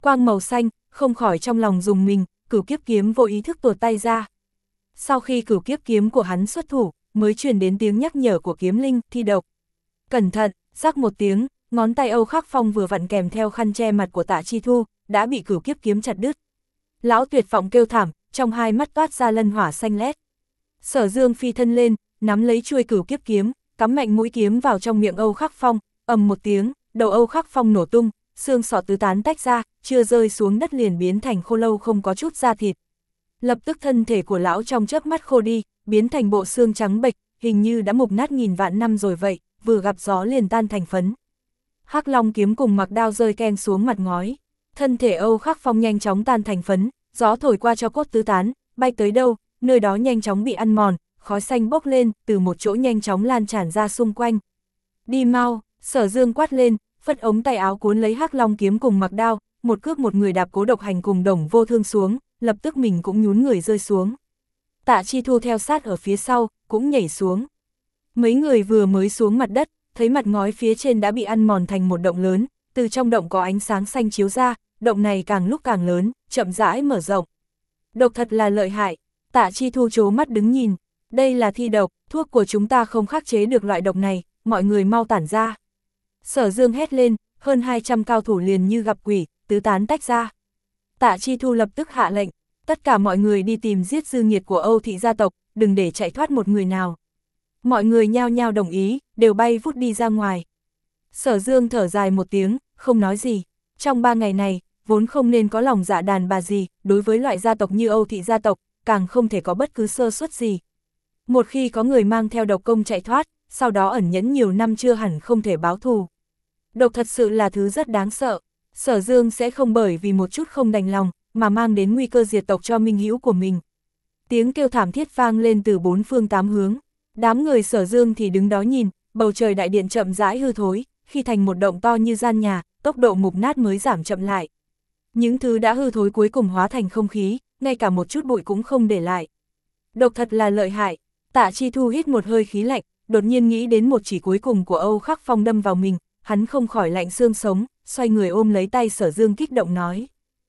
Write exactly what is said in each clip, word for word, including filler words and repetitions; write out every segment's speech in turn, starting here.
quang màu xanh, không khỏi trong lòng dùng mình, Cửu Kiếp Kiếm vô ý thức tuột tay ra. Sau khi Cửu Kiếp Kiếm của hắn xuất thủ, mới truyền đến tiếng nhắc nhở của kiếm linh, thi độc. Cẩn thận, rắc một tiếng, ngón tay Âu Khắc Phong vừa vặn kèm theo khăn che mặt của Tạ Chi Thu, đã bị Cửu Kiếp Kiếm chặt đứt. Lão tuyệt vọng kêu thảm, trong hai mắt toát ra lân hỏa xanh lét. Sở Dương phi thân lên, nắm lấy chuôi Cửu Kiếp Kiếm, cắm mạnh mũi kiếm vào trong miệng Âu Khắc Phong, ầm một tiếng, đầu Âu Khắc Phong nổ tung, xương sọ tứ tán tách ra, chưa rơi xuống đất liền biến thành khô lâu không có chút da thịt. Lập tức thân thể của lão trong chớp mắt khô đi, biến thành bộ xương trắng bệch, hình như đã mục nát nghìn vạn năm rồi vậy, vừa gặp gió liền tan thành phấn. Hắc Long kiếm cùng mặc đao rơi keng xuống mặt ngói, thân thể Âu Khắc Phong nhanh chóng tan thành phấn, gió thổi qua cho cốt tứ tán, bay tới đâu, nơi đó nhanh chóng bị ăn mòn, khói xanh bốc lên, từ một chỗ nhanh chóng lan tràn ra xung quanh. Đi mau, Sở Dương quát lên, phất ống tay áo cuốn lấy Hắc Long kiếm cùng mặc đao, một cước một người đạp Cố Độc Hành cùng Đồng Vô Thương xuống, lập tức mình cũng nhún người rơi xuống. Tạ Chi Thu theo sát ở phía sau, cũng nhảy xuống. Mấy người vừa mới xuống mặt đất, thấy mặt ngói phía trên đã bị ăn mòn thành một động lớn, từ trong động có ánh sáng xanh chiếu ra, động này càng lúc càng lớn, chậm rãi mở rộng. Độc thật là lợi hại, Tạ Chi Thu trố mắt đứng nhìn, đây là thi độc, thuốc của chúng ta không khắc chế được loại độc này, mọi người mau tản ra. Sở Dương hét lên, hơn hai trăm cao thủ liền như gặp quỷ, tứ tán tách ra. Tạ Chi Thu lập tức hạ lệnh, tất cả mọi người đi tìm giết dư nghiệt của Âu thị gia tộc, đừng để chạy thoát một người nào. Mọi người nhao nhao đồng ý, đều bay vút đi ra ngoài. Sở Dương thở dài một tiếng, không nói gì. Trong ba ngày này, vốn không nên có lòng dạ đàn bà gì, đối với loại gia tộc như Âu thị gia tộc, càng không thể có bất cứ sơ suất gì. Một khi có người mang theo độc công chạy thoát, sau đó ẩn nhẫn nhiều năm chưa hẳn không thể báo thù. Độc thật sự là thứ rất đáng sợ. Sở Dương sẽ không bởi vì một chút không đành lòng, mà mang đến nguy cơ diệt tộc cho minh hữu của mình. Tiếng kêu thảm thiết vang lên từ bốn phương tám hướng. Đám người Sở Dương thì đứng đó nhìn, bầu trời đại điện chậm rãi hư thối, khi thành một động to như gian nhà, tốc độ mục nát mới giảm chậm lại. Những thứ đã hư thối cuối cùng hóa thành không khí, ngay cả một chút bụi cũng không để lại. Độc thật là lợi hại. Tạ Chi Thu hít một hơi khí lạnh, đột nhiên nghĩ đến một chỉ cuối cùng của Âu Khắc Phong đâm vào mình, hắn không khỏi lạnh xương sống, xoay người ôm lấy tay Sở Dương kích động nói.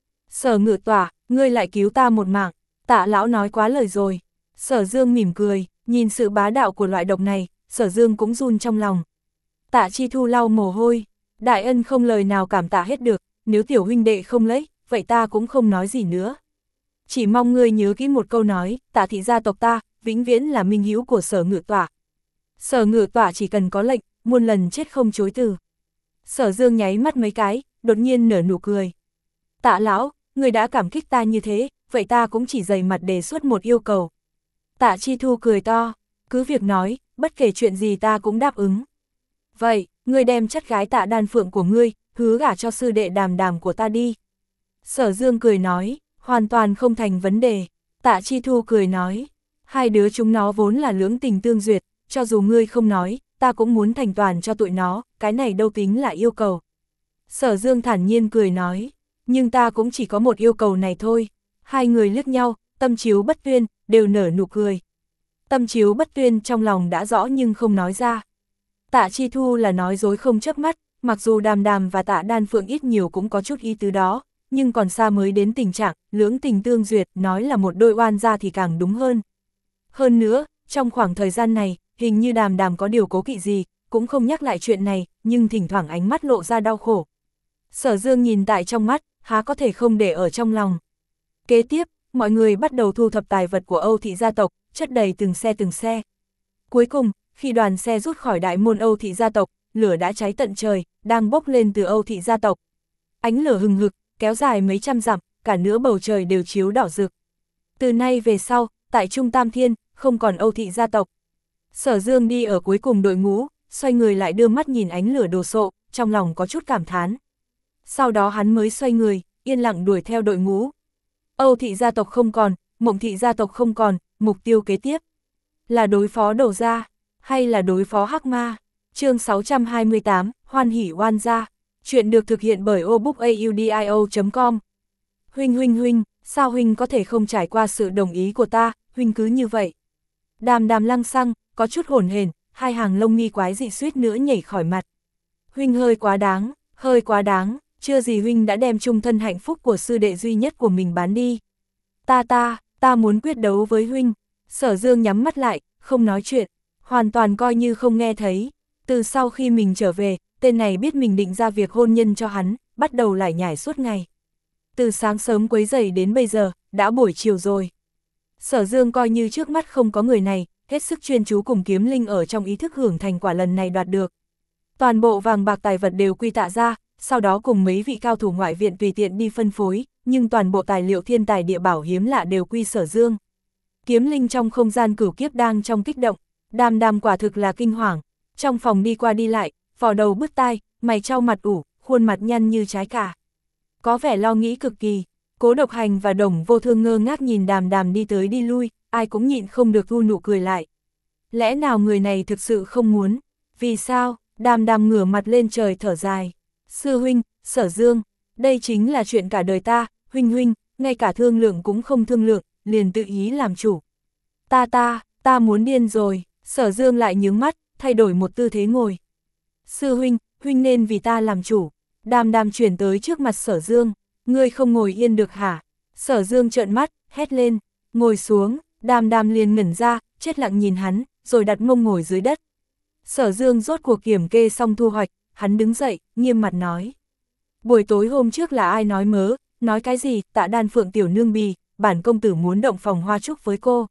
Sở Ngự Tỏa, ngươi lại cứu ta một mạng, Tạ lão nói quá lời rồi. Sở Dương mỉm cười, nhìn sự bá đạo của loại độc này, Sở Dương cũng run trong lòng. Tạ Chi Thu lau mồ hôi, đại ân không lời nào cảm tạ hết được, nếu tiểu huynh đệ không lấy, vậy ta cũng không nói gì nữa. Chỉ mong ngươi nhớ kỹ một câu nói, Tạ thị gia tộc ta, vĩnh viễn là minh hữu của Sở Ngự Tỏa. Sở Ngự Tỏa chỉ cần có lệnh, muôn lần chết không chối từ. Sở Dương nháy mắt mấy cái, đột nhiên nở nụ cười. Tạ lão, người đã cảm kích ta như thế, vậy ta cũng chỉ dày mặt đề xuất một yêu cầu. Tạ Chi Thu cười to, cứ việc nói, bất kể chuyện gì ta cũng đáp ứng. Vậy, ngươi đem chất gái Tạ Đan Phượng của ngươi, hứa gả cho sư đệ Đàm Đàm của ta đi. Sở Dương cười nói, hoàn toàn không thành vấn đề. Tạ Chi Thu cười nói, hai đứa chúng nó vốn là lưỡng tình tương duyệt, cho dù ngươi không nói, ta cũng muốn thành toàn cho tụi nó, cái này đâu tính là yêu cầu. Sở Dương thản nhiên cười nói, nhưng ta cũng chỉ có một yêu cầu này thôi. Hai người liếc nhau, Tâm Chiếu Bất Tuyên, đều nở nụ cười. Tâm Chiếu Bất Tuyên trong lòng đã rõ nhưng không nói ra. Tạ Chi Thu là nói dối không chớp mắt, mặc dù Đàm Đàm và Tạ Đan Phượng ít nhiều cũng có chút ý tứ đó, nhưng còn xa mới đến tình trạng, lưỡng tình tương duyệt, nói là một đôi oan gia thì càng đúng hơn. Hơn nữa, trong khoảng thời gian này, hình như Đàm Đàm có điều cố kỵ gì, cũng không nhắc lại chuyện này, nhưng thỉnh thoảng ánh mắt lộ ra đau khổ. Sở Dương nhìn tại trong mắt, há có thể không để ở trong lòng. Kế tiếp, mọi người bắt đầu thu thập tài vật của Âu thị gia tộc, chất đầy từng xe từng xe. Cuối cùng, khi đoàn xe rút khỏi đại môn Âu thị gia tộc, lửa đã cháy tận trời, đang bốc lên từ Âu thị gia tộc. Ánh lửa hừng hực, kéo dài mấy trăm dặm, cả nửa bầu trời đều chiếu đỏ rực. Từ nay về sau, tại Trung Tam Thiên, không còn Âu thị gia tộc. Sở Dương đi ở cuối cùng đội ngũ, xoay người lại đưa mắt nhìn ánh lửa đồ sộ, trong lòng có chút cảm thán. Sau đó hắn mới xoay người, yên lặng đuổi theo đội ngũ. Âu thị gia tộc không còn, Mộng thị gia tộc không còn, mục tiêu kế tiếp là đối phó Đầu gia, hay là đối phó Hắc Ma. Chương sáu trăm hai mươi tám, Hoan hỉ oan gia. Chuyện được thực hiện bởi obookaudio chấm com. Huynh huynh huynh, sao huynh có thể không trải qua sự đồng ý của ta, huynh cứ như vậy. Đàm Đàm lăng xăng, có chút hổn hển, hai hàng lông mi quái dị suýt nữa nhảy khỏi mặt. Huynh hơi quá đáng, hơi quá đáng, chưa gì huynh đã đem chung thân hạnh phúc của sư đệ duy nhất của mình bán đi. Ta ta, ta muốn quyết đấu với huynh. Sở Dương nhắm mắt lại, không nói chuyện, hoàn toàn coi như không nghe thấy. Từ sau khi mình trở về, tên này biết mình định ra việc hôn nhân cho hắn, bắt đầu lải nhải suốt ngày. Từ sáng sớm quấy rầy đến bây giờ, đã buổi chiều rồi. Sở Dương coi như trước mắt không có người này, hết sức chuyên chú cùng Kiếm Linh ở trong ý thức hưởng thành quả lần này đoạt được. Toàn bộ vàng bạc tài vật đều quy tạ ra, sau đó cùng mấy vị cao thủ ngoại viện tùy tiện đi phân phối, nhưng toàn bộ tài liệu thiên tài địa bảo hiếm lạ đều quy Sở Dương. Kiếm Linh trong không gian cửu kiếp đang trong kích động, Đàm Đàm quả thực là kinh hoàng, trong phòng đi qua đi lại, vò đầu bứt tai, mày trao mặt ủ, khuôn mặt nhăn như trái cà. Có vẻ lo nghĩ cực kỳ. Cố Độc Hành và Đồng Vô Thương ngơ ngác nhìn Đàm Đàm đi tới đi lui, ai cũng nhịn không được thu nụ cười lại. Lẽ nào người này thực sự không muốn? Vì sao? Đàm Đàm ngửa mặt lên trời thở dài. Sư huynh, Sở Dương, đây chính là chuyện cả đời ta, huynh huynh, ngay cả thương lượng cũng không thương lượng, liền tự ý làm chủ. Ta ta, ta muốn điên rồi. Sở Dương lại nhướng mắt, thay đổi một tư thế ngồi. Sư huynh, huynh nên vì ta làm chủ. Đàm Đàm chuyển tới trước mặt Sở Dương. Ngươi không ngồi yên được hả? Sở Dương trợn mắt, hét lên, ngồi xuống. Đàm Đàm liền ngẩn ra, chết lặng nhìn hắn, rồi đặt mông ngồi dưới đất. Sở Dương rốt cuộc kiểm kê xong thu hoạch, hắn đứng dậy, nghiêm mặt nói. Buổi tối hôm trước là ai nói mớ, nói cái gì, Tạ Đan Phượng tiểu nương bì, bản công tử muốn động phòng hoa trúc với cô.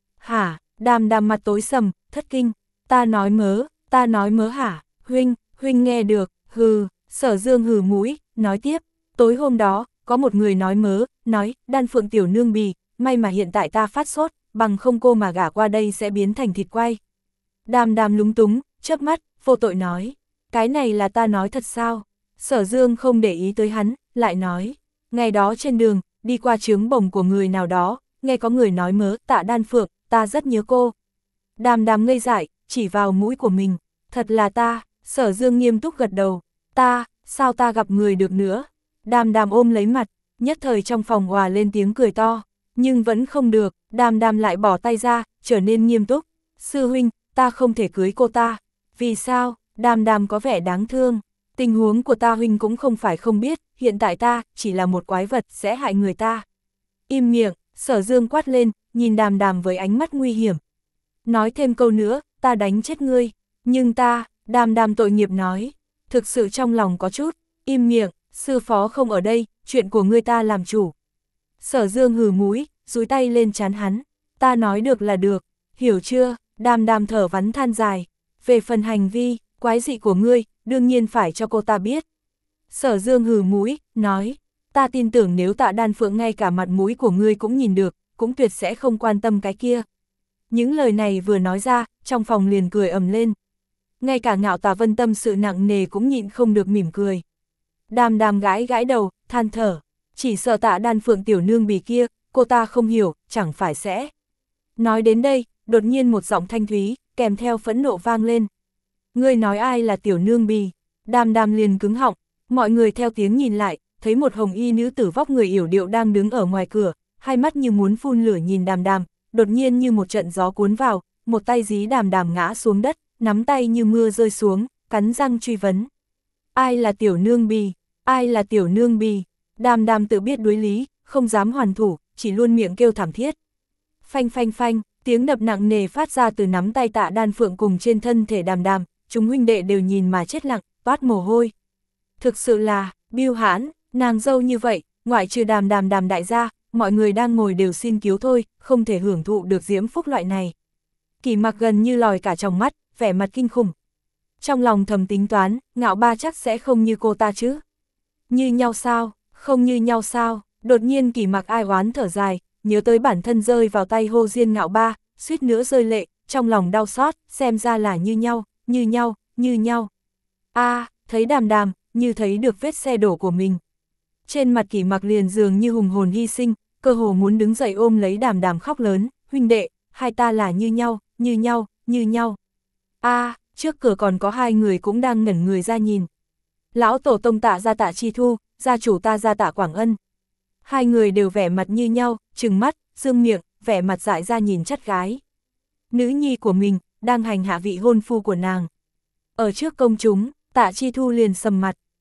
Hả? Đàm Đàm mặt tối sầm, thất kinh, ta nói mớ, ta nói mớ hả? Huynh, huynh nghe được, hừ. Sở Dương hừ mũi, nói tiếp, tối hôm đó, có một người nói mớ, nói, Đan Phượng tiểu nương bì, may mà hiện tại ta phát sốt, bằng không cô mà gả qua đây sẽ biến thành thịt quay. Đàm Đàm lúng túng, chớp mắt, vô tội nói, cái này là ta nói thật sao? Sở Dương không để ý tới hắn, lại nói, ngày đó trên đường, đi qua trướng bồng của người nào đó, nghe có người nói mớ, Tạ Đan Phượng, ta rất nhớ cô. Đàm Đàm ngây dại, chỉ vào mũi của mình, thật là ta. Sở Dương nghiêm túc gật đầu, ta, sao ta gặp người được nữa? Đàm Đàm ôm lấy mặt, nhất thời trong phòng òa lên tiếng cười to, nhưng vẫn không được, Đàm Đàm lại bỏ tay ra, trở nên nghiêm túc. Sư huynh, ta không thể cưới cô ta. Vì sao? Đàm Đàm có vẻ đáng thương. Tình huống của ta huynh cũng không phải không biết, hiện tại ta chỉ là một quái vật sẽ hại người ta. Im miệng, Sở Dương quát lên, nhìn Đàm Đàm với ánh mắt nguy hiểm. Nói thêm câu nữa, ta đánh chết ngươi. Nhưng ta, Đàm Đàm tội nghiệp nói, thực sự trong lòng có chút, im miệng, sư phó không ở đây, chuyện của ngươi ta làm chủ. Sở Dương hừ mũi, dúi tay lên trán hắn, ta nói được là được, hiểu chưa? Đàm Đàm thở vắn than dài, về phần hành vi, quái dị của ngươi, đương nhiên phải cho cô ta biết. Sở Dương hừ mũi, nói, ta tin tưởng nếu Tạ Đan Phượng ngay cả mặt mũi của ngươi cũng nhìn được, cũng tuyệt sẽ không quan tâm cái kia. Những lời này vừa nói ra, trong phòng liền cười ầm lên. Ngay cả Ngạo Tà Vân tâm sự nặng nề cũng nhịn không được mỉm cười. Đàm Đàm gãi gãi đầu, than thở, chỉ sợ Tạ Đan Phượng tiểu nương bì kia, cô ta không hiểu, chẳng phải sẽ. Nói đến đây, đột nhiên một giọng thanh thúy, kèm theo phẫn nộ vang lên. Ngươi nói ai là tiểu nương bì? Đàm Đàm liền cứng họng, mọi người theo tiếng nhìn lại, thấy một hồng y nữ tử vóc người yểu điệu đang đứng ở ngoài cửa, hai mắt như muốn phun lửa nhìn Đàm Đàm, đột nhiên như một trận gió cuốn vào, một tay dí Đàm Đàm ngã xuống đất, nắm tay như mưa rơi xuống, cắn răng truy vấn. Ai là tiểu nương bì? Ai là tiểu nương bì? Đàm Đàm tự biết đối lý, không dám hoàn thủ, chỉ luôn miệng kêu thảm thiết. Phanh phanh phanh, tiếng đập nặng nề phát ra từ nắm tay Tạ Đan Phượng cùng trên thân thể Đàm Đàm, chúng huynh đệ đều nhìn mà chết lặng, toát mồ hôi. Thực sự là, biêu hãn, nàng dâu như vậy, ngoại trừ Đàm Đàm Đàm đại gia, mọi người đang ngồi đều xin cứu thôi, không thể hưởng thụ được diễm phúc loại này. Kỳ Mặc gần như lòi cả trong mắt, vẻ mặt kinh khủng. Trong lòng thầm tính toán, Ngạo ba chắc sẽ không như cô ta chứ. Như nhau sao, không như nhau sao, đột nhiên Kỳ Mặc ai oán thở dài, nhớ tới bản thân rơi vào tay Hồ Diên Ngạo ba, suýt nữa rơi lệ, trong lòng đau xót, xem ra là như nhau, như nhau, như nhau. A, à, thấy Đàm Đàm, như thấy được vết xe đổ của mình. Trên mặt Kỳ Mặc liền dường như hùng hồn hy sinh, cơ hồ muốn đứng dậy ôm lấy Đàm Đàm khóc lớn, huynh đệ, hai ta là như nhau, như nhau, như nhau. A, à, trước cửa còn có hai người cũng đang ngẩn người ra nhìn. Lão tổ tông Tạ gia Tạ Chi Thu, gia chủ ta gia Tạ Quảng Ân. Hai người đều vẻ mặt như nhau, trừng mắt, dương miệng, vẻ mặt dại ra nhìn chắt gái. Nữ nhi của mình, đang hành hạ vị hôn phu của nàng. Ở trước công chúng, Tạ Chi Thu liền sầm mặt,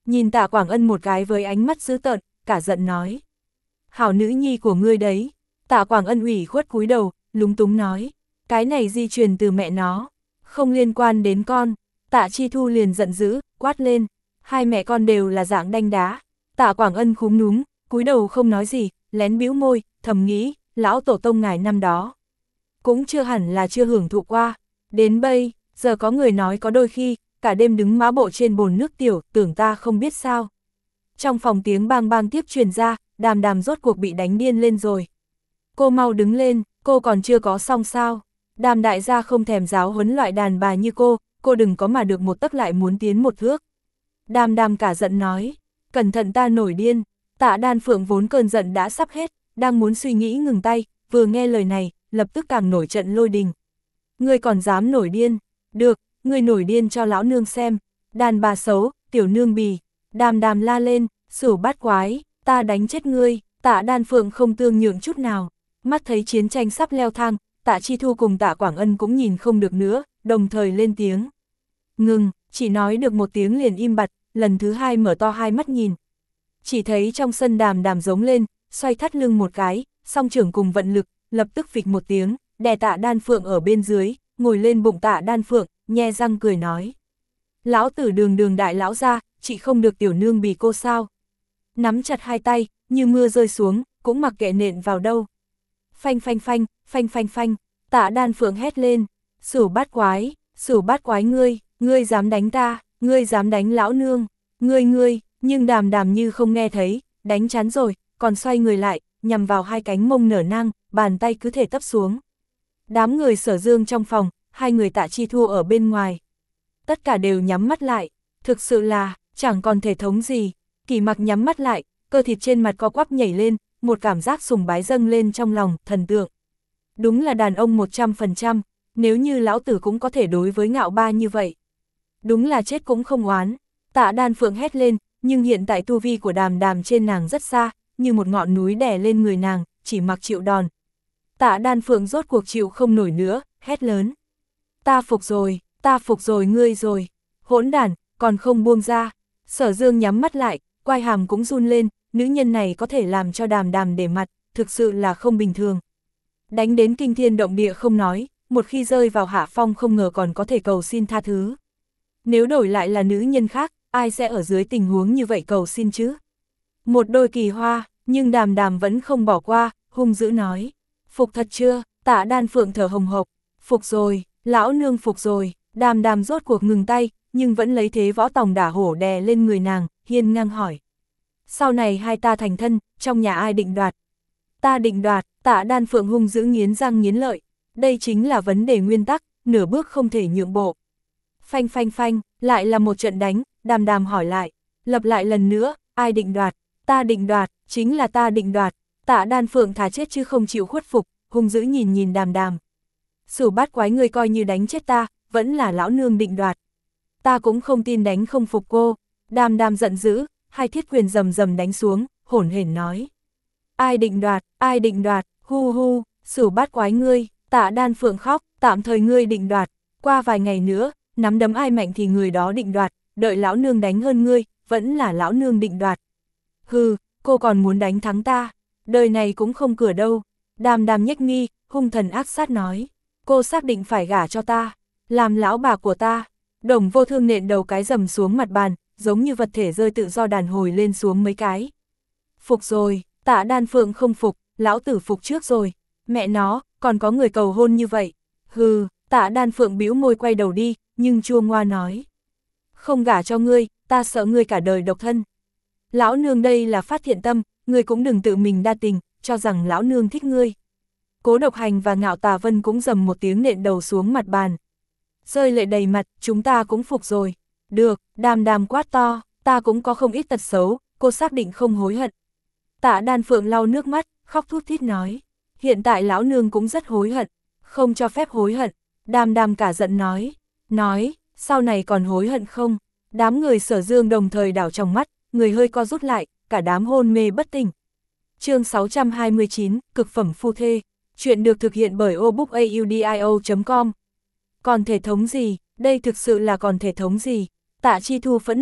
nhìn Tạ Quảng Ân một cái với ánh mắt dữ tợn, cả giận nói. Hảo nữ nhi của ngươi đấy. Tạ Quảng Ân ủy khuất cúi đầu, lúng túng nói. Cái này di truyền từ mẹ nó, không liên quan đến con. Tạ Chi Thu liền giận dữ, quát lên. Hai mẹ con đều là dạng đanh đá. Tạ Quảng Ân khúm núm, cúi đầu không nói gì, lén bĩu môi, thầm nghĩ, lão tổ tông ngài năm đó cũng chưa hẳn là chưa hưởng thụ qua. Đến bây giờ có người nói có đôi khi, cả đêm đứng mã bộ trên bồn nước tiểu, tưởng ta không biết sao. Trong phòng tiếng bang bang tiếp truyền ra, Đàm Đàm rốt cuộc bị đánh điên lên rồi. Cô mau đứng lên, cô còn chưa có xong sao. Đàm đại gia không thèm giáo huấn loại đàn bà như cô, cô đừng có mà được một tấc lại muốn tiến một thước. Đàm Đàm cả giận nói, cẩn thận ta nổi điên. Tạ Đan Phượng vốn cơn giận đã sắp hết, đang muốn suy nghĩ ngừng tay, vừa nghe lời này, lập tức càng nổi trận lôi đình. Ngươi còn dám nổi điên? Được, ngươi nổi điên cho lão nương xem. Đàn bà xấu, tiểu nương bì. Đàm Đàm la lên, sửu bát quái, ta đánh chết ngươi. Tạ Đan Phượng không tương nhượng chút nào. Mắt thấy chiến tranh sắp leo thang, Tạ Chi Thu cùng Tạ Quảng Ân cũng nhìn không được nữa, đồng thời lên tiếng. Ngừng, chỉ nói được một tiếng liền im bặt, lần thứ hai mở to hai mắt nhìn. Chỉ thấy trong sân Đàm Đàm giống lên, xoay thắt lưng một cái, song trưởng cùng vận lực, lập tức phịch một tiếng, đè Tạ Đan Phượng ở bên dưới, ngồi lên bụng Tạ Đan Phượng, nhe răng cười nói. Lão tử đường đường đại lão ra, chị không được tiểu nương bì cô sao. Nắm chặt hai tay, như mưa rơi xuống, cũng mặc kệ nện vào đâu. Phanh phanh phanh, phanh phanh phanh, Tạ Đan Phượng hét lên, sửu bát quái, sửu bát quái ngươi, ngươi dám đánh ta, ngươi dám đánh lão nương, ngươi ngươi, nhưng Đàm Đàm như không nghe thấy, đánh chán rồi, còn xoay người lại, nhằm vào hai cánh mông nở nang, bàn tay cứ thể tấp xuống. Đám người Sở Dương trong phòng, hai người Tạ Chi Thu ở bên ngoài. Tất cả đều nhắm mắt lại, thực sự là, chẳng còn thể thống gì. Kỳ Mặc nhắm mắt lại, cơ thịt trên mặt co quắp nhảy lên, một cảm giác sùng bái dâng lên trong lòng, thần tượng. Đúng là đàn ông một trăm phần trăm, nếu như lão tử cũng có thể đối với Ngạo Ba như vậy. Đúng là chết cũng không oán. Tạ Đan Phượng hét lên, nhưng hiện tại tu vi của Đàm Đàm trên nàng rất xa, như một ngọn núi đè lên người nàng, chỉ mặc chịu đòn. Tạ Đan Phượng rốt cuộc chịu không nổi nữa, hét lớn. Ta phục rồi, ta phục rồi ngươi rồi, hỗn đản, còn không buông ra. Sở Dương nhắm mắt lại, quai hàm cũng run lên, nữ nhân này có thể làm cho Đàm Đàm để mặt, thực sự là không bình thường. Đánh đến kinh thiên động địa không nói, một khi rơi vào hạ phong không ngờ còn có thể cầu xin tha thứ. Nếu đổi lại là nữ nhân khác, ai sẽ ở dưới tình huống như vậy cầu xin chứ? Một đôi kỳ hoa, nhưng Đàm Đàm vẫn không bỏ qua, hung dữ nói. Phục thật chưa? Tạ Đan Phượng thở hồng hộc. Phục rồi, lão nương phục rồi. Đàm Đàm rốt cuộc ngừng tay, nhưng vẫn lấy thế võ tòng đả hổ đè lên người nàng, hiên ngang hỏi. Sau này hai ta thành thân, trong nhà ai định đoạt? Ta định đoạt. Tạ Đan Phượng hung dữ nghiến răng nghiến lợi. Đây chính là vấn đề nguyên tắc, nửa bước không thể nhượng bộ. Phanh phanh phanh, lại là một trận đánh, Đàm Đàm hỏi lại. Lập lại lần nữa, ai định đoạt? Ta định đoạt, chính là ta định đoạt. Tạ Đan Phượng thà chết chứ không chịu khuất phục, hung dữ nhìn nhìn Đàm Đàm. Sửu bát quái ngươi coi như đánh chết ta, vẫn là lão nương định đoạt. Ta cũng không tin đánh không phục cô. Đàm Đàm giận dữ, hai thiết quyền rầm rầm đánh xuống, hổn hển nói. Ai định đoạt, ai định đoạt, hu hu, sửu bát quái ngươi. Tạ Đan Phượng khóc, tạm thời ngươi định đoạt. Qua vài ngày nữa, nắm đấm ai mạnh thì người đó định đoạt, đợi lão nương đánh hơn ngươi, vẫn là lão nương định đoạt. Hừ, cô còn muốn đánh thắng ta, đời này cũng không cửa đâu. Đàm Đàm nhếch mi, hung thần ác sát nói. Cô xác định phải gả cho ta, làm lão bà của ta. Đồng Vô Thương nện đầu cái rầm xuống mặt bàn, giống như vật thể rơi tự do đàn hồi lên xuống mấy cái. Phục rồi, Tạ Đan Phượng không phục, lão tử phục trước rồi. Mẹ nó, còn có người cầu hôn như vậy. Hừ, Tạ Đan Phượng bĩu môi quay đầu đi, nhưng chua ngoa nói. Không gả cho ngươi, ta sợ ngươi cả đời độc thân. Lão nương đây là phát thiện tâm, ngươi cũng đừng tự mình đa tình, cho rằng lão nương thích ngươi. Cố Độc Hành và Ngạo Tà Vân cũng dầm một tiếng nện đầu xuống mặt bàn. Rơi lệ đầy mặt, chúng ta cũng phục rồi. Được, Đàm Đàm quát to, ta cũng có không ít tật xấu, cô xác định không hối hận. Tạ Đan Phượng lau nước mắt, khóc thút thít nói. Hiện tại lão nương cũng rất hối hận, không cho phép hối hận. Đàm Đàm cả giận nói. Nói, sau này còn hối hận không? Đám người Sở Dương đồng thời đảo trong mắt, người hơi co rút lại, cả đám hôn mê bất tỉnh. Chương sáu trăm hai mươi chín, cực phẩm phu thê. Chuyện được thực hiện bởi obookaudio chấm com. Còn thể thống gì, đây thực sự là còn thể thống gì? Tạ Chi Thu phẫn nộ,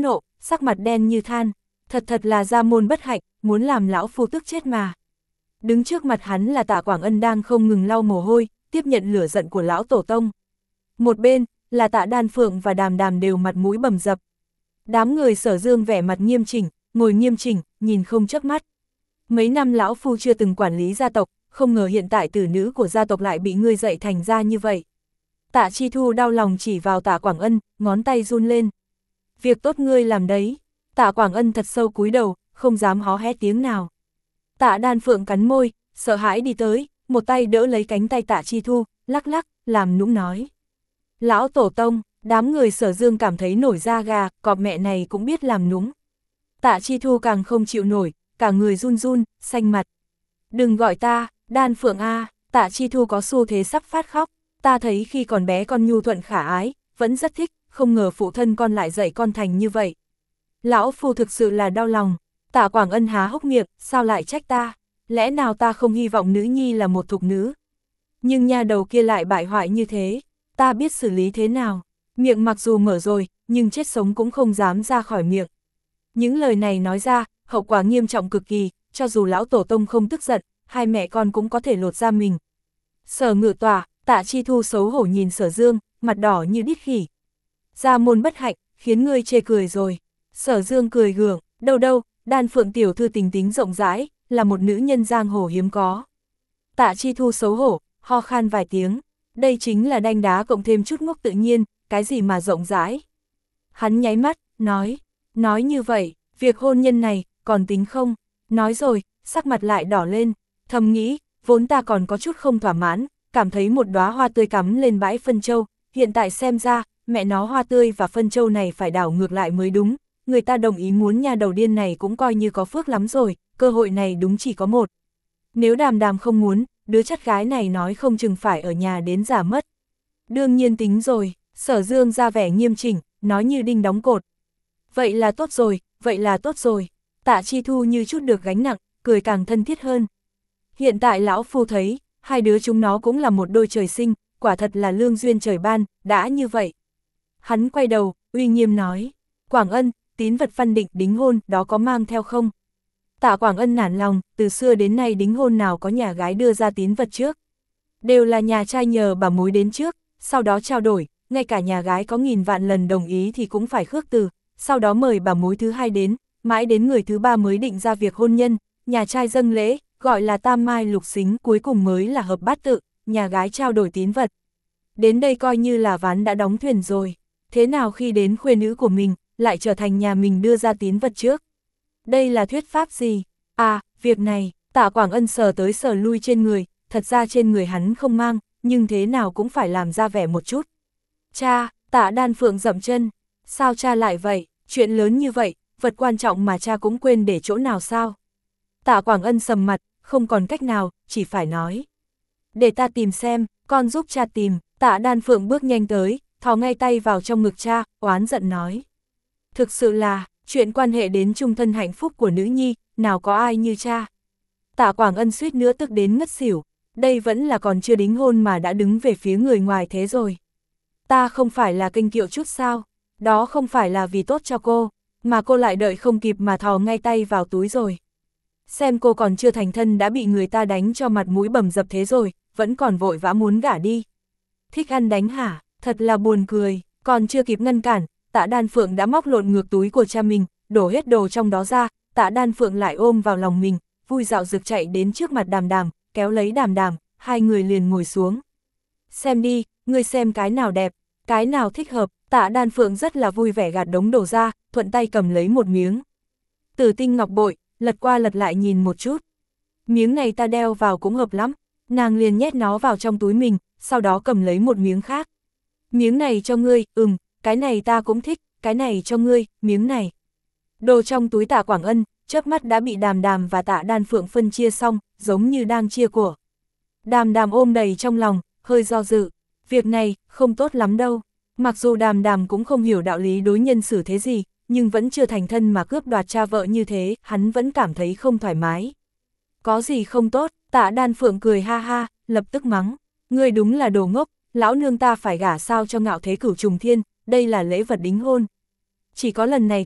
sắc mặt đen như than, thật thật là gia môn bất hạnh, muốn làm lão phu tức chết mà. Đứng trước mặt hắn là Tạ Quảng Ân đang không ngừng lau mồ hôi, tiếp nhận lửa giận của lão tổ tông. Một bên, là Tạ Đan Phượng và Đàm Đàm đều mặt mũi bầm dập. Đám người Sở Dương vẻ mặt nghiêm chỉnh, ngồi nghiêm chỉnh, nhìn không chớp mắt. Mấy năm lão phu chưa từng quản lý gia tộc, không ngờ hiện tại tử nữ của gia tộc lại bị ngươi dạy thành ra như vậy. Tạ Chi Thu đau lòng chỉ vào Tạ Quảng Ân, ngón tay run lên. Việc tốt ngươi làm đấy. Tạ Quảng Ân thật sâu cúi đầu, không dám hó hé tiếng nào. Tạ Đan Phượng cắn môi, sợ hãi đi tới, một tay đỡ lấy cánh tay Tạ Chi Thu, lắc lắc, làm nũng nói. Lão tổ tông, đám người Sở Dương cảm thấy nổi da gà, cọp mẹ này cũng biết làm nũng. Tạ Chi Thu càng không chịu nổi, cả người run run, xanh mặt. Đừng gọi ta, Đan Phượng a. Tạ Chi Thu có xu thế sắp phát khóc. Ta thấy khi còn bé con nhu thuận khả ái, vẫn rất thích, không ngờ phụ thân con lại dạy con thành như vậy. Lão phu thực sự là đau lòng. Tạ Quảng Ân há hốc miệng, sao lại trách ta? Lẽ nào ta không hy vọng nữ nhi là một thục nữ? Nhưng nha đầu kia lại bại hoại như thế, ta biết xử lý thế nào? Miệng mặc dù mở rồi, nhưng chết sống cũng không dám ra khỏi miệng. Những lời này nói ra, hậu quả nghiêm trọng cực kỳ, cho dù lão tổ tông không tức giận, hai mẹ con cũng có thể lột ra mình. Sở Ngự Tòa, Tạ Chi Thu xấu hổ nhìn Sở Dương, mặt đỏ như đít khỉ. Gia môn bất hạnh, khiến ngươi chê cười rồi. Sở Dương cười gượng, đâu đâu, Đan Phượng tiểu thư tình tính rộng rãi, là một nữ nhân giang hồ hiếm có. Tạ Chi Thu xấu hổ, ho khan vài tiếng, đây chính là đanh đá cộng thêm chút ngốc tự nhiên, cái gì mà rộng rãi. Hắn nháy mắt, nói, nói như vậy, việc hôn nhân này, còn tính không? Nói rồi, sắc mặt lại đỏ lên, thầm nghĩ, vốn ta còn có chút không thỏa mãn, cảm thấy một đóa hoa tươi cắm lên bãi phân châu, hiện tại xem ra, mẹ nó hoa tươi và phân châu này phải đảo ngược lại mới đúng, người ta đồng ý muốn nhà đầu điên này cũng coi như có phước lắm rồi, cơ hội này đúng chỉ có một. Nếu Đàm Đàm không muốn, đứa chắt gái này nói không chừng phải ở nhà đến già mất. Đương nhiên tính rồi, Sở Dương ra vẻ nghiêm chỉnh, nói như đinh đóng cột. Vậy là tốt rồi, vậy là tốt rồi. Tạ Chi Thu như chút được gánh nặng, cười càng thân thiết hơn. Hiện tại lão phu thấy, hai đứa chúng nó cũng là một đôi trời sinh, quả thật là lương duyên trời ban, đã như vậy. Hắn quay đầu, uy nghiêm nói, Quảng Ân, tín vật văn định đính hôn, đó có mang theo không? Tạ Quảng Ân nản lòng, từ xưa đến nay đính hôn nào có nhà gái đưa ra tín vật trước. Đều là nhà trai nhờ bà mối đến trước, sau đó trao đổi, ngay cả nhà gái có nghìn vạn lần đồng ý thì cũng phải khước từ, sau đó mời bà mối thứ hai đến, mãi đến người thứ ba mới định ra việc hôn nhân, nhà trai dâng lễ, gọi là tam mai lục xính, cuối cùng mới là hợp bát tự, nhà gái trao đổi tín vật. Đến đây coi như là ván đã đóng thuyền rồi, thế nào khi đến khuê nữ của mình, lại trở thành nhà mình đưa ra tín vật trước? Đây là thuyết pháp gì? À, việc này, Tạ Quảng Ân sờ tới sờ lui trên người, thật ra trên người hắn không mang, nhưng thế nào cũng phải làm ra vẻ một chút. Cha, Tạ Đan Phượng dậm chân, sao cha lại vậy, chuyện lớn như vậy, vật quan trọng mà cha cũng quên để chỗ nào sao? Tạ Quảng Ân sầm mặt, không còn cách nào, chỉ phải nói. Để ta tìm xem, con giúp cha tìm. Tạ Đan Phượng bước nhanh tới, thò ngay tay vào trong ngực cha, oán giận nói. Thực sự là, chuyện quan hệ đến chung thân hạnh phúc của nữ nhi, nào có ai như cha. Tạ Quảng Ân suýt nữa tức đến ngất xỉu, đây vẫn là còn chưa đính hôn mà đã đứng về phía người ngoài thế rồi. Ta không phải là kênh kiệu chút sao, đó không phải là vì tốt cho cô, mà cô lại đợi không kịp mà thò ngay tay vào túi rồi. Xem cô còn chưa thành thân đã bị người ta đánh cho mặt mũi bầm dập thế rồi, vẫn còn vội vã muốn gả đi. Thích ăn đánh hả, thật là buồn cười, còn chưa kịp ngăn cản, Tạ Đan Phượng đã móc lộn ngược túi của cha mình, đổ hết đồ trong đó ra, Tạ Đan Phượng lại ôm vào lòng mình, vui dạo rực chạy đến trước mặt Đàm Đàm, kéo lấy Đàm Đàm, hai người liền ngồi xuống. Xem đi, ngươi xem cái nào đẹp, cái nào thích hợp, Tạ Đan Phượng rất là vui vẻ gạt đống đồ ra, thuận tay cầm lấy một miếng. Tử tinh ngọc bội, lật qua lật lại nhìn một chút. Miếng này ta đeo vào cũng hợp lắm, nàng liền nhét nó vào trong túi mình, sau đó cầm lấy một miếng khác. Miếng này cho ngươi, ừm, cái này ta cũng thích, cái này cho ngươi, miếng này. Đồ trong túi Tạ Quảng Ân, chớp mắt đã bị Đàm Đàm và Tạ Đan Phượng phân chia xong, giống như đang chia của. Đàm Đàm ôm đầy trong lòng, hơi do dự, việc này, không tốt lắm đâu. Mặc dù Đàm Đàm cũng không hiểu đạo lý đối nhân xử thế gì, nhưng vẫn chưa thành thân mà cướp đoạt cha vợ như thế, hắn vẫn cảm thấy không thoải mái. Có gì không tốt, Tạ Đan Phượng cười ha ha, lập tức mắng. Ngươi đúng là đồ ngốc, lão nương ta phải gả sao cho Ngạo Thế Cửu Trùng Thiên, đây là lễ vật đính hôn. Chỉ có lần này thôi,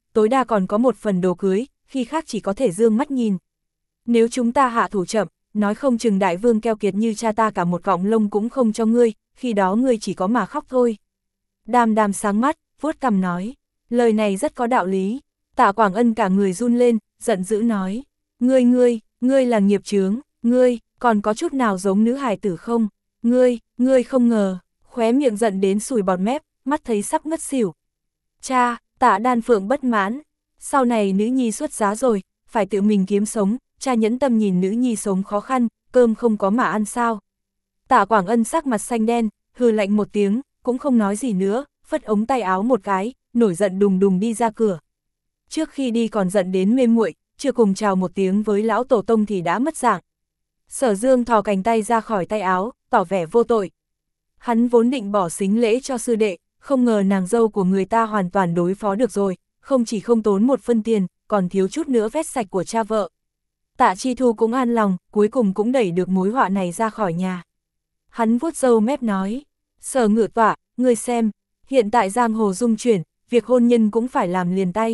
tối đa còn có một phần đồ cưới, khi khác chỉ có thể dương mắt nhìn. Nếu chúng ta hạ thủ chậm, nói không chừng đại vương keo kiệt như cha ta cả một cọng lông cũng không cho ngươi, khi đó ngươi chỉ có mà khóc thôi. Đàm Đàm sáng mắt, vuốt cằm nói, lời này rất có đạo lý. Tạ Quảng Ân cả người run lên, giận dữ nói, ngươi ngươi, ngươi là nghiệp chướng, ngươi, còn có chút nào giống nữ hài tử không? Ngươi, ngươi không ngờ, khóe miệng giận đến sùi bọt mép, mắt thấy sắp ngất xỉu. Cha, Tạ Đan Phượng bất mãn, sau này nữ nhi xuất giá rồi, phải tự mình kiếm sống, cha nhẫn tâm nhìn nữ nhi sống khó khăn, cơm không có mà ăn sao. Tạ Quảng Ân sắc mặt xanh đen, hừ lạnh một tiếng, cũng không nói gì nữa, phất ống tay áo một cái, nổi giận đùng đùng đi ra cửa. Trước khi đi còn giận đến mê muội, chưa cùng chào một tiếng với lão tổ tông thì đã mất dạng. Sở Dương thò cánh tay ra khỏi tay áo, tỏ vẻ vô tội. Hắn vốn định bỏ sính lễ cho sư đệ, không ngờ nàng dâu của người ta hoàn toàn đối phó được rồi, không chỉ không tốn một phân tiền, còn thiếu chút nữa vét sạch của cha vợ. Tạ Chi Thu cũng an lòng, cuối cùng cũng đẩy được mối họa này ra khỏi nhà. Hắn vuốt râu mép nói, Sở Ngự Tọa, ngươi xem, hiện tại giang hồ dung chuyển, việc hôn nhân cũng phải làm liền tay.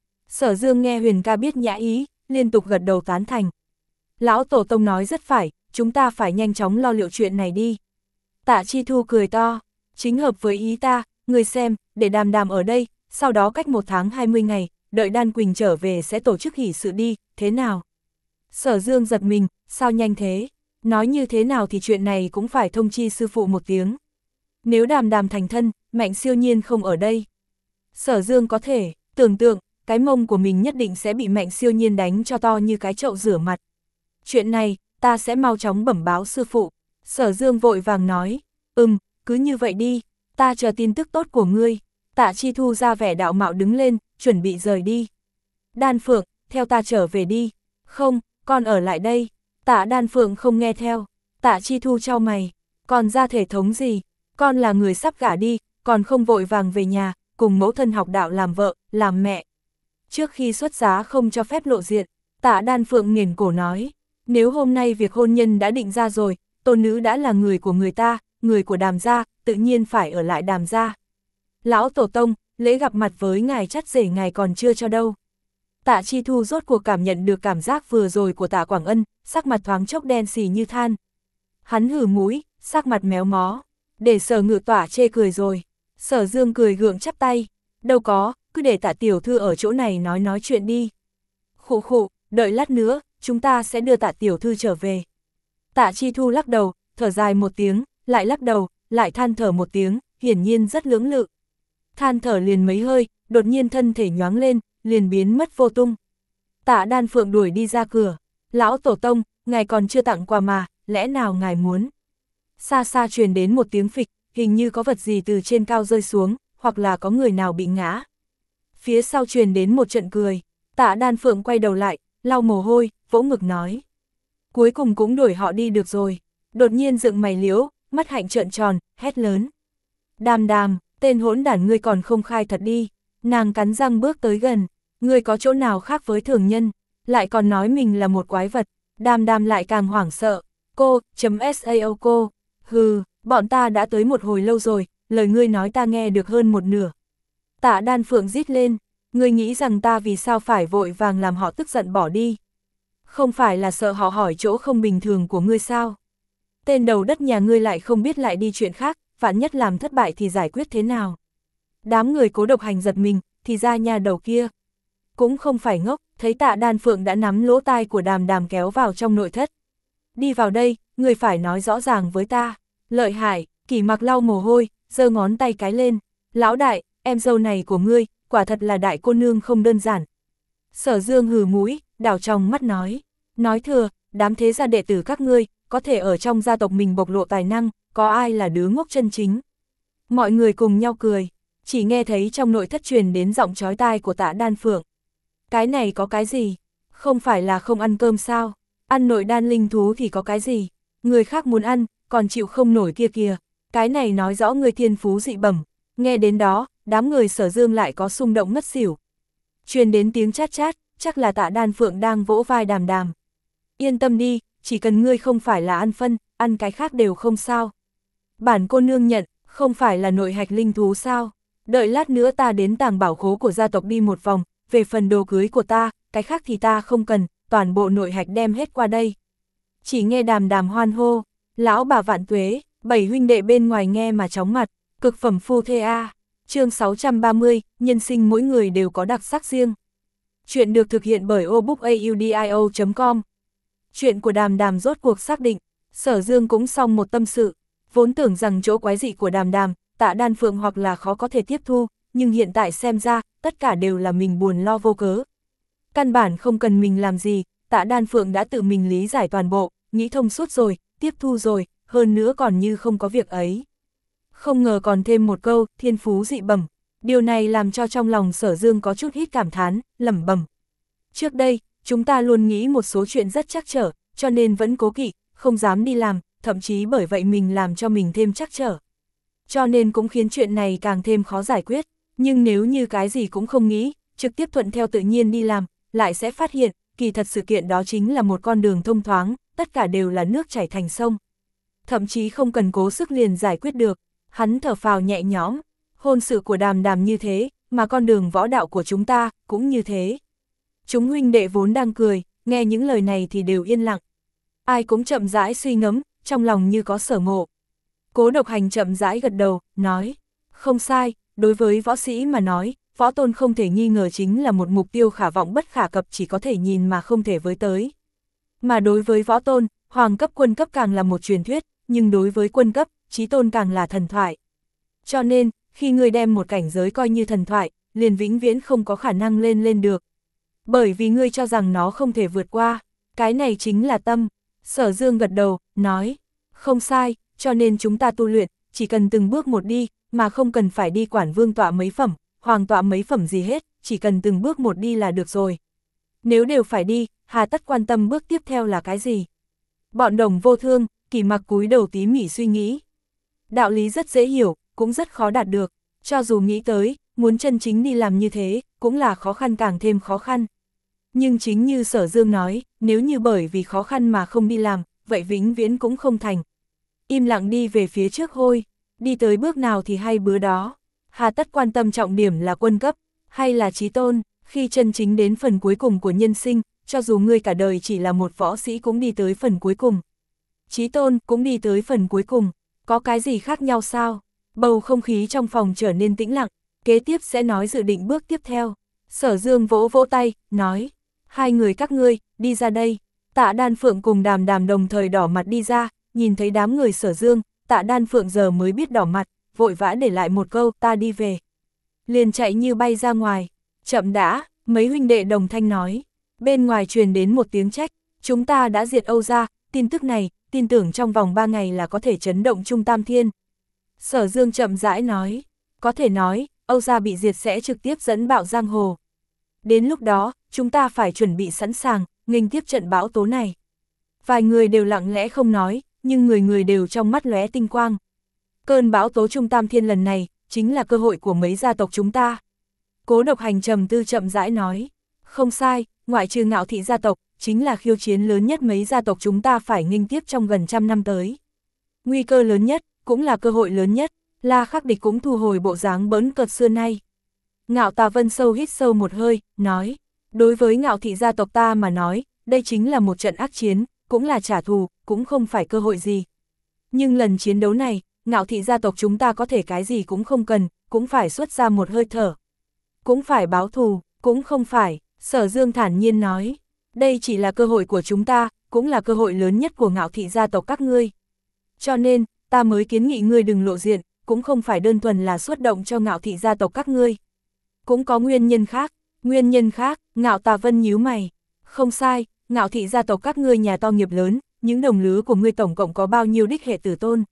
Sở Dương nghe Huyền ca biết nhã ý, liên tục gật đầu tán thành. Lão Tổ Tông nói rất phải, chúng ta phải nhanh chóng lo liệu chuyện này đi. Tạ Chi Thu cười to, chính hợp với ý ta, người xem, để Đàm Đàm ở đây, sau đó cách một tháng hai mươi ngày, đợi Đan Quỳnh trở về sẽ tổ chức hỷ sự đi, thế nào? Sở Dương giật mình, sao nhanh thế? Nói như thế nào thì chuyện này cũng phải thông chi sư phụ một tiếng. Nếu Đàm Đàm thành thân, Mạnh Siêu Nhiên không ở đây. Sở Dương có thể tưởng tượng, cái mông của mình nhất định sẽ bị Mạnh Siêu Nhiên đánh cho to như cái chậu rửa mặt. Chuyện này, ta sẽ mau chóng bẩm báo sư phụ. Sở Dương vội vàng nói, ừm, cứ như vậy đi, ta chờ tin tức tốt của ngươi. Tạ Chi Thu ra vẻ đạo mạo đứng lên, chuẩn bị rời đi. Đan Phượng, theo ta trở về đi. Không, con ở lại đây. Tạ Đan Phượng không nghe theo. Tạ Chi Thu chau mày, còn ra thể thống gì? Con là người sắp gả đi, còn không vội vàng về nhà, cùng mẫu thân học đạo làm vợ, làm mẹ. Trước khi xuất giá không cho phép lộ diện, Tạ Đan Phượng nghiền cổ nói, nếu hôm nay việc hôn nhân đã định ra rồi, tôn nữ đã là người của người ta, người của Đàm gia, tự nhiên phải ở lại Đàm gia. Lão Tổ Tông, lễ gặp mặt với ngài chắt rể ngài còn chưa cho đâu. Tạ Chi Thu rốt cuộc cảm nhận được cảm giác vừa rồi của Tạ Quảng Ân, sắc mặt thoáng chốc đen xì như than. Hắn hử mũi, sắc mặt méo mó, để Sở Ngự Tọa chê cười rồi. Sở Dương cười gượng chắp tay, đâu có, cứ để Tạ tiểu thư ở chỗ này nói nói chuyện đi. Khụ khụ, đợi lát nữa, chúng ta sẽ đưa Tạ tiểu thư trở về. Tạ Chi Thu lắc đầu, thở dài một tiếng, lại lắc đầu, lại than thở một tiếng, hiển nhiên rất lưỡng lự. Than thở liền mấy hơi, đột nhiên thân thể nhoáng lên, liền biến mất vô tung. Tạ Đan Phượng đuổi đi ra cửa, lão Tổ Tông, ngài còn chưa tặng quà mà, lẽ nào ngài muốn? Xa xa truyền đến một tiếng phịch, hình như có vật gì từ trên cao rơi xuống, hoặc là có người nào bị ngã. Phía sau truyền đến một trận cười, Tạ Đan Phượng quay đầu lại, lau mồ hôi, vỗ ngực nói. Cuối cùng cũng đuổi họ đi được rồi. Đột nhiên dựng mày liễu, mắt hạnh trợn tròn, hét lớn. Đàm Đàm, tên hỗn đản ngươi còn không khai thật đi. Nàng cắn răng bước tới gần, ngươi có chỗ nào khác với thường nhân, lại còn nói mình là một quái vật. Đàm Đàm lại càng hoảng sợ. Cô, chấm sao cô, hừ, bọn ta đã tới một hồi lâu rồi, lời ngươi nói ta nghe được hơn một nửa. Tạ Đan Phượng rít lên, ngươi nghĩ rằng ta vì sao phải vội vàng làm họ tức giận bỏ đi? Không phải là sợ họ hỏi chỗ không bình thường của ngươi sao? Tên đầu đất nhà ngươi lại không biết lại đi chuyện khác, vạn nhất làm thất bại thì giải quyết thế nào? Đám người Cố Độc Hành giật mình, thì ra nhà đầu kia cũng không phải ngốc, thấy Tạ Đan Phượng đã nắm lỗ tai của Đàm Đàm kéo vào trong nội thất. Đi vào đây, ngươi phải nói rõ ràng với ta. Lợi hại, Kỷ Mặc lau mồ hôi, giơ ngón tay cái lên. Lão đại, em dâu này của ngươi, quả thật là đại cô nương không đơn giản. Sở Dương hừ mũi, đảo trong mắt nói. Nói thừa, đám thế gia đệ tử các ngươi, có thể ở trong gia tộc mình bộc lộ tài năng, có ai là đứa ngốc chân chính. Mọi người cùng nhau cười, chỉ nghe thấy trong nội thất truyền đến giọng chói tai của Tạ Đan Phượng. Cái này có cái gì? Không phải là không ăn cơm sao? Ăn nội đan linh thú thì có cái gì? Người khác muốn ăn, còn chịu không nổi kia kìa. Cái này nói rõ người thiên phú dị bẩm. Nghe đến đó, đám người Sở Dương lại có xung động ngất xỉu. Truyền đến tiếng chát chát, chắc là Tạ Đan Phượng đang vỗ vai Đàm Đàm. Yên tâm đi, chỉ cần ngươi không phải là ăn phân, ăn cái khác đều không sao. Bản cô nương nhận, không phải là nội hạch linh thú sao? Đợi lát nữa ta đến tàng bảo khố của gia tộc đi một vòng, về phần đồ cưới của ta, cái khác thì ta không cần, toàn bộ nội hạch đem hết qua đây. Chỉ nghe Đàm Đàm hoan hô, lão bà vạn tuế, bảy huynh đệ bên ngoài nghe mà chóng mặt, cực phẩm phu thê a. Chương sáu trăm ba mươi, nhân sinh mỗi người đều có đặc sắc riêng. Chuyện được thực hiện bởi obookaudio chấm com. Chuyện của Đàm Đàm rốt cuộc xác định, Sở Dương cũng xong một tâm sự, vốn tưởng rằng chỗ quái dị của Đàm Đàm, Tạ Đan Phượng hoặc là khó có thể tiếp thu, nhưng hiện tại xem ra, tất cả đều là mình buồn lo vô cớ. Căn bản không cần mình làm gì, Tạ Đan Phượng đã tự mình lý giải toàn bộ, nghĩ thông suốt rồi, tiếp thu rồi, hơn nữa còn như không có việc ấy. Không ngờ còn thêm một câu, thiên phú dị bẩm. Điều này làm cho trong lòng Sở Dương có chút hít cảm thán, lẩm bẩm. Trước đây, chúng ta luôn nghĩ một số chuyện rất trắc trở, cho nên vẫn cố kỵ, không dám đi làm, thậm chí bởi vậy mình làm cho mình thêm trắc trở. Cho nên cũng khiến chuyện này càng thêm khó giải quyết, nhưng nếu như cái gì cũng không nghĩ, trực tiếp thuận theo tự nhiên đi làm, lại sẽ phát hiện, kỳ thật sự kiện đó chính là một con đường thông thoáng, tất cả đều là nước chảy thành sông. Thậm chí không cần cố sức liền giải quyết được, hắn thở phào nhẹ nhõm, hôn sự của Đàm Đàm như thế, mà con đường võ đạo của chúng ta cũng như thế. Chúng huynh đệ vốn đang cười, nghe những lời này thì đều yên lặng. Ai cũng chậm rãi suy ngẫm, trong lòng như có sở ngộ. Cố Độc Hành chậm rãi gật đầu, nói, không sai, đối với võ sĩ mà nói, võ tôn không thể nghi ngờ chính là một mục tiêu khả vọng bất khả cập, chỉ có thể nhìn mà không thể với tới. Mà đối với võ tôn, hoàng cấp quân cấp càng là một truyền thuyết, nhưng đối với quân cấp, chí tôn càng là thần thoại. Cho nên, khi ngươi đem một cảnh giới coi như thần thoại, liền vĩnh viễn không có khả năng lên lên được. Bởi vì ngươi cho rằng nó không thể vượt qua, cái này chính là tâm. Sở Dương gật đầu, nói, không sai, cho nên chúng ta tu luyện, chỉ cần từng bước một đi, mà không cần phải đi quản vương tọa mấy phẩm, hoàng tọa mấy phẩm gì hết, chỉ cần từng bước một đi là được rồi. Nếu đều phải đi, hà tất quan tâm bước tiếp theo là cái gì? Bọn Đồng Vô Thương, Kỳ Mặc cúi đầu tí mỉ suy nghĩ. Đạo lý rất dễ hiểu, cũng rất khó đạt được, cho dù nghĩ tới, muốn chân chính đi làm như thế, cũng là khó khăn càng thêm khó khăn. Nhưng chính như Sở Dương nói, nếu như bởi vì khó khăn mà không đi làm, vậy vĩnh viễn cũng không thành. Im lặng đi về phía trước thôi, đi tới bước nào thì hay bữa đó. Hà tất quan tâm trọng điểm là quân cấp, hay là chí tôn, khi chân chính đến phần cuối cùng của nhân sinh, cho dù ngươi cả đời chỉ là một võ sĩ cũng đi tới phần cuối cùng. Chí tôn cũng đi tới phần cuối cùng, có cái gì khác nhau sao? Bầu không khí trong phòng trở nên tĩnh lặng, kế tiếp sẽ nói dự định bước tiếp theo. Sở Dương vỗ vỗ tay, nói, hai người các ngươi, đi ra đây. Tạ Đan Phượng cùng Đàm Đàm đồng thời đỏ mặt đi ra, nhìn thấy đám người Sở Dương, Tạ Đan Phượng giờ mới biết đỏ mặt, vội vã để lại một câu, ta đi về. Liền chạy như bay ra ngoài, chậm đã, mấy huynh đệ đồng thanh nói. Bên ngoài truyền đến một tiếng trách, chúng ta đã diệt Âu gia, tin tức này, tin tưởng trong vòng ba ngày là có thể chấn động Trung Tam Thiên. Sở Dương chậm rãi nói, có thể nói, Âu gia bị diệt sẽ trực tiếp dẫn bạo giang hồ. Đến lúc đó, chúng ta phải chuẩn bị sẵn sàng, nghênh tiếp trận bão tố này. Vài người đều lặng lẽ không nói, nhưng người người đều trong mắt lóe tinh quang. Cơn bão tố Trung Tam Thiên lần này, chính là cơ hội của mấy gia tộc chúng ta. Cố Độc Hành trầm tư chậm rãi nói, không sai, ngoại trừ Ngạo Thị gia tộc, chính là khiêu chiến lớn nhất mấy gia tộc chúng ta phải nghênh tiếp trong gần trăm năm tới. Nguy cơ lớn nhất, cũng là cơ hội lớn nhất, La Khắc Địch cũng thu hồi bộ dáng bỡn cợt xưa nay. Ngạo Tà Vân sâu hít sâu một hơi, nói, đối với Ngạo Thị gia tộc ta mà nói, đây chính là một trận ác chiến, cũng là trả thù, cũng không phải cơ hội gì. Nhưng lần chiến đấu này, Ngạo Thị gia tộc chúng ta có thể cái gì cũng không cần, cũng phải xuất ra một hơi thở. Cũng phải báo thù, cũng không phải, Sở Dương thản nhiên nói, đây chỉ là cơ hội của chúng ta, cũng là cơ hội lớn nhất của Ngạo Thị gia tộc các ngươi. Cho nên, ta mới kiến nghị ngươi đừng lộ diện, cũng không phải đơn thuần là xuất động cho Ngạo Thị gia tộc các ngươi. Cũng có nguyên nhân khác, nguyên nhân khác, Ngạo Tà Vân nhíu mày. Không sai, Ngạo Thị gia tộc các ngươi nhà to nghiệp lớn, những đồng lứa của ngươi tổng cộng có bao nhiêu đích hệ tử tôn?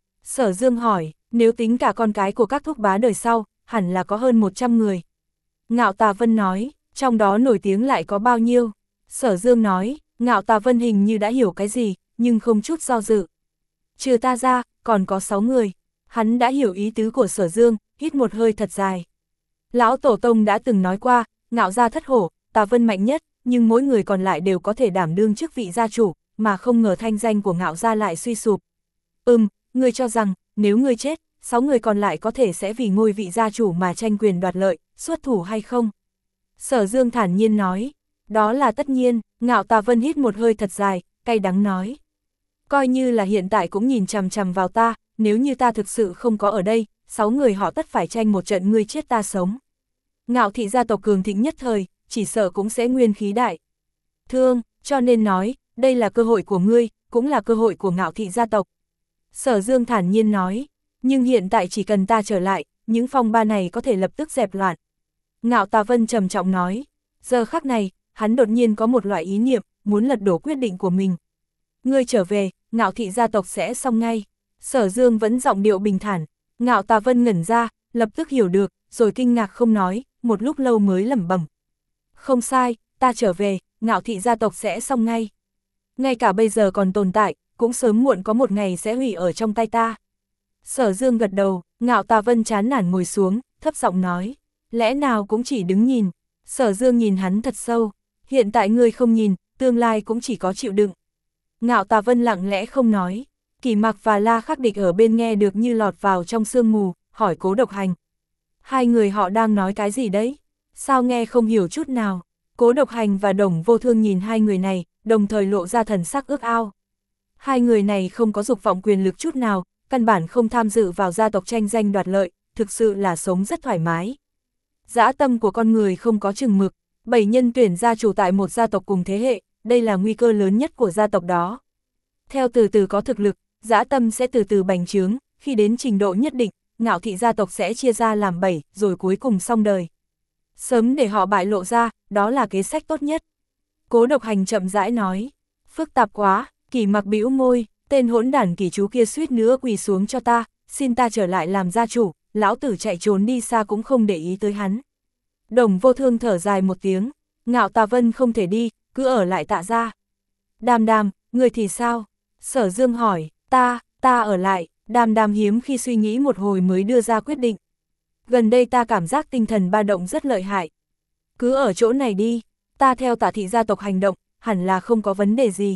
Sở Dương hỏi, nếu tính cả con cái của các thúc bá đời sau, hẳn là có hơn một trăm người. Ngạo Tà Vân nói, trong đó nổi tiếng lại có bao nhiêu? Sở Dương nói, Ngạo Tà Vân hình như đã hiểu cái gì, nhưng không chút do dự. Trừ ta ra, còn có sáu người. Hắn đã hiểu ý tứ của Sở Dương, hít một hơi thật dài. Lão Tổ Tông đã từng nói qua, Ngạo gia thất hổ, Tà Vân mạnh nhất, nhưng mỗi người còn lại đều có thể đảm đương chức vị gia chủ, mà không ngờ thanh danh của Ngạo gia lại suy sụp. Ừm, ngươi cho rằng, nếu ngươi chết, sáu người còn lại có thể sẽ vì ngôi vị gia chủ mà tranh quyền đoạt lợi, xuất thủ hay không? Sở Dương thản nhiên nói. Đó là tất nhiên. Ngạo Tà Vân hít một hơi thật dài, cay đắng nói. Coi như là hiện tại cũng nhìn chằm chằm vào ta, nếu như ta thực sự không có ở đây, sáu người họ tất phải tranh một trận ngươi chết ta sống. Ngạo thị gia tộc cường thịnh nhất thời, chỉ sợ cũng sẽ nguyên khí đại thương, cho nên nói, đây là cơ hội của ngươi, cũng là cơ hội của Ngạo thị gia tộc. Sở Dương thản nhiên nói, nhưng hiện tại chỉ cần ta trở lại, những phong ba này có thể lập tức dẹp loạn. Ngạo Tà Vân trầm trọng nói, giờ khắc này, hắn đột nhiên có một loại ý niệm, muốn lật đổ quyết định của mình. Ngươi trở về, Ngạo thị gia tộc sẽ xong ngay. Sở Dương vẫn giọng điệu bình thản. Ngạo Tà Vân ngẩn ra, lập tức hiểu được, rồi kinh ngạc không nói, một lúc lâu mới lẩm bẩm. Không sai, ta trở về, Ngạo thị gia tộc sẽ xong ngay. Ngay cả bây giờ còn tồn tại, cũng sớm muộn có một ngày sẽ hủy ở trong tay ta. Sở Dương gật đầu, Ngạo Tà Vân chán nản ngồi xuống, thấp giọng nói. Lẽ nào cũng chỉ đứng nhìn. Sở Dương nhìn hắn thật sâu. Hiện tại ngươi không nhìn, tương lai cũng chỉ có chịu đựng. Ngạo Tà Vân lặng lẽ không nói. Kỳ Mặc và La Khắc Địch ở bên nghe được như lọt vào trong sương mù, hỏi Cố Độc Hành. Hai người họ đang nói cái gì đấy? Sao nghe không hiểu chút nào? Cố Độc Hành và Đồng Vô Thương nhìn hai người này, đồng thời lộ ra thần sắc ước ao. Hai người này không có dục vọng quyền lực chút nào, căn bản không tham dự vào gia tộc tranh danh đoạt lợi, thực sự là sống rất thoải mái. Dã tâm của con người không có chừng mực, bảy nhân tuyển gia chủ tại một gia tộc cùng thế hệ, đây là nguy cơ lớn nhất của gia tộc đó. Theo từ từ có thực lực, dã tâm sẽ từ từ bành trướng, khi đến trình độ nhất định, Ngạo thị gia tộc sẽ chia ra làm bảy, rồi cuối cùng xong đời. Sớm để họ bại lộ ra, đó là kế sách tốt nhất. Cố Độc Hành chậm rãi nói, phức tạp quá. Kỳ Mặc bĩu môi, tên hỗn đản Kỳ chú kia suýt nữa quỳ xuống cho ta, xin ta trở lại làm gia chủ, lão tử chạy trốn đi xa cũng không để ý tới hắn. Đồng Vô Thương thở dài một tiếng, Ngạo Tà Vân không thể đi, cứ ở lại Tạ gia. Đàm Đàm, người thì sao? Sở Dương hỏi, ta, ta ở lại. Đàm Đàm hiếm khi suy nghĩ một hồi mới đưa ra quyết định. Gần đây ta cảm giác tinh thần ba động rất lợi hại. Cứ ở chỗ này đi, ta theo Tạ thị gia tộc hành động, hẳn là không có vấn đề gì.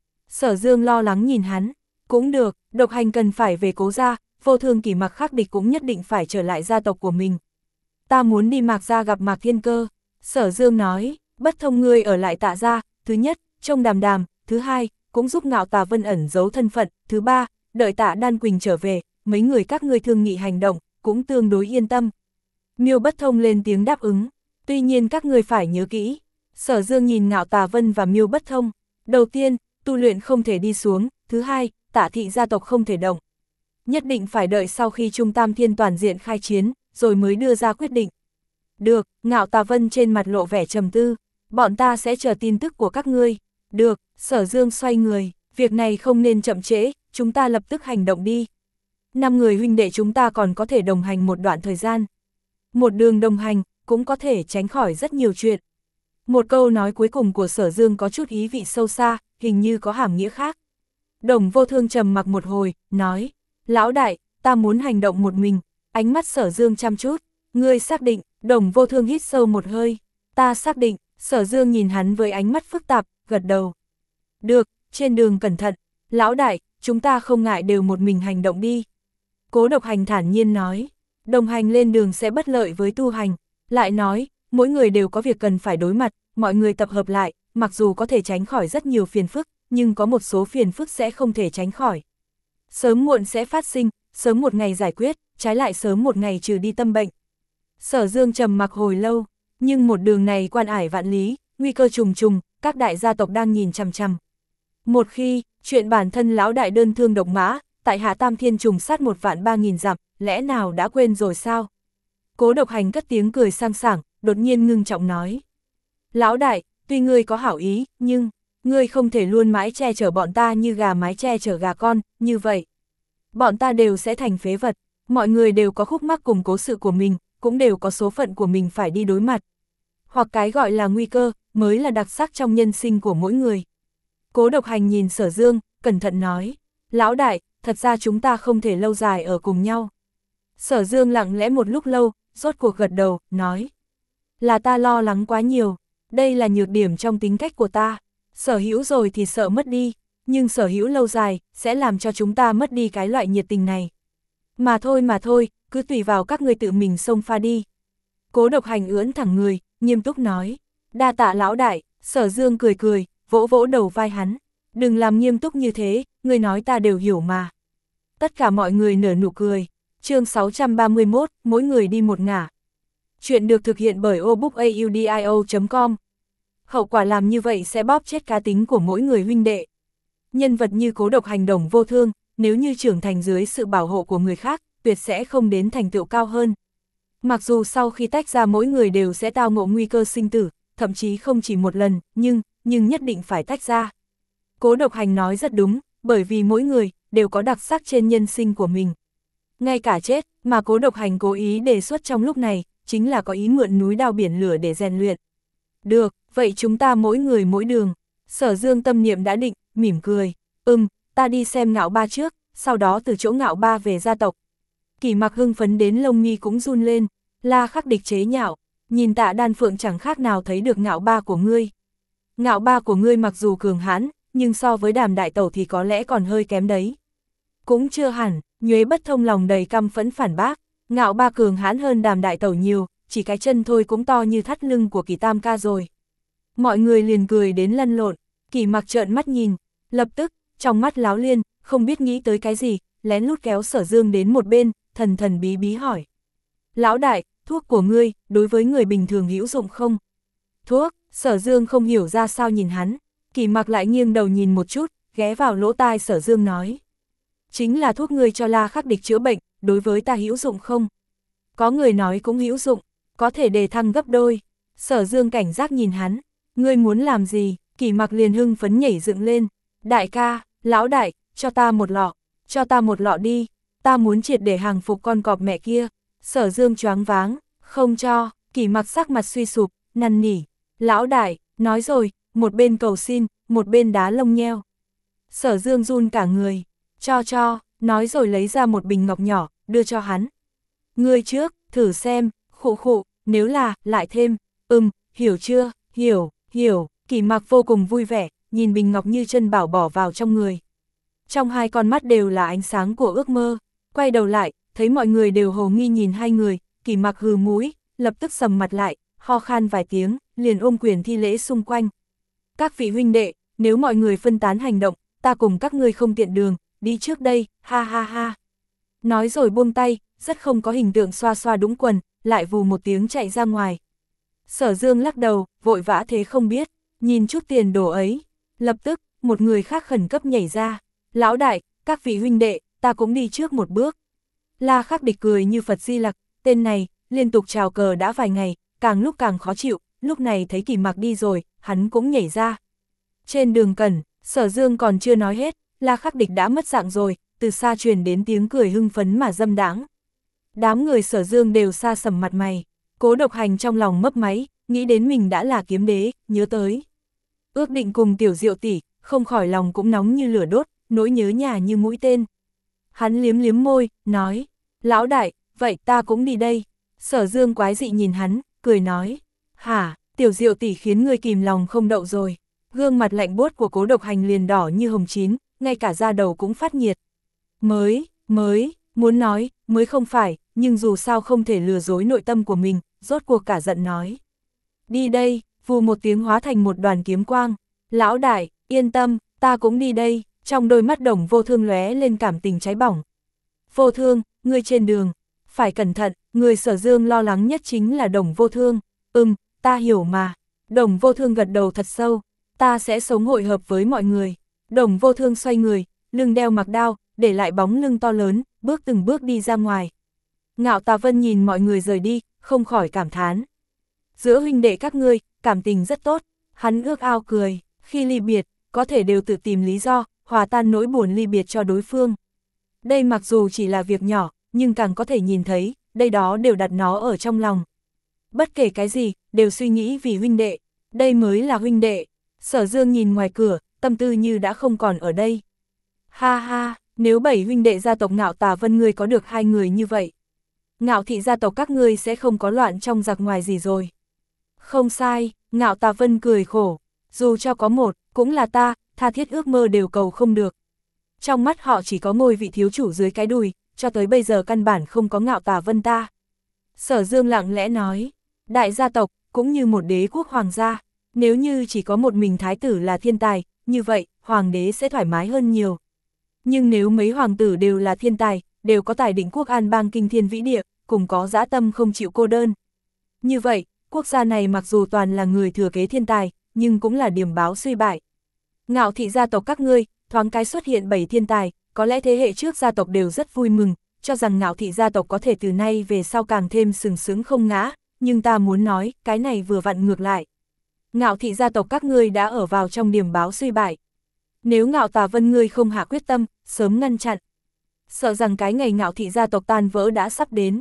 Sở Dương lo lắng nhìn hắn, cũng được, Độc Hành cần phải về Cố gia, Vô Thương Kỳ Mặc Khắc Địch cũng nhất định phải trở lại gia tộc của mình. Ta muốn đi Mạc gia gặp Mạc Thiên Cơ. Sở Dương nói, Bất Thông ngươi ở lại Tạ gia, thứ nhất, trông Đàm Đàm, thứ hai, cũng giúp Ngạo Tà Vân ẩn giấu thân phận, thứ ba, đợi Tạ Đan Quỳnh trở về, mấy người các ngươi thương nghị hành động, cũng tương đối yên tâm. Miêu Bất Thông lên tiếng đáp ứng, tuy nhiên các ngươi phải nhớ kỹ. Sở Dương nhìn Ngạo Tà Vân và Miêu Bất Thông, đầu tiên, tu luyện không thể đi xuống, thứ hai, Tạ thị gia tộc không thể động. Nhất định phải đợi sau khi Trung Tam Thiên toàn diện khai chiến, rồi mới đưa ra quyết định. Được, Ngạo Tà Vân trên mặt lộ vẻ trầm tư, bọn ta sẽ chờ tin tức của các ngươi. Được, Sở Dương xoay người, việc này không nên chậm trễ, chúng ta lập tức hành động đi. Năm người huynh đệ chúng ta còn có thể đồng hành một đoạn thời gian. Một đường đồng hành, cũng có thể tránh khỏi rất nhiều chuyện. Một câu nói cuối cùng của Sở Dương có chút ý vị sâu xa, hình như có hàm nghĩa khác. Đồng Vô Thương trầm mặc một hồi, nói, lão đại, ta muốn hành động một mình. Ánh mắt Sở Dương chăm chút, ngươi xác định. Đồng Vô Thương hít sâu một hơi, ta xác định. Sở Dương nhìn hắn với ánh mắt phức tạp, gật đầu. Được, trên đường cẩn thận, lão đại, chúng ta không ngại đều một mình hành động đi. Cố Độc Hành thản nhiên nói, đồng hành lên đường sẽ bất lợi với tu hành. Lại nói, mỗi người đều có việc cần phải đối mặt, mọi người tập hợp lại, mặc dù có thể tránh khỏi rất nhiều phiền phức, nhưng có một số phiền phức sẽ không thể tránh khỏi. Sớm muộn sẽ phát sinh, sớm một ngày giải quyết, trái lại sớm một ngày trừ đi tâm bệnh. Sở Dương trầm mặc hồi lâu, nhưng một đường này quan ải vạn lý, nguy cơ trùng trùng, các đại gia tộc đang nhìn chằm chằm. Một khi, chuyện bản thân lão đại đơn thương độc mã, tại Hạ Tam Thiên trùng sát một vạn ba nghìn dặm, lẽ nào đã quên rồi sao? Cố Độc Hành cất tiếng cười sang sảng, đột nhiên ngưng trọng nói. Lão đại, tuy ngươi có hảo ý, nhưng, ngươi không thể luôn mãi che chở bọn ta như gà mái che chở gà con, như vậy. Bọn ta đều sẽ thành phế vật, mọi người đều có khúc mắc cùng cố sự của mình, cũng đều có số phận của mình phải đi đối mặt. Hoặc cái gọi là nguy cơ, mới là đặc sắc trong nhân sinh của mỗi người. Cố Độc Hành nhìn Sở Dương, cẩn thận nói, lão đại, thật ra chúng ta không thể lâu dài ở cùng nhau. Sở Dương lặng lẽ một lúc lâu, rốt cuộc gật đầu, nói, là ta lo lắng quá nhiều, đây là nhược điểm trong tính cách của ta, sở hữu rồi thì sợ mất đi, nhưng sở hữu lâu dài, sẽ làm cho chúng ta mất đi cái loại nhiệt tình này. Mà thôi mà thôi, cứ tùy vào các ngươi tự mình xông pha đi. Cố Độc Hành ưỡn thẳng người, nghiêm túc nói. Đa tạ lão đại, Sở Dương cười cười, vỗ vỗ đầu vai hắn. Đừng làm nghiêm túc như thế, ngươi nói ta đều hiểu mà. Tất cả mọi người nở nụ cười. Chương sáu trăm ba mươi mốt, mỗi người đi một ngả. Chuyện được thực hiện bởi obookaudio chấm com. Hậu quả làm như vậy sẽ bóp chết cá tính của mỗi người huynh đệ. Nhân vật như Cố Độc Hành Đồng Vô Thương, nếu như trưởng thành dưới sự bảo hộ của người khác, tuyệt sẽ không đến thành tựu cao hơn. Mặc dù sau khi tách ra mỗi người đều sẽ tao ngộ nguy cơ sinh tử, thậm chí không chỉ một lần, nhưng, nhưng nhất định phải tách ra. Cố Độc Hành nói rất đúng, bởi vì mỗi người đều có đặc sắc trên nhân sinh của mình. Ngay cả chết, mà Cố Độc Hành cố ý đề xuất trong lúc này, chính là có ý mượn núi đao biển lửa để rèn luyện. Được, vậy chúng ta mỗi người mỗi đường. Sở Dương tâm niệm đã định, mỉm cười. Ừm, ta đi xem Ngạo Ba trước, sau đó từ chỗ Ngạo Ba về gia tộc. Kỷ Mặc hưng phấn đến lông mi cũng run lên. La Khắc Địch chế nhạo, nhìn Tạ Đan Phượng chẳng khác nào thấy được Ngạo Ba của ngươi. Ngạo Ba của ngươi mặc dù cường hãn, nhưng so với Đàm đại tẩu thì có lẽ còn hơi kém đấy. Cũng chưa hẳn, Nhuế Bất Thông lòng đầy căm phẫn phản bác. Ngạo Ba cường hãn hơn Đàm đại tẩu nhiều, chỉ cái chân thôi cũng to như thắt lưng của Kỳ Tam ca rồi. Mọi người liền cười đến lăn lộn. Kỷ Mặc trợn mắt nhìn, lập tức, trong mắt láo liên, không biết nghĩ tới cái gì, lén lút kéo Sở Dương đến một bên, thần thần bí bí hỏi. Lão đại, thuốc của ngươi, đối với người bình thường hữu dụng không? Thuốc, Sở Dương không hiểu ra sao nhìn hắn. Kỷ Mặc lại nghiêng đầu nhìn một chút, ghé vào lỗ tai Sở Dương nói. Chính là thuốc ngươi cho La Khắc Địch chữa bệnh, đối với ta hữu dụng không? Có người nói cũng hữu dụng, có thể đề thăng gấp đôi. Sở Dương cảnh giác nhìn hắn. Ngươi muốn làm gì? Kỷ Mặc liền hưng phấn nhảy dựng lên. Đại ca, lão đại, cho ta một lọ, cho ta một lọ đi. Ta muốn triệt để hàng phục con cọp mẹ kia. Sở Dương choáng váng, không cho. Kỷ Mặc sắc mặt suy sụp, năn nỉ. Lão đại, nói rồi, một bên cầu xin, một bên đá lông nheo. Sở Dương run cả người. Cho cho, nói rồi lấy ra một bình ngọc nhỏ, đưa cho hắn. Ngươi trước, thử xem, khụ khụ, nếu là, lại thêm. Ừm, hiểu chưa, hiểu, hiểu. Kỷ Mặc vô cùng vui vẻ, nhìn bình ngọc như chân bảo bỏ vào trong người. Trong hai con mắt đều là ánh sáng của ước mơ. Quay đầu lại, thấy mọi người đều hồ nghi nhìn hai người, Kỷ Mặc hừ mũi, lập tức sầm mặt lại, ho khan vài tiếng, liền ôm quyền thi lễ xung quanh. Các vị huynh đệ, nếu mọi người phân tán hành động, ta cùng các ngươi không tiện đường, đi trước đây, ha ha ha. Nói rồi buông tay, rất không có hình tượng xoa xoa đũng quần, lại vù một tiếng chạy ra ngoài. Sở Dương lắc đầu, vội vã thế không biết, nhìn chút tiền đồ ấy. Lập tức, một người khác khẩn cấp nhảy ra. Lão đại, các vị huynh đệ, ta cũng đi trước một bước. La Khắc Địch cười như Phật Di Lặc, tên này, liên tục chào cờ đã vài ngày, càng lúc càng khó chịu, lúc này thấy Kỷ Mặc đi rồi, hắn cũng nhảy ra. Trên đường Cẩn, Sở Dương còn chưa nói hết, La Khắc Địch đã mất dạng rồi, từ xa truyền đến tiếng cười hưng phấn mà dâm đãng. Đám người Sở Dương đều xa sầm mặt mày. Cố Độc Hành trong lòng mấp máy, nghĩ đến mình đã là kiếm đế, nhớ tới. Ước định cùng Tiểu Diệu tỷ, không khỏi lòng cũng nóng như lửa đốt, nỗi nhớ nhà như mũi tên. Hắn liếm liếm môi, nói, lão đại, vậy ta cũng đi đây. Sở Dương quái dị nhìn hắn, cười nói, hả, Tiểu Diệu tỷ khiến người kìm lòng không đậu rồi. Gương mặt lạnh buốt của Cố Độc Hành liền đỏ như hồng chín, ngay cả da đầu cũng phát nhiệt. Mới, mới, muốn nói, mới không phải, nhưng dù sao không thể lừa dối nội tâm của mình, rốt cuộc cả giận nói. Đi đây, vù một tiếng hóa thành một đoàn kiếm quang. Lão đại, yên tâm, ta cũng đi đây. Trong đôi mắt Đồng Vô Thương lóe lên cảm tình cháy bỏng. Vô Thương, ngươi trên đường, phải cẩn thận, người Sở Dương lo lắng nhất chính là Đồng Vô Thương. Ừm, ta hiểu mà. Đồng Vô Thương gật đầu thật sâu, ta sẽ sống hội hợp với mọi người. Đồng Vô Thương xoay người, lưng đeo mặc đao, để lại bóng lưng to lớn, bước từng bước đi ra ngoài. Ngạo Tà Vân nhìn mọi người rời đi, không khỏi cảm thán. Giữa huynh đệ các ngươi, cảm tình rất tốt, hắn ước ao cười, khi ly biệt, có thể đều tự tìm lý do, hòa tan nỗi buồn ly biệt cho đối phương. Đây mặc dù chỉ là việc nhỏ, nhưng càng có thể nhìn thấy, đây đó đều đặt nó ở trong lòng. Bất kể cái gì, đều suy nghĩ vì huynh đệ, đây mới là huynh đệ. Sở Dương nhìn ngoài cửa, tâm tư như đã không còn ở đây. Ha ha, nếu bảy huynh đệ gia tộc Ngạo Tà Vân ngươi có được hai người như vậy, Ngạo thị gia tộc các ngươi sẽ không có loạn trong giặc ngoài gì rồi. Không sai, Ngạo Tà Vân cười khổ, dù cho có một, cũng là ta, tha thiết ước mơ đều cầu không được. Trong mắt họ chỉ có ngôi vị thiếu chủ dưới cái đùi, cho tới bây giờ căn bản không có Ngạo Tà Vân ta. Sở Dương lặng lẽ nói, đại gia tộc, cũng như một đế quốc hoàng gia. Nếu như chỉ có một mình thái tử là thiên tài, như vậy, hoàng đế sẽ thoải mái hơn nhiều. Nhưng nếu mấy hoàng tử đều là thiên tài, đều có tài định quốc an bang kinh thiên vĩ địa, cùng có dã tâm không chịu cô đơn. Như vậy, quốc gia này mặc dù toàn là người thừa kế thiên tài, nhưng cũng là điểm báo suy bại. Ngạo thị gia tộc các ngươi, thoáng cái xuất hiện bảy thiên tài, có lẽ thế hệ trước gia tộc đều rất vui mừng, cho rằng ngạo thị gia tộc có thể từ nay về sau càng thêm sừng sững không ngã, nhưng ta muốn nói, cái này vừa vặn ngược lại. Ngạo thị gia tộc các ngươi đã ở vào trong điểm báo suy bại. Nếu Ngạo Tà Vân ngươi không hạ quyết tâm, sớm ngăn chặn, sợ rằng cái ngày Ngạo thị gia tộc tan vỡ đã sắp đến.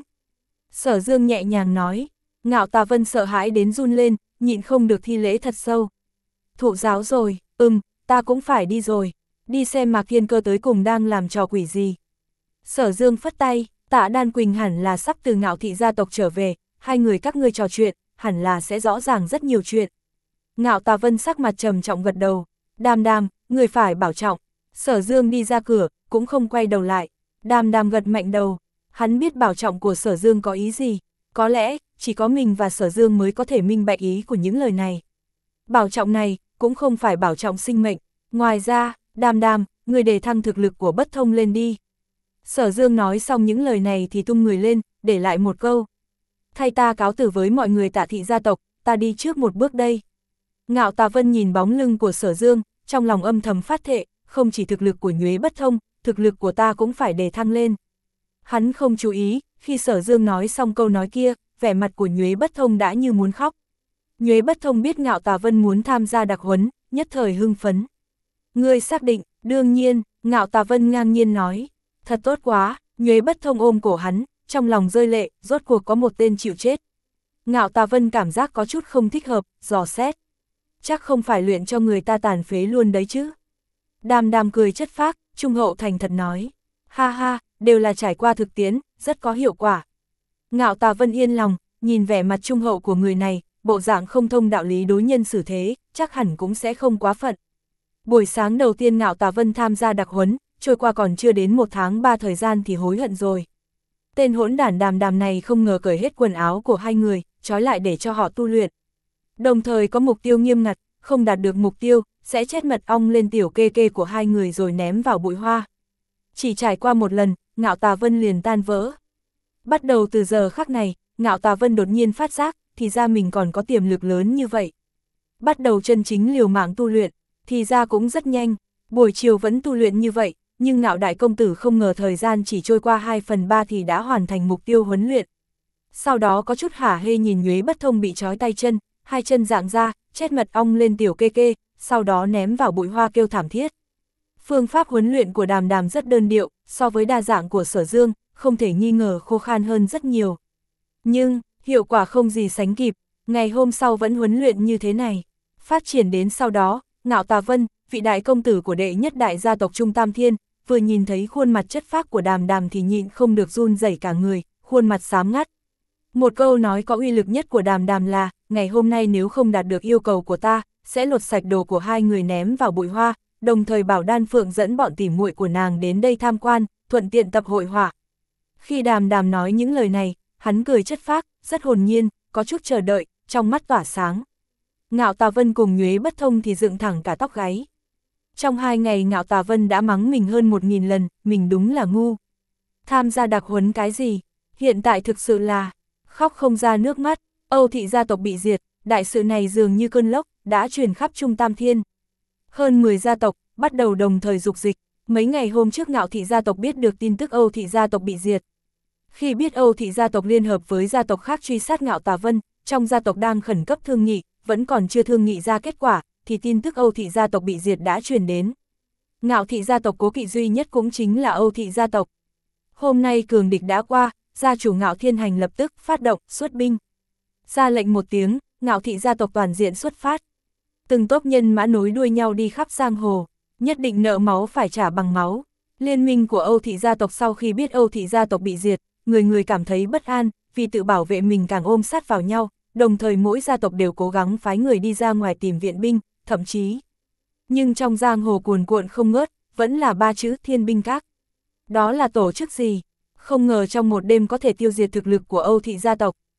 Sở Dương nhẹ nhàng nói. Ngạo Tà Vân sợ hãi đến run lên, nhịn không được thi lễ thật sâu. Thụ giáo rồi, ừm, ta cũng phải đi rồi, đi xem Mạc Thiên Cơ tới cùng đang làm trò quỷ gì. Sở Dương phất tay, Tạ Đan Quỳnh hẳn là sắp từ Ngạo thị gia tộc trở về, hai người các ngươi trò chuyện, hẳn là sẽ rõ ràng rất nhiều chuyện. Ngạo Tà Vân sắc mặt trầm trọng gật đầu. Đam Đam, người phải bảo trọng. Sở Dương đi ra cửa, cũng không quay đầu lại. Đam Đam gật mạnh đầu. Hắn biết bảo trọng của Sở Dương có ý gì. Có lẽ, chỉ có mình và Sở Dương mới có thể minh bạch ý của những lời này. Bảo trọng này, cũng không phải bảo trọng sinh mệnh. Ngoài ra, Đam Đam, người đề thăng thực lực của Bất Thông lên đi. Sở Dương nói xong những lời này thì tung người lên, để lại một câu. Thay ta cáo từ với mọi người Tạ thị gia tộc, ta đi trước một bước đây. Ngạo Tà Vân nhìn bóng lưng của Sở Dương, trong lòng âm thầm phát thệ, không chỉ thực lực của Nhuế Bất Thông, thực lực của ta cũng phải đề thăng lên. Hắn không chú ý, khi Sở Dương nói xong câu nói kia, vẻ mặt của Nhuế Bất Thông đã như muốn khóc. Nhuế Bất Thông biết Ngạo Tà Vân muốn tham gia đặc huấn, nhất thời hưng phấn. Ngươi xác định, đương nhiên, Ngạo Tà Vân ngang nhiên nói. Thật tốt quá, Nhuế Bất Thông ôm cổ hắn, trong lòng rơi lệ, rốt cuộc có một tên chịu chết. Ngạo Tà Vân cảm giác có chút không thích hợp, dò xét. Chắc không phải luyện cho người ta tàn phế luôn đấy chứ. Đam Đam cười chất phác, trung hậu thành thật nói. Ha ha, đều là trải qua thực tiễn, rất có hiệu quả. Ngạo Tà Vân yên lòng, nhìn vẻ mặt trung hậu của người này, bộ dạng không thông đạo lý đối nhân xử thế, chắc hẳn cũng sẽ không quá phận. Buổi sáng đầu tiên Ngạo Tà Vân tham gia đặc huấn, trôi qua còn chưa đến một tháng ba thời gian thì hối hận rồi. Tên hỗn đản Đàm Đàm này không ngờ cởi hết quần áo của hai người, trói lại để cho họ tu luyện. Đồng thời có mục tiêu nghiêm ngặt, không đạt được mục tiêu, sẽ chết mật ong lên tiểu kê kê của hai người rồi ném vào bụi hoa. Chỉ trải qua một lần, Ngạo Tà Vân liền tan vỡ. Bắt đầu từ giờ khắc này, Ngạo Tà Vân đột nhiên phát giác, thì ra mình còn có tiềm lực lớn như vậy. Bắt đầu chân chính liều mạng tu luyện, thì ra cũng rất nhanh, buổi chiều vẫn tu luyện như vậy, nhưng Ngạo Đại Công Tử không ngờ thời gian chỉ trôi qua hai phần ba thì đã hoàn thành mục tiêu huấn luyện. Sau đó có chút hả hê nhìn Nhuế Bất Thông bị trói tay chân, hai chân dạng ra, chết mật ong lên tiểu kê kê, sau đó ném vào bụi hoa kêu thảm thiết. Phương pháp huấn luyện của Đàm Đàm rất đơn điệu, so với đa dạng của Sở Dương, không thể nghi ngờ khô khan hơn rất nhiều. Nhưng, hiệu quả không gì sánh kịp, ngày hôm sau vẫn huấn luyện như thế này. Phát triển đến sau đó, Ngạo Tà Vân, vị đại công tử của đệ nhất đại gia tộc Trung Tam Thiên, vừa nhìn thấy khuôn mặt chất phác của Đàm Đàm thì nhịn không được run rẩy cả người, khuôn mặt xám ngắt. Một câu nói có uy lực nhất của Đàm Đàm là, ngày hôm nay nếu không đạt được yêu cầu của ta, sẽ lột sạch đồ của hai người ném vào bụi hoa, đồng thời bảo Đan Phượng dẫn bọn tỉ muội của nàng đến đây tham quan, thuận tiện tập hội họa. Khi Đàm Đàm nói những lời này, hắn cười chất phác, rất hồn nhiên, có chút chờ đợi, trong mắt tỏa sáng. Ngạo Tà Vân cùng Nhuế Bất Thông thì dựng thẳng cả tóc gáy. Trong hai ngày Ngạo Tà Vân đã mắng mình hơn một nghìn lần, mình đúng là ngu. Tham gia đặc huấn cái gì? Hiện tại thực sự là khóc không ra nước mắt. Âu thị gia tộc bị diệt, đại sự này dường như cơn lốc, đã truyền khắp Trung Tam Thiên. Hơn mười gia tộc, bắt đầu đồng thời dục dịch. Mấy ngày hôm trước Ngạo thị gia tộc biết được tin tức Âu thị gia tộc bị diệt. Khi biết Âu thị gia tộc liên hợp với gia tộc khác truy sát Ngạo Tà Vân, trong gia tộc đang khẩn cấp thương nghị, vẫn còn chưa thương nghị ra kết quả, thì tin tức Âu thị gia tộc bị diệt đã truyền đến. Ngạo thị gia tộc cố kỵ duy nhất cũng chính là Âu thị gia tộc. Hôm nay cường địch đã qua, gia chủ Ngạo Thiên Hành lập tức phát động, xuất binh. Ra lệnh một tiếng, Ngạo thị gia tộc toàn diện xuất phát. Từng tốp nhân mã nối đuôi nhau đi khắp giang hồ, nhất định nợ máu phải trả bằng máu. Liên minh của Âu thị gia tộc sau khi biết Âu thị gia tộc bị diệt, người người cảm thấy bất an, vì tự bảo vệ mình càng ôm sát vào nhau, đồng thời mỗi gia tộc đều cố gắng phái người đi ra ngoài tìm viện binh, thậm chí. Nhưng trong giang hồ cuồn cuộn không ngớt, vẫn là ba chữ Thiên Binh Các. Đó là tổ chức gì? Không ngờ trong một đêm có thể tiêu diệt thực lực của Âu thị gia tộc.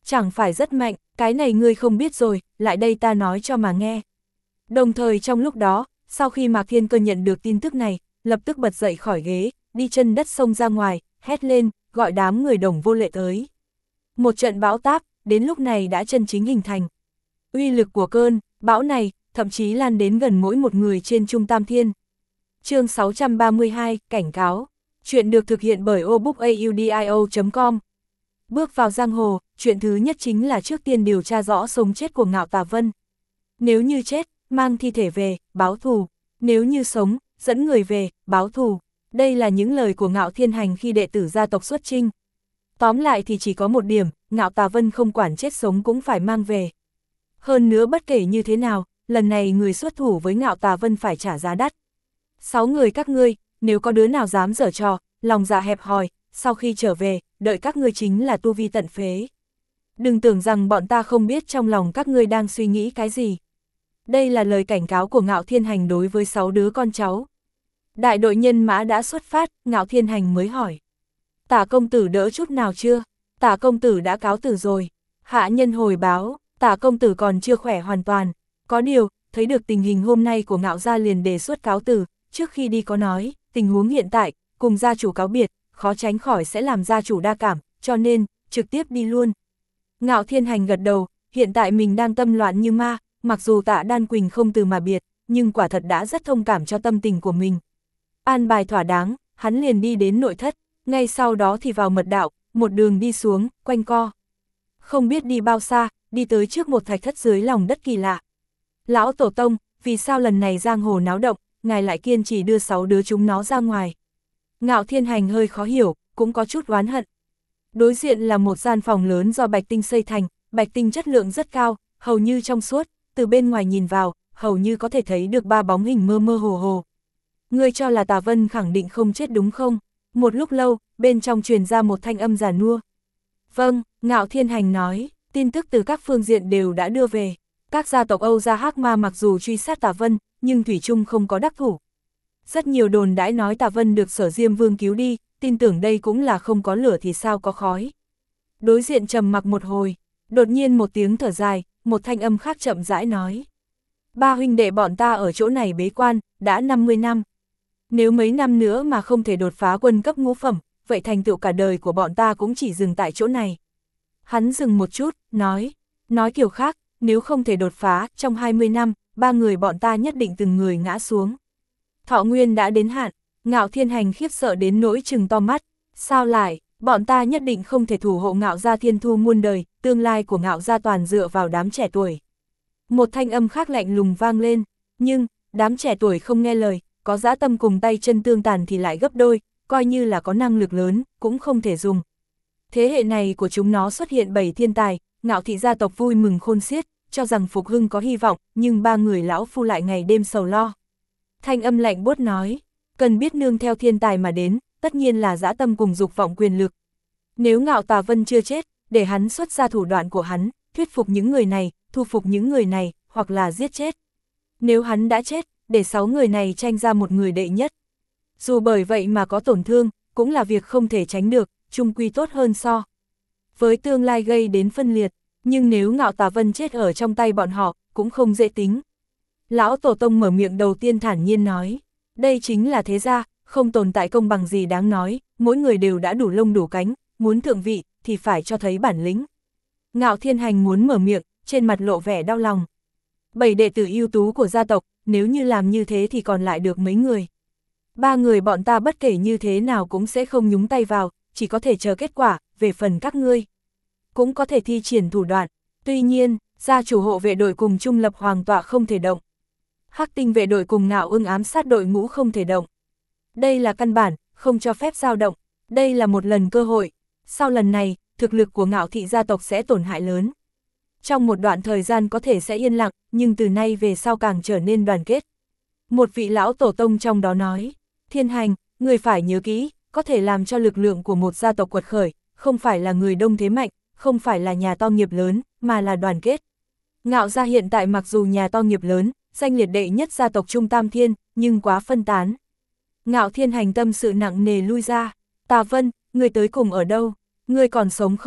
Chẳng phải rất mạnh, cái này ngươi không biết rồi, lại đây ta nói cho mà nghe. Đồng thời trong lúc đó, sau khi Mạc Thiên Cơ nhận được tin tức này, lập tức bật dậy khỏi ghế, đi chân đất xông ra ngoài, hét lên, gọi đám người Đồng Vô Lệ tới. Một trận bão táp, đến lúc này đã chân chính hình thành. Uy lực của cơn bão này, thậm chí lan đến gần mỗi một người trên Trung Tam Thiên. Chương sáu trăm ba mươi hai, cảnh cáo. Chuyện được thực hiện bởi obookaudio chấm com. Bước vào giang hồ, chuyện thứ nhất chính là trước tiên điều tra rõ sống chết của Ngạo Tà Vân. Nếu như chết, mang thi thể về, báo thù. Nếu như sống, dẫn người về, báo thù. Đây là những lời của Ngạo Thiên Hành khi đệ tử gia tộc xuất chinh. Tóm lại thì chỉ có một điểm, Ngạo Tà Vân không quản chết sống cũng phải mang về. Hơn nữa bất kể như thế nào, lần này người xuất thủ với Ngạo Tà Vân phải trả giá đắt. Sáu người các ngươi, nếu có đứa nào dám giở trò, lòng dạ hẹp hòi, sau khi trở về, đợi các ngươi chính là tu vi tận phế. Đừng tưởng rằng bọn ta không biết trong lòng các ngươi đang suy nghĩ cái gì. Đây là lời cảnh cáo của Ngạo Thiên Hành đối với sáu đứa con cháu. Đại đội nhân mã đã xuất phát, Ngạo Thiên Hành mới hỏi. Tả công tử đỡ chút nào chưa? Tả công tử đã cáo tử rồi. Hạ nhân hồi báo, Tả công tử còn chưa khỏe hoàn toàn. Có điều, thấy được tình hình hôm nay của Ngạo gia liền đề xuất cáo tử, trước khi đi có nói, tình huống hiện tại, cùng gia chủ cáo biệt, khó tránh khỏi sẽ làm gia chủ đa cảm, cho nên, trực tiếp đi luôn. Ngạo Thiên Hành gật đầu, hiện tại mình đang tâm loạn như ma, mặc dù Tạ Đan Quỳnh không từ mà biệt, nhưng quả thật đã rất thông cảm cho tâm tình của mình. An bài thỏa đáng, hắn liền đi đến nội thất, ngay sau đó thì vào mật đạo, một đường đi xuống, quanh co. Không biết đi bao xa, đi tới trước một thạch thất dưới lòng đất kỳ lạ. Lão Tổ Tông, vì sao lần này giang hồ náo động, ngài lại kiên trì đưa sáu đứa chúng nó ra ngoài? Ngạo Thiên Hành hơi khó hiểu, cũng có chút oán hận. Đối diện là một gian phòng lớn do bạch tinh xây thành, bạch tinh chất lượng rất cao, hầu như trong suốt, từ bên ngoài nhìn vào, hầu như có thể thấy được ba bóng hình mơ mơ hồ hồ. Ngươi cho là Tà Vân khẳng định không chết đúng không? Một lúc lâu, bên trong truyền ra một thanh âm già nua. Vâng, Ngạo Thiên Hành nói, tin tức từ các phương diện đều đã đưa về. Các gia tộc Âu Gia Hắc Ma mặc dù truy sát Tà Vân, nhưng thủy chung không có đắc thủ. Rất nhiều đồn đãi nói Tà Vân được Sở Diêm Vương cứu đi, tin tưởng đây cũng là không có lửa thì sao có khói. Đối diện trầm mặc một hồi, đột nhiên một tiếng thở dài, một thanh âm khác chậm rãi nói. Ba huynh đệ bọn ta ở chỗ này bế quan, đã năm mươi năm. Nếu mấy năm nữa mà không thể đột phá quân cấp ngũ phẩm, vậy thành tựu cả đời của bọn ta cũng chỉ dừng tại chỗ này. Hắn dừng một chút, nói, nói kiểu khác, nếu không thể đột phá, trong hai mươi năm, ba người bọn ta nhất định từng người ngã xuống. Thọ nguyên đã đến hạn, Ngạo Thiên Hành khiếp sợ đến nỗi trừng to mắt, sao lại, bọn ta nhất định không thể thủ hộ Ngạo gia thiên thu muôn đời, tương lai của Ngạo gia toàn dựa vào đám trẻ tuổi. Một thanh âm khác lạnh lùng vang lên, nhưng, đám trẻ tuổi không nghe lời, có dã tâm cùng tay chân tương tàn thì lại gấp đôi, coi như là có năng lực lớn, cũng không thể dùng. Thế hệ này của chúng nó xuất hiện bảy thiên tài, Ngạo thị gia tộc vui mừng khôn xiết, cho rằng phục hưng có hy vọng, nhưng ba người lão phu lại ngày đêm sầu lo. Thanh âm lạnh buốt nói, cần biết nương theo thiên tài mà đến, tất nhiên là dã tâm cùng dục vọng quyền lực. Nếu Ngạo Tà Vân chưa chết, để hắn xuất ra thủ đoạn của hắn, thuyết phục những người này, thu phục những người này, hoặc là giết chết. Nếu hắn đã chết, để sáu người này tranh ra một người đệ nhất. Dù bởi vậy mà có tổn thương, cũng là việc không thể tránh được, chung quy tốt hơn so với tương lai gây đến phân liệt, nhưng nếu Ngạo Tà Vân chết ở trong tay bọn họ, cũng không dễ tính. Lão Tổ Tông mở miệng đầu tiên thản nhiên nói, đây chính là thế gia, không tồn tại công bằng gì đáng nói, mỗi người đều đã đủ lông đủ cánh, muốn thượng vị, thì phải cho thấy bản lĩnh. Ngạo Thiên Hành muốn mở miệng, trên mặt lộ vẻ đau lòng. Bảy đệ tử ưu tú của gia tộc, nếu như làm như thế thì còn lại được mấy người. Ba người bọn ta bất kể như thế nào cũng sẽ không nhúng tay vào, chỉ có thể chờ kết quả, về phần các ngươi. Cũng có thể thi triển thủ đoạn, tuy nhiên, gia chủ hộ vệ đội cùng trung lập hoàng tọa không thể động. Hắc tinh vệ đội cùng Ngạo Ưng ám sát đội ngũ không thể động. Đây là căn bản, không cho phép dao động, đây là một lần cơ hội. Sau lần này, thực lực của Ngạo thị gia tộc sẽ tổn hại lớn. Trong một đoạn thời gian có thể sẽ yên lặng, nhưng từ nay về sau càng trở nên đoàn kết. Một vị lão tổ tông trong đó nói, Thiên Hành, người phải nhớ kỹ, có thể làm cho lực lượng của một gia tộc quật khởi, không phải là người đông thế mạnh, không phải là nhà to nghiệp lớn, mà là đoàn kết. Ngạo gia hiện tại mặc dù nhà to nghiệp lớn, danh liệt đệ nhất gia tộc Trung Tam Thiên, nhưng quá phân tán. Ngạo Thiên Hành tâm sự nặng nề lui ra, Tà Vân, người tới cùng ở đâu, người còn sống không?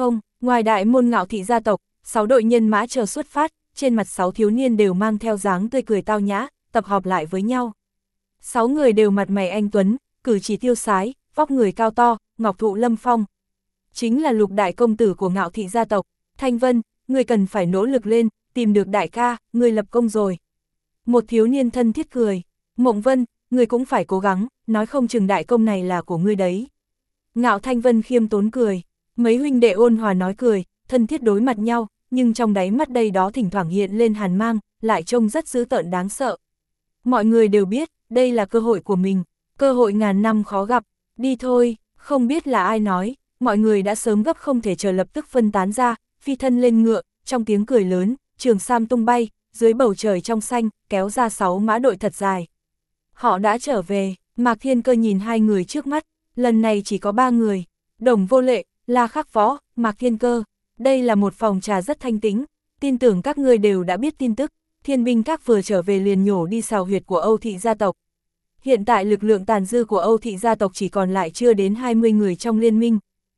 Ngoài đại môn Ngạo thị gia tộc, sáu đội nhân mã chờ xuất phát, trên mặt sáu thiếu niên đều mang theo dáng tươi cười tao nhã, tập họp lại với nhau. Sáu người đều mặt mày anh tuấn, cử chỉ tiêu sái, vóc người cao to, ngọc thụ lâm phong. Chính là Lục đại công tử của Ngạo thị gia tộc. Thanh Vân, người cần phải nỗ lực lên, tìm được đại ca, người lập công rồi. Một thiếu niên thân thiết cười. Mộng Vân, người cũng phải cố gắng, nói không chừng đại công này là của ngươi đấy. Ngạo Thanh Vân khiêm tốn cười. Mấy huynh đệ ôn hòa nói cười, thân thiết đối mặt nhau, nhưng trong đáy mắt đây đó thỉnh thoảng hiện lên hàn mang, lại trông rất dữ tợn đáng sợ. Mọi người đều biết, đây là cơ hội của mình, cơ hội ngàn năm khó gặp. Đi thôi, không biết là ai nói, mọi người đã sớm gấp không thể chờ lập tức phân tán ra, phi thân lên ngựa, trong tiếng cười lớn, trường sam tung bay, dưới bầu trời trong xanh, kéo ra sáu mã đội thật dài. Họ đã trở về, Mạc Thiên Cơ nhìn hai người trước mắt, lần này chỉ có ba người, Đồng Vô Lệ, La Khắc Võ, Mạc Thiên Cơ. Đây là một phòng trà rất thanh tĩnh, tin tưởng các ngươi đều đã biết tin tức, Thiên binh các vừa trở về liền nhổ đi sào huyệt của Âu thị gia tộc. Hiện tại lực lượng tàn dư của Âu thị gia tộc chỉ còn lại chưa đến hai mươi người trong liên minh.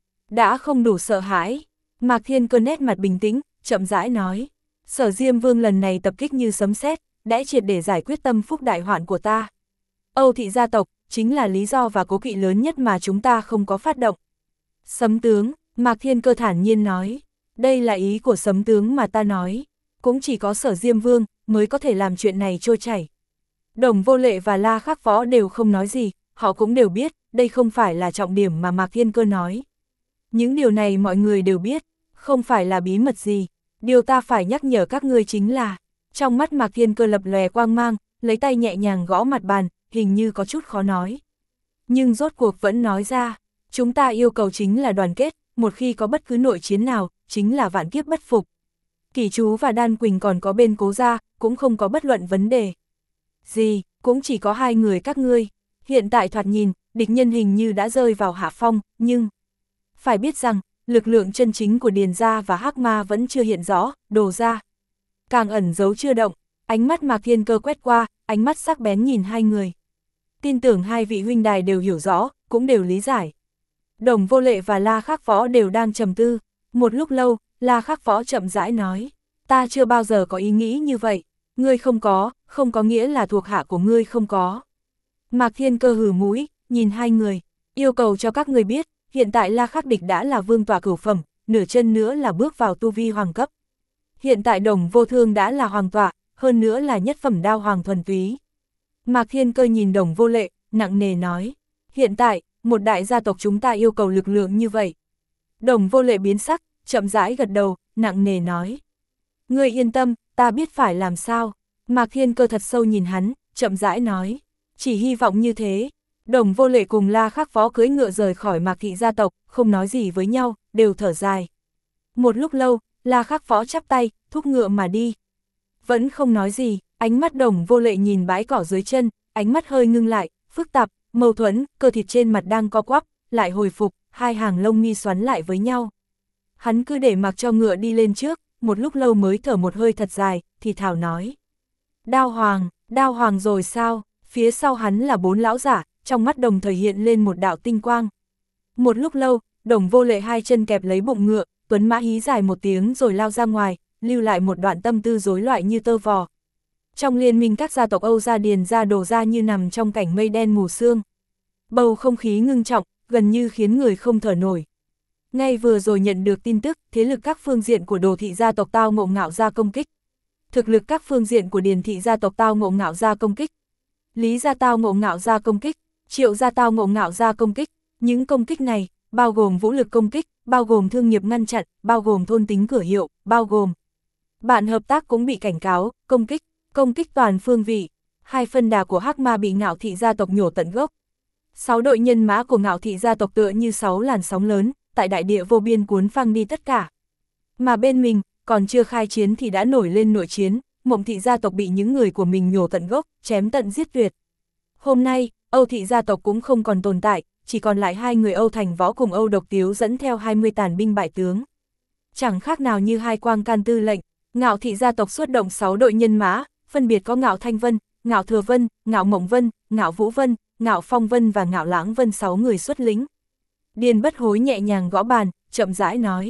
Đã không đủ sợ hãi. Mạc Thiên Cơ nét mặt bình tĩnh, chậm rãi nói. Sở Diêm Vương lần này tập kích như sấm sét, đã triệt để giải quyết tâm phúc đại hoạn của ta. Âu thị gia tộc chính là lý do và cố kỵ lớn nhất mà chúng ta không có phát động. Sấm tướng, Mạc Thiên Cơ thản nhiên nói. Đây là ý của sấm tướng mà ta nói. Cũng chỉ có Sở Diêm Vương mới có thể làm chuyện này trôi chảy. Đồng Vô Lệ và La Khắc Võ đều không nói gì, họ cũng đều biết, đây không phải là trọng điểm mà Mạc Thiên Cơ nói. Những điều này mọi người đều biết, không phải là bí mật gì. Điều ta phải nhắc nhở các ngươi chính là, trong mắt Mạc Thiên Cơ lập lòe quang mang, lấy tay nhẹ nhàng gõ mặt bàn, hình như có chút khó nói. Nhưng rốt cuộc vẫn nói ra, chúng ta yêu cầu chính là đoàn kết, một khi có bất cứ nội chiến nào, chính là vạn kiếp bất phục. Kỷ Chú và Đan Quỳnh còn có bên Cố gia, cũng không có bất luận vấn đề. Gì, cũng chỉ có hai người các ngươi. Hiện tại thoạt nhìn, địch nhân hình như đã rơi vào hạ phong, nhưng phải biết rằng, lực lượng chân chính của Điền gia và Hắc Ma vẫn chưa hiện rõ, Đồ gia càng ẩn giấu chưa động. Ánh mắt Mạc Thiên Cơ quét qua, ánh mắt sắc bén nhìn hai người. Tin tưởng hai vị huynh đài đều hiểu rõ, cũng đều lý giải. Đồng Vô Lệ và La Khắc Võ đều đang trầm tư. Một lúc lâu, La Khắc Võ chậm rãi nói, ta chưa bao giờ có ý nghĩ như vậy. Ngươi không có, không có nghĩa là thuộc hạ của ngươi không có. Mạc Thiên Cơ hừ mũi, nhìn hai người, yêu cầu cho các ngươi biết, hiện tại La Khắc Địch đã là vương tọa cửu phẩm, nửa chân nữa là bước vào tu vi hoàng cấp. Hiện tại Đồng Vô Thương đã là hoàng tọa, hơn nữa là nhất phẩm đao hoàng thuần túy. Mạc Thiên Cơ nhìn Đồng Vô Lệ, nặng nề nói, hiện tại, một đại gia tộc chúng ta yêu cầu lực lượng như vậy. Đồng Vô Lệ biến sắc, chậm rãi gật đầu, nặng nề nói, ngươi yên tâm, ta biết phải làm sao. Mạc Thiên Cơ thật sâu nhìn hắn, chậm rãi nói, chỉ hy vọng như thế. Đồng Vô Lệ cùng La Khắc Võ cưỡi ngựa rời khỏi Mạc thị gia tộc, không nói gì với nhau, đều thở dài. Một lúc lâu, La Khắc Võ chắp tay, thúc ngựa mà đi. Vẫn không nói gì, ánh mắt Đồng Vô Lệ nhìn bãi cỏ dưới chân, ánh mắt hơi ngưng lại, phức tạp, mâu thuẫn, cơ thịt trên mặt đang co quắp, lại hồi phục, hai hàng lông mi xoắn lại với nhau. Hắn cứ để mặc cho ngựa đi lên trước, một lúc lâu mới thở một hơi thật dài, thì thảo nói. Đao Hoàng, Đao Hoàng rồi sao? Phía sau hắn là bốn lão giả, trong mắt đồng thời hiện lên một đạo tinh quang. Một lúc lâu, Đồng Vô Lệ hai chân kẹp lấy bụng ngựa, tuấn mã hí dài một tiếng rồi lao ra ngoài, lưu lại một đoạn tâm tư rối loạn như tơ vò. Trong liên minh các gia tộc Âu gia Điền gia Đồ gia như nằm trong cảnh mây đen mù sương. Bầu không khí ngưng trọng, gần như khiến người không thở nổi. Ngay vừa rồi nhận được tin tức, thế lực các phương diện của Đồ thị gia tộc tao ngộ Ngạo gia công kích. Thực lực các phương diện của Điền thị gia tộc tao ngộ Ngạo gia công kích. Lý gia tao ngộ Ngạo gia công kích, Triệu gia tao ngộ Ngạo gia công kích. Những công kích này, bao gồm vũ lực công kích, bao gồm thương nghiệp ngăn chặn, bao gồm thôn tính cửa hiệu, bao gồm bạn hợp tác cũng bị cảnh cáo, công kích, công kích toàn phương vị. Hai phân đà của Hắc Ma bị Ngạo thị gia tộc nhổ tận gốc. Sáu đội nhân mã của Ngạo thị gia tộc tựa như sáu làn sóng lớn, tại đại địa vô biên cuốn phăng đi tất cả. Mà bên mình, còn chưa khai chiến thì đã nổi lên nội chiến, Mộng thị gia tộc bị những người của mình nhổ tận gốc, chém tận giết tuyệt. Hôm nay, Âu thị gia tộc cũng không còn tồn tại, chỉ còn lại hai người Âu Thành Võ cùng Âu Độc Tiếu dẫn theo hai mươi tàn binh bại tướng. Chẳng khác nào như hai quang can tư lệnh. Ngạo thị gia tộc xuất động sáu đội nhân mã, phân biệt có Ngạo Thanh Vân, Ngạo Thừa Vân, Ngạo Mộng Vân, Ngạo Vũ Vân, Ngạo Phong Vân và Ngạo Lãng Vân sáu người xuất lính. Điền Bất Hối nhẹ nhàng gõ bàn, chậm rãi nói,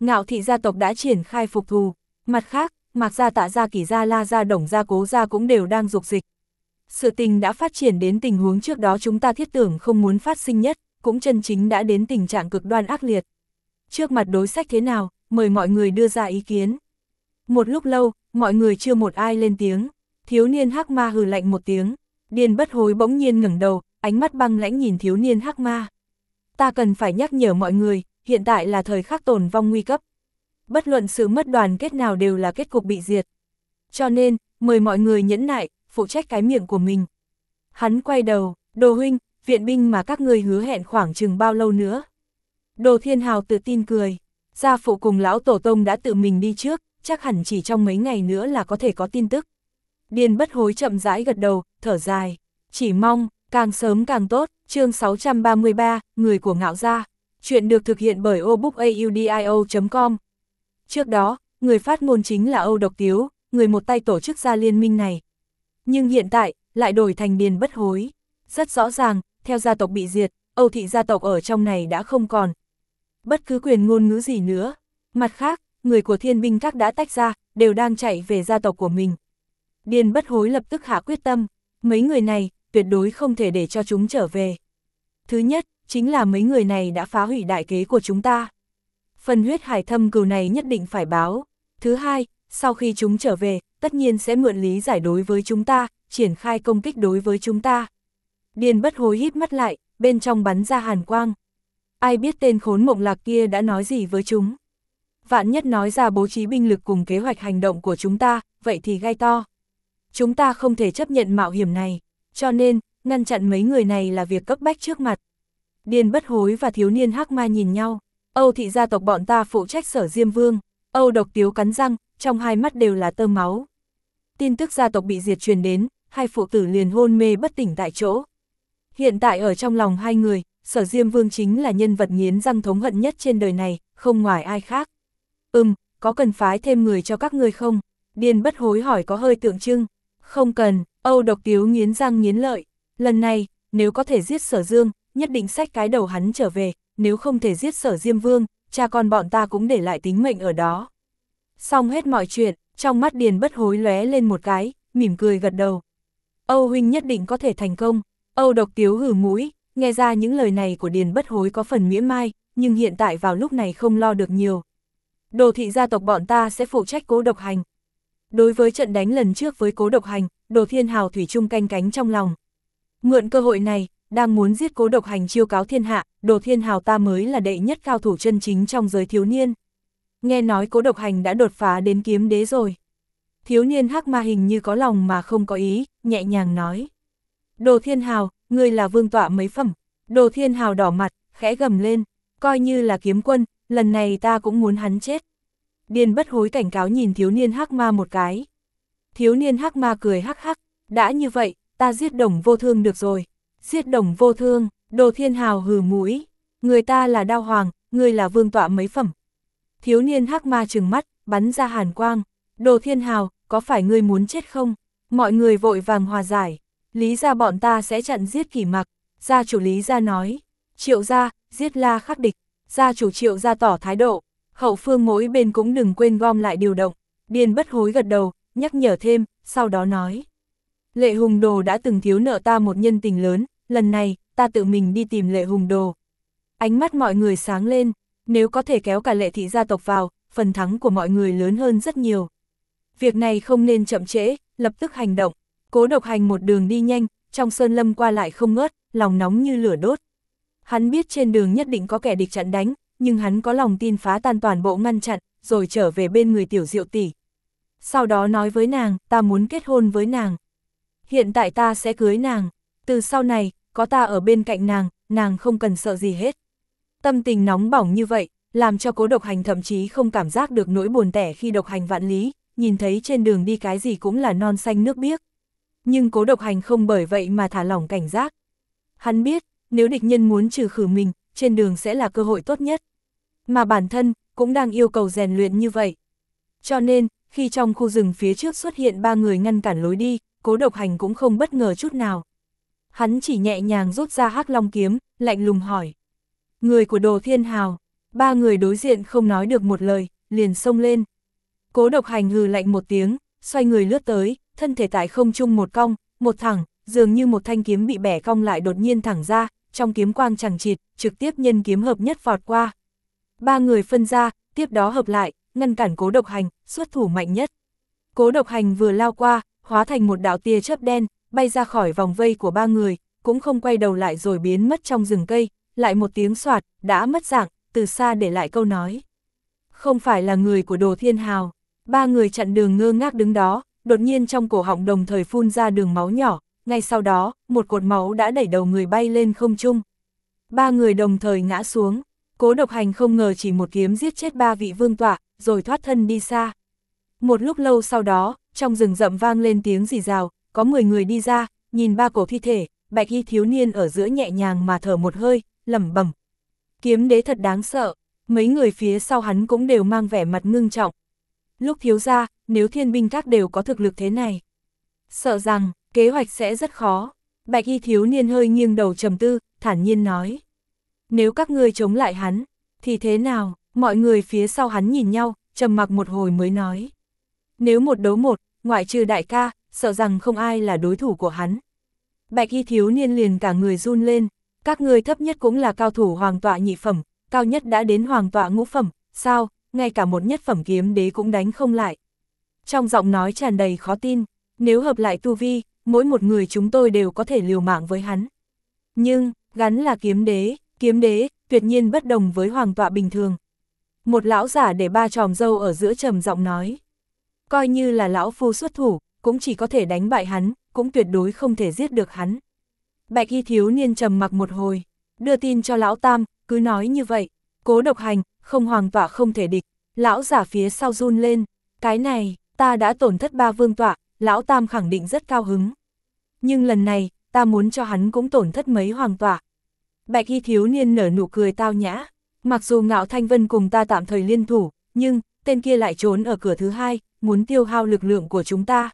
Ngạo thị gia tộc đã triển khai phục thù, mặt khác, Mạc gia, Tạ gia, Kỷ gia, La gia, Đồng gia, Cố gia cũng đều đang dục dịch. Sự tình đã phát triển đến tình huống trước đó chúng ta thiết tưởng không muốn phát sinh nhất, cũng chân chính đã đến tình trạng cực đoan ác liệt. Trước mặt đối sách thế nào, mời mọi người đưa ra ý kiến. Một lúc lâu, mọi người chưa một ai lên tiếng, thiếu niên hắc ma hừ lạnh một tiếng, Điền Bất Hối bỗng nhiên ngẩng đầu, ánh mắt băng lãnh nhìn thiếu niên hắc ma. Ta cần phải nhắc nhở mọi người, hiện tại là thời khắc tồn vong nguy cấp. Bất luận sự mất đoàn kết nào đều là kết cục bị diệt. Cho nên, mời mọi người nhẫn nại, phụ trách cái miệng của mình. Hắn quay đầu, Đồ huynh, viện binh mà các ngươi hứa hẹn khoảng chừng bao lâu nữa. Đồ Thiên Hào tự tin cười, gia phụ cùng lão tổ tông đã tự mình đi trước, chắc hẳn chỉ trong mấy ngày nữa là có thể có tin tức. Điền Bất Hối chậm rãi gật đầu, thở dài, chỉ mong, càng sớm càng tốt. Chương sáu trăm ba mươi ba, người của Ngạo gia. Chuyện được thực hiện bởi obookaudio chấm com. Trước đó, người phát ngôn chính là Âu Độc Tiếu, người một tay tổ chức ra liên minh này. Nhưng hiện tại, lại đổi thành Điền Bất Hối. Rất rõ ràng, theo gia tộc bị diệt, Âu thị gia tộc ở trong này đã không còn bất cứ quyền ngôn ngữ gì nữa. Mặt khác, người của Thiên binh các đã tách ra, đều đang chạy về gia tộc của mình. Điền Bất Hối lập tức hạ quyết tâm, mấy người này, tuyệt đối không thể để cho chúng trở về. Thứ nhất, chính là mấy người này đã phá hủy đại kế của chúng ta. Phần huyết hải thâm cừu này nhất định phải báo. Thứ hai, sau khi chúng trở về, tất nhiên sẽ mượn lý giải đối với chúng ta, triển khai công kích đối với chúng ta. Điền Bất Hối híp mắt lại, bên trong bắn ra hàn quang. Ai biết tên khốn mộng lạc kia đã nói gì với chúng. Vạn nhất nói ra bố trí binh lực cùng kế hoạch hành động của chúng ta, vậy thì gai to. Chúng ta không thể chấp nhận mạo hiểm này, cho nên, ngăn chặn mấy người này là việc cấp bách trước mặt. Điền Bất Hối và thiếu niên hắc ma nhìn nhau, Âu thị gia tộc bọn ta phụ trách Sở Diêm Vương. Âu Độc Tiếu cắn răng, trong hai mắt đều là tơ máu. Tin tức gia tộc bị diệt truyền đến, hai phụ tử liền hôn mê bất tỉnh tại chỗ. Hiện tại ở trong lòng hai người, Sở Diêm Vương chính là nhân vật nghiến răng thống hận nhất trên đời này, không ngoài ai khác. Ừm, có cần phái thêm người cho các ngươi không? Điền Bất Hối hỏi có hơi tượng trưng. Không cần, Âu Độc Tiếu nghiến răng nghiến lợi. Lần này, nếu có thể giết Sở Dương, nhất định xách cái đầu hắn trở về, nếu không thể giết Sở Diêm Vương, cha con bọn ta cũng để lại tính mệnh ở đó. Xong hết mọi chuyện, trong mắt Điền Bất Hối lóe lên một cái, mỉm cười gật đầu. Âu huynh nhất định có thể thành công. Âu Độc Tiếu hử mũi, nghe ra những lời này của Điền Bất Hối có phần mỉa mai, nhưng hiện tại vào lúc này không lo được nhiều. Đồ thị gia tộc bọn ta sẽ phụ trách Cố Độc Hành. Đối với trận đánh lần trước với Cố Độc Hành, Đồ Thiên Hào thủy chung canh cánh trong lòng. Mượn cơ hội này, đang muốn giết Cố Độc Hành chiêu cáo thiên hạ, Đồ Thiên Hào ta mới là đệ nhất cao thủ chân chính trong giới thiếu niên. Nghe nói Cố Độc Hành đã đột phá đến kiếm đế rồi. Thiếu niên hắc ma hình như có lòng mà không có ý, nhẹ nhàng nói. Đồ Thiên Hào, ngươi là vương tọa mấy phẩm. Đồ Thiên Hào đỏ mặt, khẽ gầm lên, coi như là kiếm quân, lần này ta cũng muốn hắn chết. Điền Bất Hối cảnh cáo nhìn thiếu niên hắc ma một cái. Thiếu niên hắc ma cười hắc hắc, đã như vậy, ta giết Đồng Vô Thương được rồi. Giết Đồng Vô Thương, Đồ Thiên Hào hừ mũi, người ta là Đao Hoàng, ngươi là vương tọa mấy phẩm. Thiếu niên hắc ma trừng mắt, bắn ra hàn quang. Đồ Thiên Hào, có phải ngươi muốn chết không? Mọi người vội vàng hòa giải. Lý gia bọn ta sẽ chặn giết Kỷ Mặc. Gia chủ Lý gia nói. Triệu gia, giết La Khắc địch. Gia chủ Triệu gia tỏ thái độ. Hậu phương mỗi bên cũng đừng quên gom lại điều động. Điền Bất Hối gật đầu, nhắc nhở thêm, sau đó nói. Lệ Hùng Đồ đã từng thiếu nợ ta một nhân tình lớn, lần này, ta tự mình đi tìm Lệ Hùng Đồ. Ánh mắt mọi người sáng lên, nếu có thể kéo cả Lệ thị gia tộc vào, phần thắng của mọi người lớn hơn rất nhiều. Việc này không nên chậm trễ, lập tức hành động. Cố Độc Hành một đường đi nhanh, trong sơn lâm qua lại không ngớt, lòng nóng như lửa đốt. Hắn biết trên đường nhất định có kẻ địch chặn đánh, nhưng hắn có lòng tin phá tan toàn bộ ngăn chặn, rồi trở về bên người tiểu Diệu tỷ. Sau đó nói với nàng, ta muốn kết hôn với nàng. Hiện tại ta sẽ cưới nàng, từ sau này, có ta ở bên cạnh nàng, nàng không cần sợ gì hết. Tâm tình nóng bỏng như vậy, làm cho Cố Độc Hành thậm chí không cảm giác được nỗi buồn tẻ khi độc hành vạn lý, nhìn thấy trên đường đi cái gì cũng là non xanh nước biếc. Nhưng Cố Độc Hành không bởi vậy mà thả lỏng cảnh giác. Hắn biết, nếu địch nhân muốn trừ khử mình, trên đường sẽ là cơ hội tốt nhất. Mà bản thân, cũng đang yêu cầu rèn luyện như vậy. Cho nên, khi trong khu rừng phía trước xuất hiện ba người ngăn cản lối đi, Cố Độc Hành cũng không bất ngờ chút nào. Hắn chỉ nhẹ nhàng rút ra Hắc Long kiếm, lạnh lùng hỏi. Người của Đồ Thiên Hào, Ba người đối diện không nói được một lời, liền xông lên. Cố Độc Hành hừ lạnh một tiếng, xoay người lướt tới, thân thể tại không trung một cong, một thẳng, dường như một thanh kiếm bị bẻ cong lại đột nhiên thẳng ra, trong kiếm quang chằng chịt, trực tiếp nhân kiếm hợp nhất vọt qua. Ba người phân ra, tiếp đó hợp lại, ngăn cản Cố Độc Hành, xuất thủ mạnh nhất. Cố Độc Hành vừa lao qua, hóa thành một đạo tia chớp đen, bay ra khỏi vòng vây của ba người, cũng không quay đầu lại rồi biến mất trong rừng cây, lại một tiếng xoạt, đã mất dạng, từ xa để lại câu nói. Không phải là người của Đồ Thiên Hào. Ba người chặn đường ngơ ngác đứng đó, đột nhiên trong cổ họng đồng thời phun ra đường máu nhỏ, ngay sau đó, một cột máu đã đẩy đầu người bay lên không trung. Ba người đồng thời ngã xuống, Cố Độc Hành không ngờ chỉ một kiếm giết chết ba vị vương tọa, rồi thoát thân đi xa. Một lúc lâu sau đó, trong rừng rậm vang lên tiếng rì rào, có mười người đi ra, nhìn ba cổ thi thể, bạch y thiếu niên ở giữa nhẹ nhàng mà thở một hơi, lẩm bẩm. Kiếm đế thật đáng sợ, mấy người phía sau hắn cũng đều mang vẻ mặt ngưng trọng. Lúc thiếu gia, nếu thiên binh các đều có thực lực thế này, sợ rằng, kế hoạch sẽ rất khó. Bạch y thiếu niên hơi nghiêng đầu trầm tư, thản nhiên nói. Nếu các ngươi chống lại hắn, thì thế nào? Mọi người phía sau hắn nhìn nhau, trầm mặc một hồi mới nói. Nếu một đấu một, ngoại trừ đại ca, sợ rằng không ai là đối thủ của hắn. Bạch y thiếu niên liền cả người run lên, các ngươi thấp nhất cũng là cao thủ hoàng tọa nhị phẩm, cao nhất đã đến hoàng tọa ngũ phẩm, sao, ngay cả một nhất phẩm kiếm đế cũng đánh không lại. Trong giọng nói tràn đầy khó tin, nếu hợp lại tu vi, mỗi một người chúng tôi đều có thể liều mạng với hắn. Nhưng, gắn là kiếm đế, kiếm đế, tuyệt nhiên bất đồng với hoàng tọa bình thường. Một lão giả để ba tròm râu ở giữa trầm giọng nói. Coi như là lão phu xuất thủ, cũng chỉ có thể đánh bại hắn, cũng tuyệt đối không thể giết được hắn. Bạch y thiếu niên trầm mặc một hồi, đưa tin cho lão tam, cứ nói như vậy. Cố Độc Hành, không hoàng tọa không thể địch. Lão giả phía sau run lên, cái này, ta đã tổn thất ba vương tọa, lão tam khẳng định rất cao hứng. Nhưng lần này, ta muốn cho hắn cũng tổn thất mấy hoàng tọa. Bạch y thiếu niên nở nụ cười tao nhã, mặc dù Ngạo Thanh Vân cùng ta tạm thời liên thủ, nhưng, tên kia lại trốn ở cửa thứ hai, muốn tiêu hao lực lượng của chúng ta.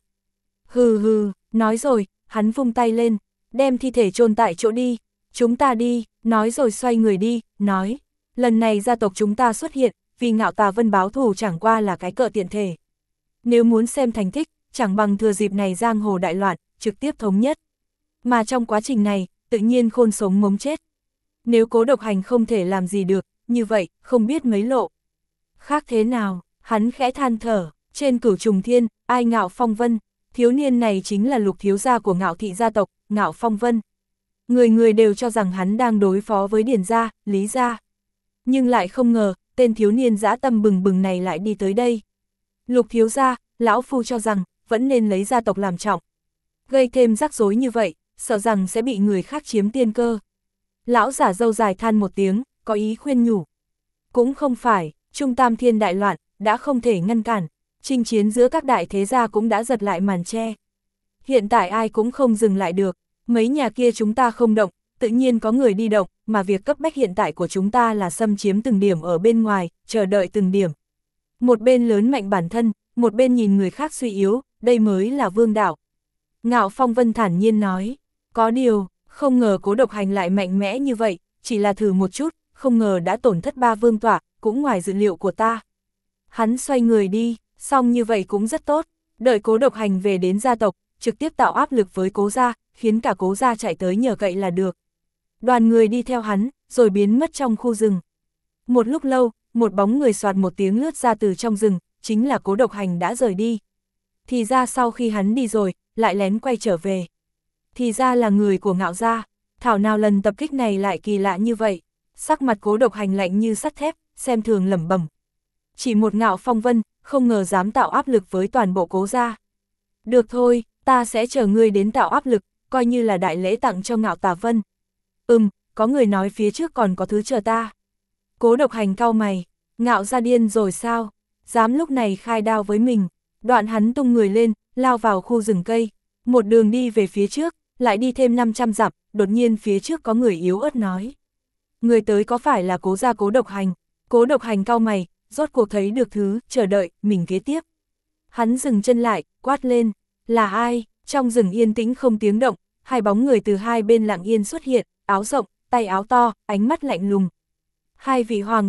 Hừ hừ, nói rồi, hắn vung tay lên, đem thi thể chôn tại chỗ đi, chúng ta đi, nói rồi xoay người đi, nói, lần này gia tộc chúng ta xuất hiện, vì Ngạo Tà Vân báo thù chẳng qua là cái cỡ tiện thể. Nếu muốn xem thành tích, chẳng bằng thừa dịp này giang hồ đại loạn, trực tiếp thống nhất. Mà trong quá trình này, tự nhiên khôn sống mống chết. Nếu Cố Độc Hành không thể làm gì được, như vậy, không biết mấy lộ. Khác thế nào, hắn khẽ than thở, trên Cửu Trùng Thiên, ai Ngạo Phong Vân, thiếu niên này chính là lục thiếu gia của Ngạo thị gia tộc, Ngạo Phong Vân. Người người đều cho rằng hắn đang đối phó với Điền gia, Lý gia. Nhưng lại không ngờ, tên thiếu niên dã tâm bừng bừng này lại đi tới đây. Lục thiếu gia, lão phu cho rằng, vẫn nên lấy gia tộc làm trọng. Gây thêm rắc rối như vậy, sợ rằng sẽ bị người khác chiếm tiên cơ. Lão giả râu dài than một tiếng, có ý khuyên nhủ. Cũng không phải, Trung Tam Thiên đại loạn, đã không thể ngăn cản, chinh chiến giữa các đại thế gia cũng đã giật lại màn che. Hiện tại ai cũng không dừng lại được, mấy nhà kia chúng ta không động, tự nhiên có người đi động, mà việc cấp bách hiện tại của chúng ta là xâm chiếm từng điểm ở bên ngoài, chờ đợi từng điểm. Một bên lớn mạnh bản thân, một bên nhìn người khác suy yếu, đây mới là vương đạo. Ngạo Phong Vân thản nhiên nói, có điều, không ngờ Cố Độc Hành lại mạnh mẽ như vậy, chỉ là thử một chút, không ngờ đã tổn thất ba vương tọa, cũng ngoài dự liệu của ta. Hắn xoay người đi, xong như vậy cũng rất tốt, đợi Cố Độc Hành về đến gia tộc, trực tiếp tạo áp lực với Cố gia, khiến cả Cố gia chạy tới nhờ cậy là được. Đoàn người đi theo hắn, rồi biến mất trong khu rừng. Một lúc lâu, một bóng người soạt một tiếng lướt ra từ trong rừng, chính là Cố Độc Hành đã rời đi. Thì ra sau khi hắn đi rồi, lại lén quay trở về. Thì ra là người của Ngạo gia, thảo nào lần tập kích này lại kỳ lạ như vậy. Sắc mặt Cố Độc Hành lạnh như sắt thép, xem thường lẩm bẩm. Chỉ một Ngạo Phong Vân, không ngờ dám tạo áp lực với toàn bộ Cố gia. Được thôi, ta sẽ chờ ngươi đến tạo áp lực, coi như là đại lễ tặng cho Ngạo Tà Vân. Ừm, có người nói phía trước còn có thứ chờ ta. Cố Độc Hành cau mày, Ngạo gia điên rồi sao, dám lúc này khai đao với mình. Đoạn hắn tung người lên, lao vào khu rừng cây, một đường đi về phía trước, lại đi thêm năm trăm dặm, đột nhiên phía trước có người yếu ớt nói. Người tới có phải là Cố gia Cố Độc Hành? Cố Độc Hành cau mày, rốt cuộc thấy được thứ, chờ đợi, mình kế tiếp. Hắn dừng chân lại, quát lên, là ai? Trong rừng yên tĩnh không tiếng động, hai bóng người từ hai bên lặng yên xuất hiện, áo rộng, tay áo to, ánh mắt lạnh lùng. Hai vị hoàng tòa,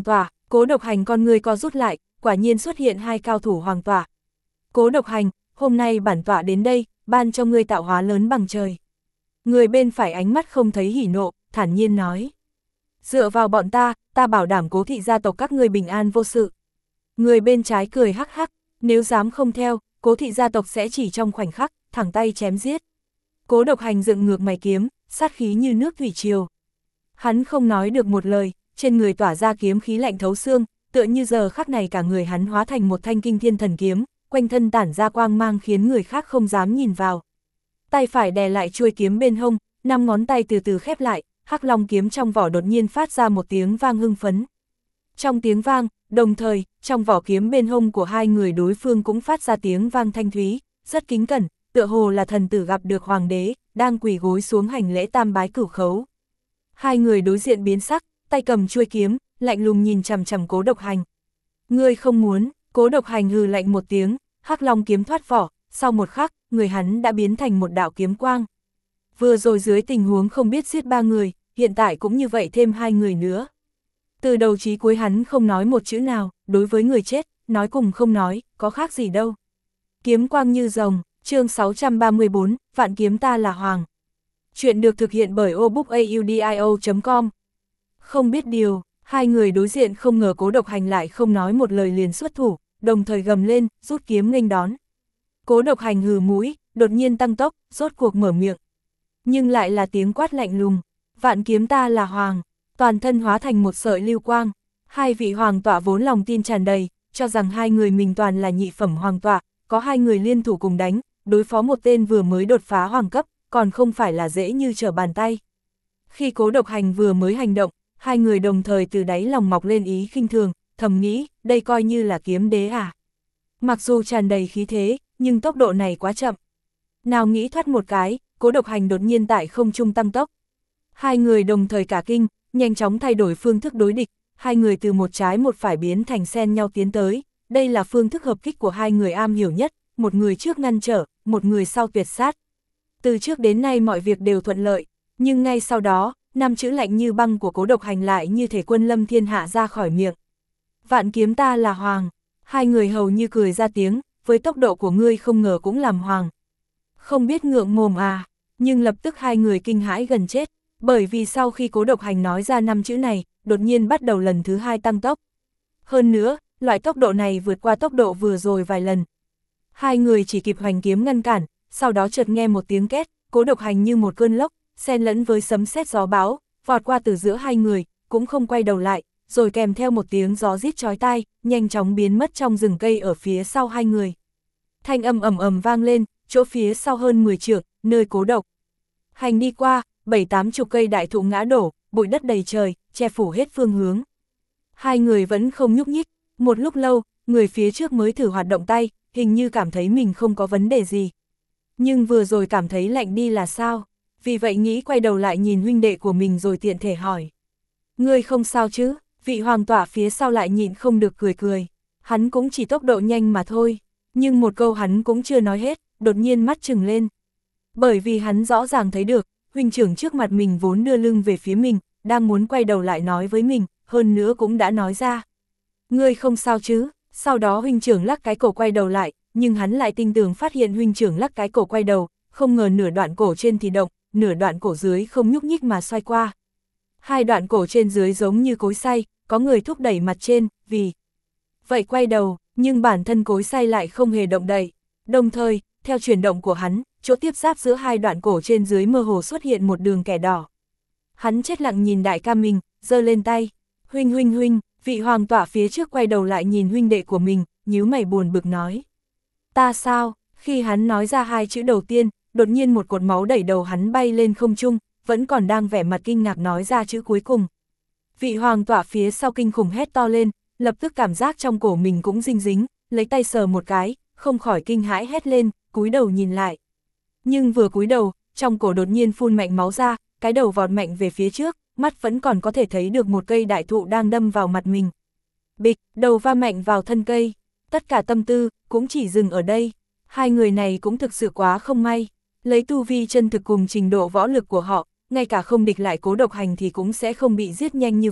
Cố Độc Hành con người co rút lại, quả nhiên xuất hiện hai cao thủ hoàng tọa. Cố Độc Hành, hôm nay bản tọa đến đây, ban cho ngươi tạo hóa lớn bằng trời. Người bên phải ánh mắt không thấy hỉ nộ, thản nhiên nói. Dựa vào bọn ta, ta bảo đảm Cố thị gia tộc các ngươi bình an vô sự. Người bên trái cười hắc hắc, nếu dám không theo, Cố thị gia tộc sẽ chỉ trong khoảnh khắc, thẳng tay chém giết. Cố Độc Hành dựng ngược mày kiếm, sát khí như nước thủy triều. Hắn không nói được một lời, trên người tỏa ra kiếm khí lạnh thấu xương, tựa như giờ khắc này cả người hắn hóa thành một thanh kinh thiên thần kiếm, quanh thân tản ra quang mang khiến người khác không dám nhìn vào. Tay phải đè lại chuôi kiếm bên hông, năm ngón tay từ từ khép lại, hắc long kiếm trong vỏ đột nhiên phát ra một tiếng vang hưng phấn. Trong tiếng vang, đồng thời, trong vỏ kiếm bên hông của hai người đối phương cũng phát ra tiếng vang thanh thúy, rất kính cẩn, tựa hồ là thần tử gặp được hoàng đế, đang quỳ gối xuống hành lễ tam bái cửu khấu. Hai người đối diện biến sắc, tay cầm chuôi kiếm, lạnh lùng nhìn chằm chằm Cố Độc Hành. Ngươi không muốn, Cố Độc Hành hừ lạnh một tiếng, hắc long kiếm thoát vỏ, sau một khắc, người hắn đã biến thành một đạo kiếm quang. Vừa rồi dưới tình huống không biết giết ba người, hiện tại cũng như vậy thêm hai người nữa. Từ đầu chí cuối hắn không nói một chữ nào, đối với người chết, nói cùng không nói, có khác gì đâu. Kiếm quang như rồng, chương sáu trăm ba mươi bốn, vạn kiếm ta là hoàng. Chuyện được thực hiện bởi obookaudio chấm com. Không biết điều, hai người đối diện không ngờ Cố Độc Hành lại không nói một lời liền xuất thủ, đồng thời gầm lên, rút kiếm nghênh đón. Cố Độc Hành hừ mũi, đột nhiên tăng tốc, rốt cuộc mở miệng. Nhưng lại là tiếng quát lạnh lùng, vạn kiếm ta là hoàng, toàn thân hóa thành một sợi lưu quang. Hai vị hoàng tọa vốn lòng tin tràn đầy, cho rằng hai người mình toàn là nhị phẩm hoàng tọa, có hai người liên thủ cùng đánh, đối phó một tên vừa mới đột phá hoàng cấp, còn không phải là dễ như trở bàn tay. Khi Cố Độc Hành vừa mới hành động, hai người đồng thời từ đáy lòng mọc lên ý khinh thường, thầm nghĩ, đây coi như là kiếm đế à. Mặc dù tràn đầy khí thế, nhưng tốc độ này quá chậm. Nào nghĩ thoát một cái, Cố Độc Hành đột nhiên tại không trung tăng tốc. Hai người đồng thời cả kinh, nhanh chóng thay đổi phương thức đối địch, hai người từ một trái một phải biến thành xen nhau tiến tới. Đây là phương thức hợp kích của hai người am hiểu nhất, một người trước ngăn trở, một người sau tuyệt sát. Từ trước đến nay mọi việc đều thuận lợi, nhưng ngay sau đó, năm chữ lạnh như băng của Cố Độc Hành lại như thể quân lâm thiên hạ ra khỏi miệng. Vạn kiếm ta là hoàng, hai người hầu như cười ra tiếng, với tốc độ của ngươi không ngờ cũng làm hoàng. Không biết ngượng mồm à, nhưng lập tức hai người kinh hãi gần chết, bởi vì sau khi Cố Độc Hành nói ra năm chữ này, đột nhiên bắt đầu lần thứ hai tăng tốc. Hơn nữa, loại tốc độ này vượt qua tốc độ vừa rồi vài lần. Hai người chỉ kịp hoành kiếm ngăn cản, sau đó chợt nghe một tiếng két, Cố Độc Hành như một cơn lốc, xen lẫn với sấm sét gió bão, vọt qua từ giữa hai người, cũng không quay đầu lại, rồi kèm theo một tiếng gió rít chói tai, nhanh chóng biến mất trong rừng cây ở phía sau hai người. Thanh âm ầm ầm vang lên, chỗ phía sau hơn mười trượng, nơi Cố Độc Hành đi qua, bảy tám chục cây đại thụ ngã đổ, bụi đất đầy trời, che phủ hết phương hướng. Hai người vẫn không nhúc nhích, một lúc lâu, người phía trước mới thử hoạt động tay, hình như cảm thấy mình không có vấn đề gì. Nhưng vừa rồi cảm thấy lạnh đi là sao? Vì vậy nghĩ quay đầu lại nhìn huynh đệ của mình rồi tiện thể hỏi. Ngươi không sao chứ? Vị hoàng tọa phía sau lại nhịn không được cười cười. Hắn cũng chỉ tốc độ nhanh mà thôi. Nhưng một câu hắn cũng chưa nói hết, đột nhiên mắt trừng lên. Bởi vì hắn rõ ràng thấy được, huynh trưởng trước mặt mình vốn đưa lưng về phía mình, đang muốn quay đầu lại nói với mình, hơn nữa cũng đã nói ra. Ngươi không sao chứ? Sau đó huynh trưởng lắc cái cổ quay đầu lại, nhưng hắn lại tinh tường phát hiện huynh trưởng lắc cái cổ quay đầu, không ngờ nửa đoạn cổ trên thì động, nửa đoạn cổ dưới không nhúc nhích mà xoay qua. Hai đoạn cổ trên dưới giống như cối xay, có người thúc đẩy mặt trên, vì vậy quay đầu, nhưng bản thân cối xay lại không hề động đậy. Đồng thời, theo chuyển động của hắn, chỗ tiếp giáp giữa hai đoạn cổ trên dưới mơ hồ xuất hiện một đường kẻ đỏ. Hắn chết lặng nhìn đại ca mình, giơ lên tay. Huynh huynh huynh, vị hoàng tọa phía trước quay đầu lại nhìn huynh đệ của mình, nhíu mày buồn bực nói. Ta sao? Khi hắn nói ra hai chữ đầu tiên, đột nhiên một cột máu đẩy đầu hắn bay lên không trung, vẫn còn đang vẻ mặt kinh ngạc nói ra chữ cuối cùng. Vị hoàng tọa phía sau kinh khủng hét to lên, lập tức cảm giác trong cổ mình cũng dinh dính, lấy tay sờ một cái, không khỏi kinh hãi hét lên, cúi đầu nhìn lại. Nhưng vừa cúi đầu, trong cổ đột nhiên phun mạnh máu ra, cái đầu vọt mạnh về phía trước, mắt vẫn còn có thể thấy được một cây đại thụ đang đâm vào mặt mình. Bịch, đầu va mạnh vào thân cây, tất cả tâm tư, cũng chỉ dừng ở đây. Hai người này cũng thực sự quá không may, lấy tu vi chân thực cùng trình độ võ lực của họ, ngay cả không địch lại Cố Độc Hành thì cũng sẽ không bị giết nhanh như vậy,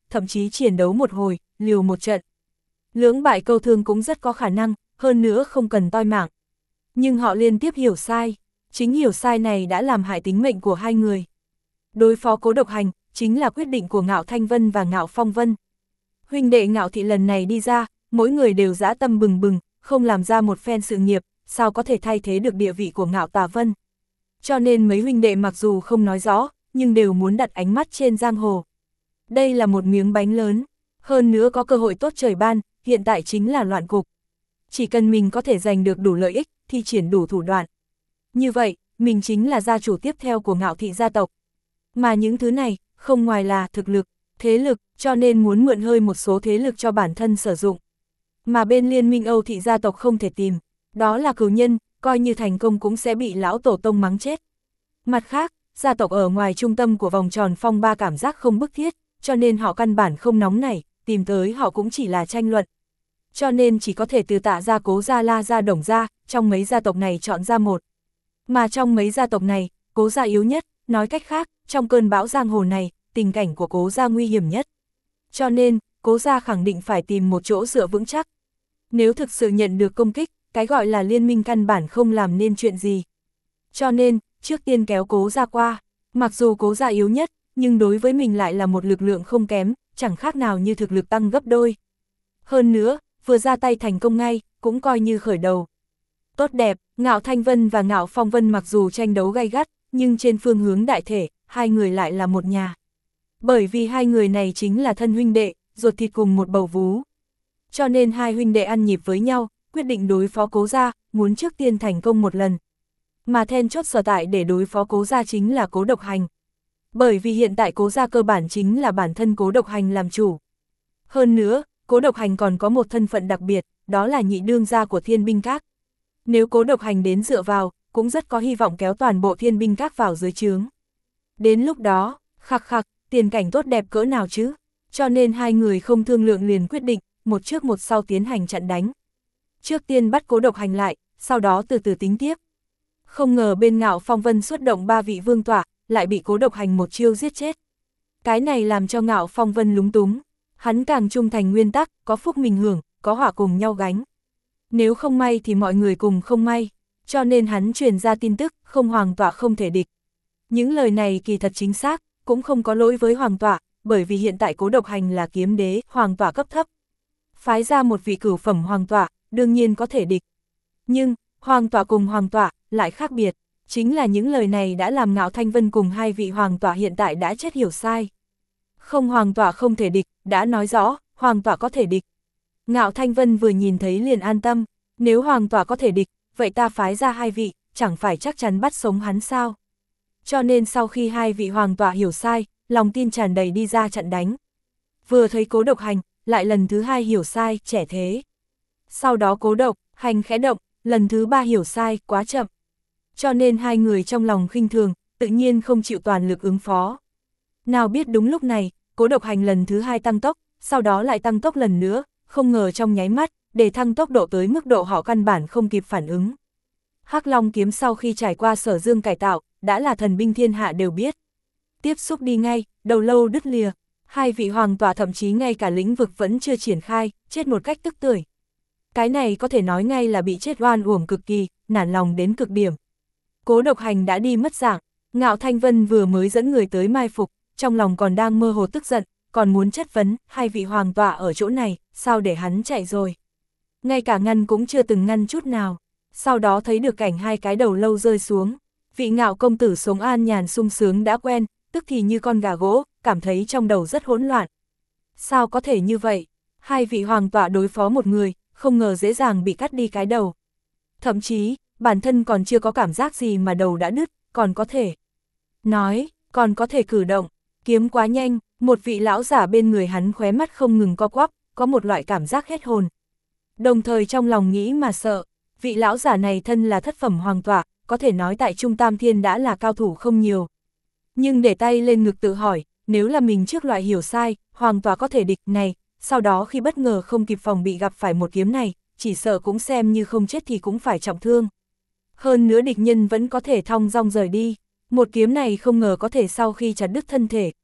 thậm chí chiến đấu một hồi, liều một trận. Lưỡng bại câu thương cũng rất có khả năng, hơn nữa không cần toi mạng. Nhưng họ liên tiếp hiểu sai, chính hiểu sai này đã làm hại tính mệnh của hai người. Đối phó Cố Độc Hành, chính là quyết định của Ngạo Thanh Vân và Ngạo Phong Vân. Huynh đệ Ngạo thị lần này đi ra, mỗi người đều dã tâm bừng bừng, không làm ra một phen sự nghiệp, sao có thể thay thế được địa vị của Ngạo Tà Vân. Cho nên mấy huynh đệ mặc dù không nói rõ, nhưng đều muốn đặt ánh mắt trên giang hồ. Đây là một miếng bánh lớn, hơn nữa có cơ hội tốt trời ban, hiện tại chính là loạn cục. Chỉ cần mình có thể giành được đủ lợi ích, thì triển đủ thủ đoạn. Như vậy, mình chính là gia chủ tiếp theo của Ngạo thị gia tộc. Mà những thứ này, không ngoài là thực lực, thế lực, cho nên muốn mượn hơi một số thế lực cho bản thân sử dụng. Mà bên liên minh Âu thị gia tộc không thể tìm, đó là cửu nhân, coi như thành công cũng sẽ bị lão tổ tông mắng chết. Mặt khác, gia tộc ở ngoài trung tâm của vòng tròn phong ba cảm giác không bức thiết, cho nên họ căn bản không nóng nảy, tìm tới họ cũng chỉ là tranh luận. Cho nên chỉ có thể từ Tạ gia, Cố gia, La gia, Đồng gia, trong mấy gia tộc này chọn ra một. Mà trong mấy gia tộc này, Cố gia yếu nhất, nói cách khác, trong cơn bão giang hồ này, tình cảnh của Cố gia nguy hiểm nhất. Cho nên, Cố gia khẳng định phải tìm một chỗ dựa vững chắc. Nếu thực sự nhận được công kích, cái gọi là liên minh căn bản không làm nên chuyện gì. Cho nên, trước tiên kéo Cố gia qua, mặc dù Cố gia yếu nhất, nhưng đối với mình lại là một lực lượng không kém, chẳng khác nào như thực lực tăng gấp đôi. Hơn nữa, vừa ra tay thành công ngay, cũng coi như khởi đầu. Tốt đẹp, Ngạo Thanh Vân và Ngạo Phong Vân mặc dù tranh đấu gay gắt, nhưng trên phương hướng đại thể, hai người lại là một nhà. Bởi vì hai người này chính là thân huynh đệ, ruột thịt cùng một bầu vú. Cho nên hai huynh đệ ăn nhịp với nhau, quyết định đối phó Cố gia, muốn trước tiên thành công một lần. Mà then chốt sở tại để đối phó Cố gia chính là Cố Độc Hành. Bởi vì hiện tại Cố gia cơ bản chính là bản thân Cố Độc Hành làm chủ. Hơn nữa, Cố Độc Hành còn có một thân phận đặc biệt, đó là nhị đương gia của Thiên Binh Các. Nếu Cố Độc Hành đến dựa vào, cũng rất có hy vọng kéo toàn bộ Thiên Binh Các vào dưới trướng. Đến lúc đó, khắc khắc, tiền cảnh tốt đẹp cỡ nào chứ? Cho nên hai người không thương lượng liền quyết định, một trước một sau tiến hành chặn đánh. Trước tiên bắt Cố Độc Hành lại, sau đó từ từ tính tiếp. Không ngờ bên Ngạo Phong Vân xuất động ba vị vương tọa, lại bị Cố Độc Hành một chiêu giết chết. Cái này làm cho Ngạo Phong Vân lúng túng. Hắn càng trung thành nguyên tắc, có phúc mình hưởng, có họa cùng nhau gánh. Nếu không may thì mọi người cùng không may, cho nên hắn truyền ra tin tức, không hoàng tọa không thể địch. Những lời này kỳ thật chính xác, cũng không có lỗi với hoàng tọa, bởi vì hiện tại Cố Độc Hành là kiếm đế, hoàng tọa cấp thấp. Phái ra một vị cửu phẩm hoàng tọa, đương nhiên có thể địch. Nhưng, hoàng tọa cùng hoàng tọa, lại khác biệt. Chính là những lời này đã làm Ngạo Thanh Vân cùng hai vị hoàng tọa hiện tại đã chết hiểu sai. Không hoàng tọa không thể địch, đã nói rõ, hoàng tọa có thể địch. Ngạo Thanh Vân vừa nhìn thấy liền an tâm, nếu hoàng tọa có thể địch, vậy ta phái ra hai vị, chẳng phải chắc chắn bắt sống hắn sao. Cho nên sau khi hai vị hoàng tọa hiểu sai, lòng tin tràn đầy đi ra chặn đánh. Vừa thấy Cố Độc Hành, lại lần thứ hai hiểu sai, trẻ thế. Sau đó Cố Độc Hành khẽ động, lần thứ ba hiểu sai, quá chậm. Cho nên hai người trong lòng khinh thường, tự nhiên không chịu toàn lực ứng phó. Nào biết đúng lúc này, Cố Độc Hành lần thứ hai tăng tốc, sau đó lại tăng tốc lần nữa, không ngờ trong nháy mắt, để thăng tốc độ tới mức độ họ căn bản không kịp phản ứng. Hắc Long kiếm sau khi trải qua Sở Dương cải tạo, đã là thần binh thiên hạ đều biết. Tiếp xúc đi ngay, đầu lâu đứt lìa, hai vị hoàng tọa thậm chí ngay cả lĩnh vực vẫn chưa triển khai, chết một cách tức tưởi. Cái này có thể nói ngay là bị chết oan uổng cực kỳ, nản lòng đến cực điểm. Cố Độc Hành đã đi mất dạng, Ngạo Thanh Vân vừa mới dẫn người tới mai phục, trong lòng còn đang mơ hồ tức giận, còn muốn chất vấn, hai vị hoàng tọa ở chỗ này, sao để hắn chạy rồi. Ngay cả ngăn cũng chưa từng ngăn chút nào, sau đó thấy được cảnh hai cái đầu lâu rơi xuống. Vị Ngạo công tử sống an nhàn sung sướng đã quen, tức thì như con gà gỗ, cảm thấy trong đầu rất hỗn loạn. Sao có thể như vậy? Hai vị hoàng tọa đối phó một người, không ngờ dễ dàng bị cắt đi cái đầu. Thậm chí, bản thân còn chưa có cảm giác gì mà đầu đã đứt, còn có thể nói, còn có thể cử động, kiếm quá nhanh, một vị lão giả bên người hắn khóe mắt không ngừng co quắp, có một loại cảm giác hết hồn. Đồng thời trong lòng nghĩ mà sợ, vị lão giả này thân là thất phẩm hoàng tọa, có thể nói tại Trung Tam Thiên đã là cao thủ không nhiều. Nhưng để tay lên ngực tự hỏi, nếu là mình trước loại hiểu sai, hoàng tọa có thể địch này, sau đó khi bất ngờ không kịp phòng bị gặp phải một kiếm này, chỉ sợ cũng xem như không chết thì cũng phải trọng thương. Hơn nữa địch nhân vẫn có thể thong dong rời đi, một kiếm này không ngờ có thể sau khi chặt đứt thân thể,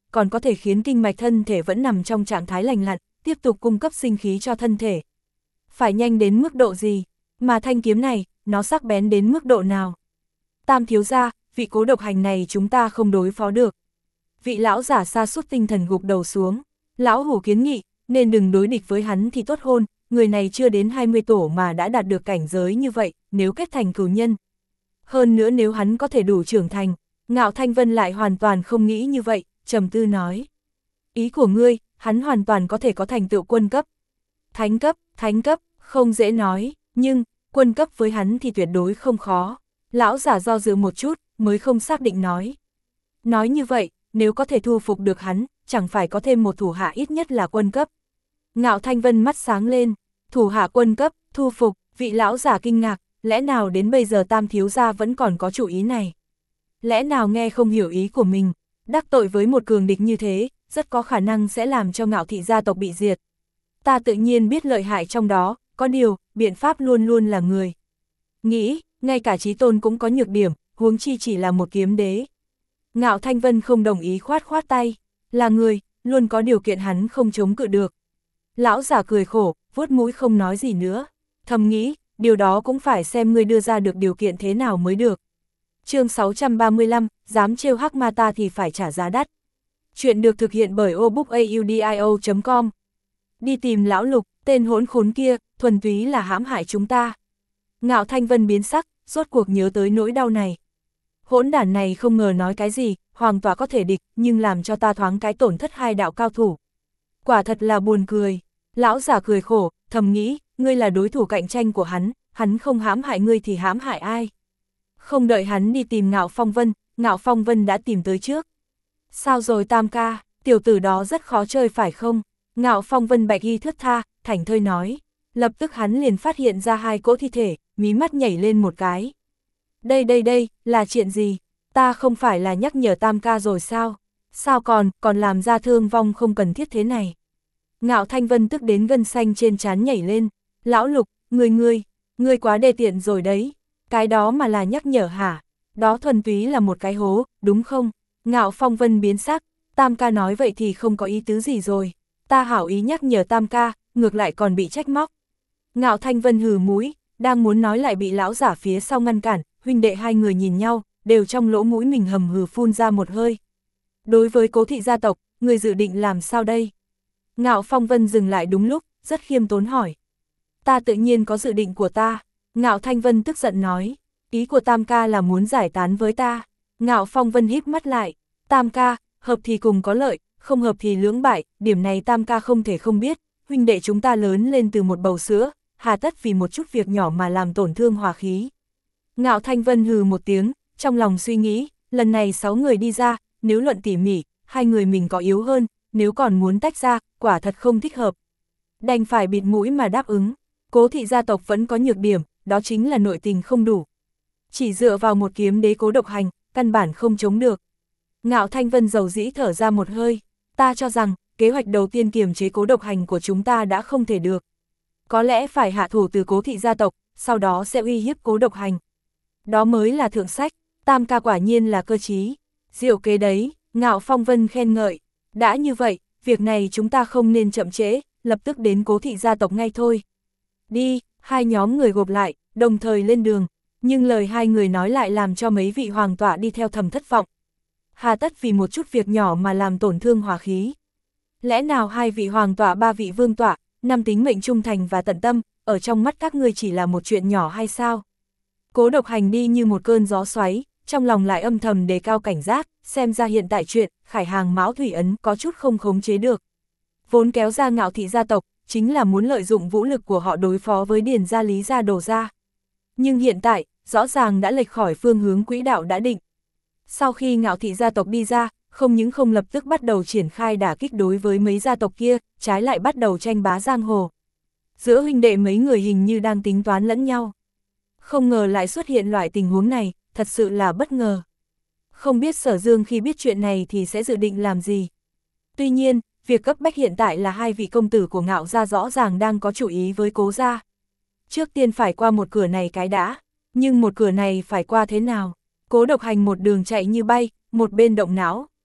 còn có thể khiến kinh mạch thân thể vẫn nằm trong trạng thái lành lặn, tiếp tục cung cấp sinh khí cho thân thể. Phải nhanh đến mức độ gì? Mà thanh kiếm này, nó sắc bén đến mức độ nào? Tam thiếu gia, vị Cố Độc Hành này chúng ta không đối phó được. Vị lão giả sa sút tinh thần gục đầu xuống. Lão hủ kiến nghị, nên đừng đối địch với hắn thì tốt hơn, người này chưa đến hai mươi tổ mà đã đạt được cảnh giới như vậy, nếu kết thành cửu nhân. Hơn nữa nếu hắn có thể đủ trưởng thành, Ngạo Thanh Vân lại hoàn toàn không nghĩ như vậy, trầm tư nói. Ý của ngươi, hắn hoàn toàn có thể có thành tựu quân cấp. Thánh cấp, thánh cấp, không dễ nói, nhưng, quân cấp với hắn thì tuyệt đối không khó. Lão giả do dự một chút, mới không xác định nói. Nói như vậy, nếu có thể thu phục được hắn, chẳng phải có thêm một thủ hạ ít nhất là quân cấp. Ngạo Thanh Vân mắt sáng lên, thủ hạ quân cấp, thu phục, vị lão giả kinh ngạc, lẽ nào đến bây giờ Tam thiếu gia vẫn còn có chủ ý này? Lẽ nào nghe không hiểu ý của mình, đắc tội với một cường địch như thế, rất có khả năng sẽ làm cho Ngạo thị gia tộc bị diệt. Ta tự nhiên biết lợi hại trong đó, có điều, biện pháp luôn luôn là người. Nghĩ, ngay cả Chí Tôn cũng có nhược điểm, huống chi chỉ là một kiếm đế. Ngạo Thanh Vân không đồng ý khoát khoát tay, là người, luôn có điều kiện hắn không chống cự được. Lão giả cười khổ, vuốt mũi không nói gì nữa, thầm nghĩ, điều đó cũng phải xem ngươi đưa ra được điều kiện thế nào mới được. Chương sáu trăm ba mươi lăm, dám trêu Hắc Ma ta thì phải trả giá đắt. Chuyện được thực hiện bởi obookaudio chấm com. Đi tìm lão Lục, tên hỗn khốn kia, thuần túy là hãm hại chúng ta. Ngạo Thanh Vân biến sắc, rốt cuộc nhớ tới nỗi đau này. Hỗn đản này không ngờ nói cái gì, hoàng tỏa có thể địch, nhưng làm cho ta thoáng cái tổn thất hai đạo cao thủ. Quả thật là buồn cười. Lão giả cười khổ, thầm nghĩ, ngươi là đối thủ cạnh tranh của hắn, hắn không hãm hại ngươi thì hãm hại ai? Không đợi hắn đi tìm Ngạo Phong Vân, Ngạo Phong Vân đã tìm tới trước. Sao rồi Tam ca, tiểu tử đó rất khó chơi phải không? Ngạo Phong Vân bạch y thướt tha, thảnh thơi nói. Lập tức hắn liền phát hiện ra hai cỗ thi thể, mí mắt nhảy lên một cái. Đây đây đây, là chuyện gì? Ta không phải là nhắc nhở Tam ca rồi sao? Sao còn, còn làm ra thương vong không cần thiết thế này? Ngạo Thanh Vân tức đến gân xanh trên trán nhảy lên. Lão Lục, ngươi ngươi, ngươi quá đê tiện rồi đấy. Cái đó mà là nhắc nhở hả? Đó thuần túy là một cái hố, đúng không? Ngạo Phong Vân biến sắc, Tam ca nói vậy thì không có ý tứ gì rồi. Ta hảo ý nhắc nhở Tam ca, ngược lại còn bị trách móc. Ngạo Thanh Vân hừ mũi, đang muốn nói lại bị lão giả phía sau ngăn cản, huynh đệ hai người nhìn nhau, đều trong lỗ mũi mình hầm hừ phun ra một hơi. Đối với Cố thị gia tộc, người dự định làm sao đây? Ngạo Phong Vân dừng lại đúng lúc, rất khiêm tốn hỏi. Ta tự nhiên có dự định của ta. Ngạo Thanh Vân tức giận nói, ý của Tam ca là muốn giải tán với ta. Ngạo Phong Vân híp mắt lại, Tam ca, hợp thì cùng có lợi, không hợp thì lưỡng bại, điểm này Tam ca không thể không biết, huynh đệ chúng ta lớn lên từ một bầu sữa, hà tất vì một chút việc nhỏ mà làm tổn thương hòa khí. Ngạo Thanh Vân hừ một tiếng, trong lòng suy nghĩ, lần này sáu người đi ra, nếu luận tỉ mỉ, hai người mình có yếu hơn, nếu còn muốn tách ra, quả thật không thích hợp. Đành phải bịt mũi mà đáp ứng, Cố thị gia tộc vẫn có nhược điểm, đó chính là nội tình không đủ. Chỉ dựa vào một kiếm đế Cố Độc Hành, căn bản không chống được. Ngạo Thanh Vân dầu dĩ thở ra một hơi, ta cho rằng, kế hoạch đầu tiên kiềm chế Cố Độc Hành của chúng ta đã không thể được. Có lẽ phải hạ thủ từ Cố thị gia tộc, sau đó sẽ uy hiếp Cố Độc Hành. Đó mới là thượng sách, Tam ca quả nhiên là cơ trí. Diệu kế đấy, Ngạo Phong Vân khen ngợi. Đã như vậy, việc này chúng ta không nên chậm trễ, lập tức đến Cố thị gia tộc ngay thôi. Đi, hai nhóm người gộp lại, đồng thời lên đường, nhưng lời hai người nói lại làm cho mấy vị hoàng tọa đi theo thầm thất vọng. Hà tất vì một chút việc nhỏ mà làm tổn thương hòa khí. Lẽ nào hai vị hoàng tọa ba vị vương tọa, năm tính mệnh trung thành và tận tâm, ở trong mắt các ngươi chỉ là một chuyện nhỏ hay sao? Cố Độc Hành đi như một cơn gió xoáy, trong lòng lại âm thầm đề cao cảnh giác, xem ra hiện tại chuyện, Khải Hàng Mão Thủy Ấn có chút không khống chế được. Vốn kéo ra Ngạo thị gia tộc, chính là muốn lợi dụng vũ lực của họ đối phó với Điền gia Lý gia Đồ gia. Nhưng hiện tại, rõ ràng đã lệch khỏi phương hướng quỹ đạo đã định. Sau khi Ngạo thị gia tộc đi ra, không những không lập tức bắt đầu triển khai đả kích đối với mấy gia tộc kia, trái lại bắt đầu tranh bá giang hồ. Giữa huynh đệ mấy người hình như đang tính toán lẫn nhau. Không ngờ lại xuất hiện loại tình huống này, thật sự là bất ngờ. Không biết Sở Dương khi biết chuyện này thì sẽ dự định làm gì. Tuy nhiên, việc cấp bách hiện tại là hai vị công tử của Ngạo gia rõ ràng đang có chủ ý với Cố gia. Trước tiên phải qua một cửa này cái đã, nhưng một cửa này phải qua thế nào? Cố Độc Hành một đường chạy như bay, một bên động não.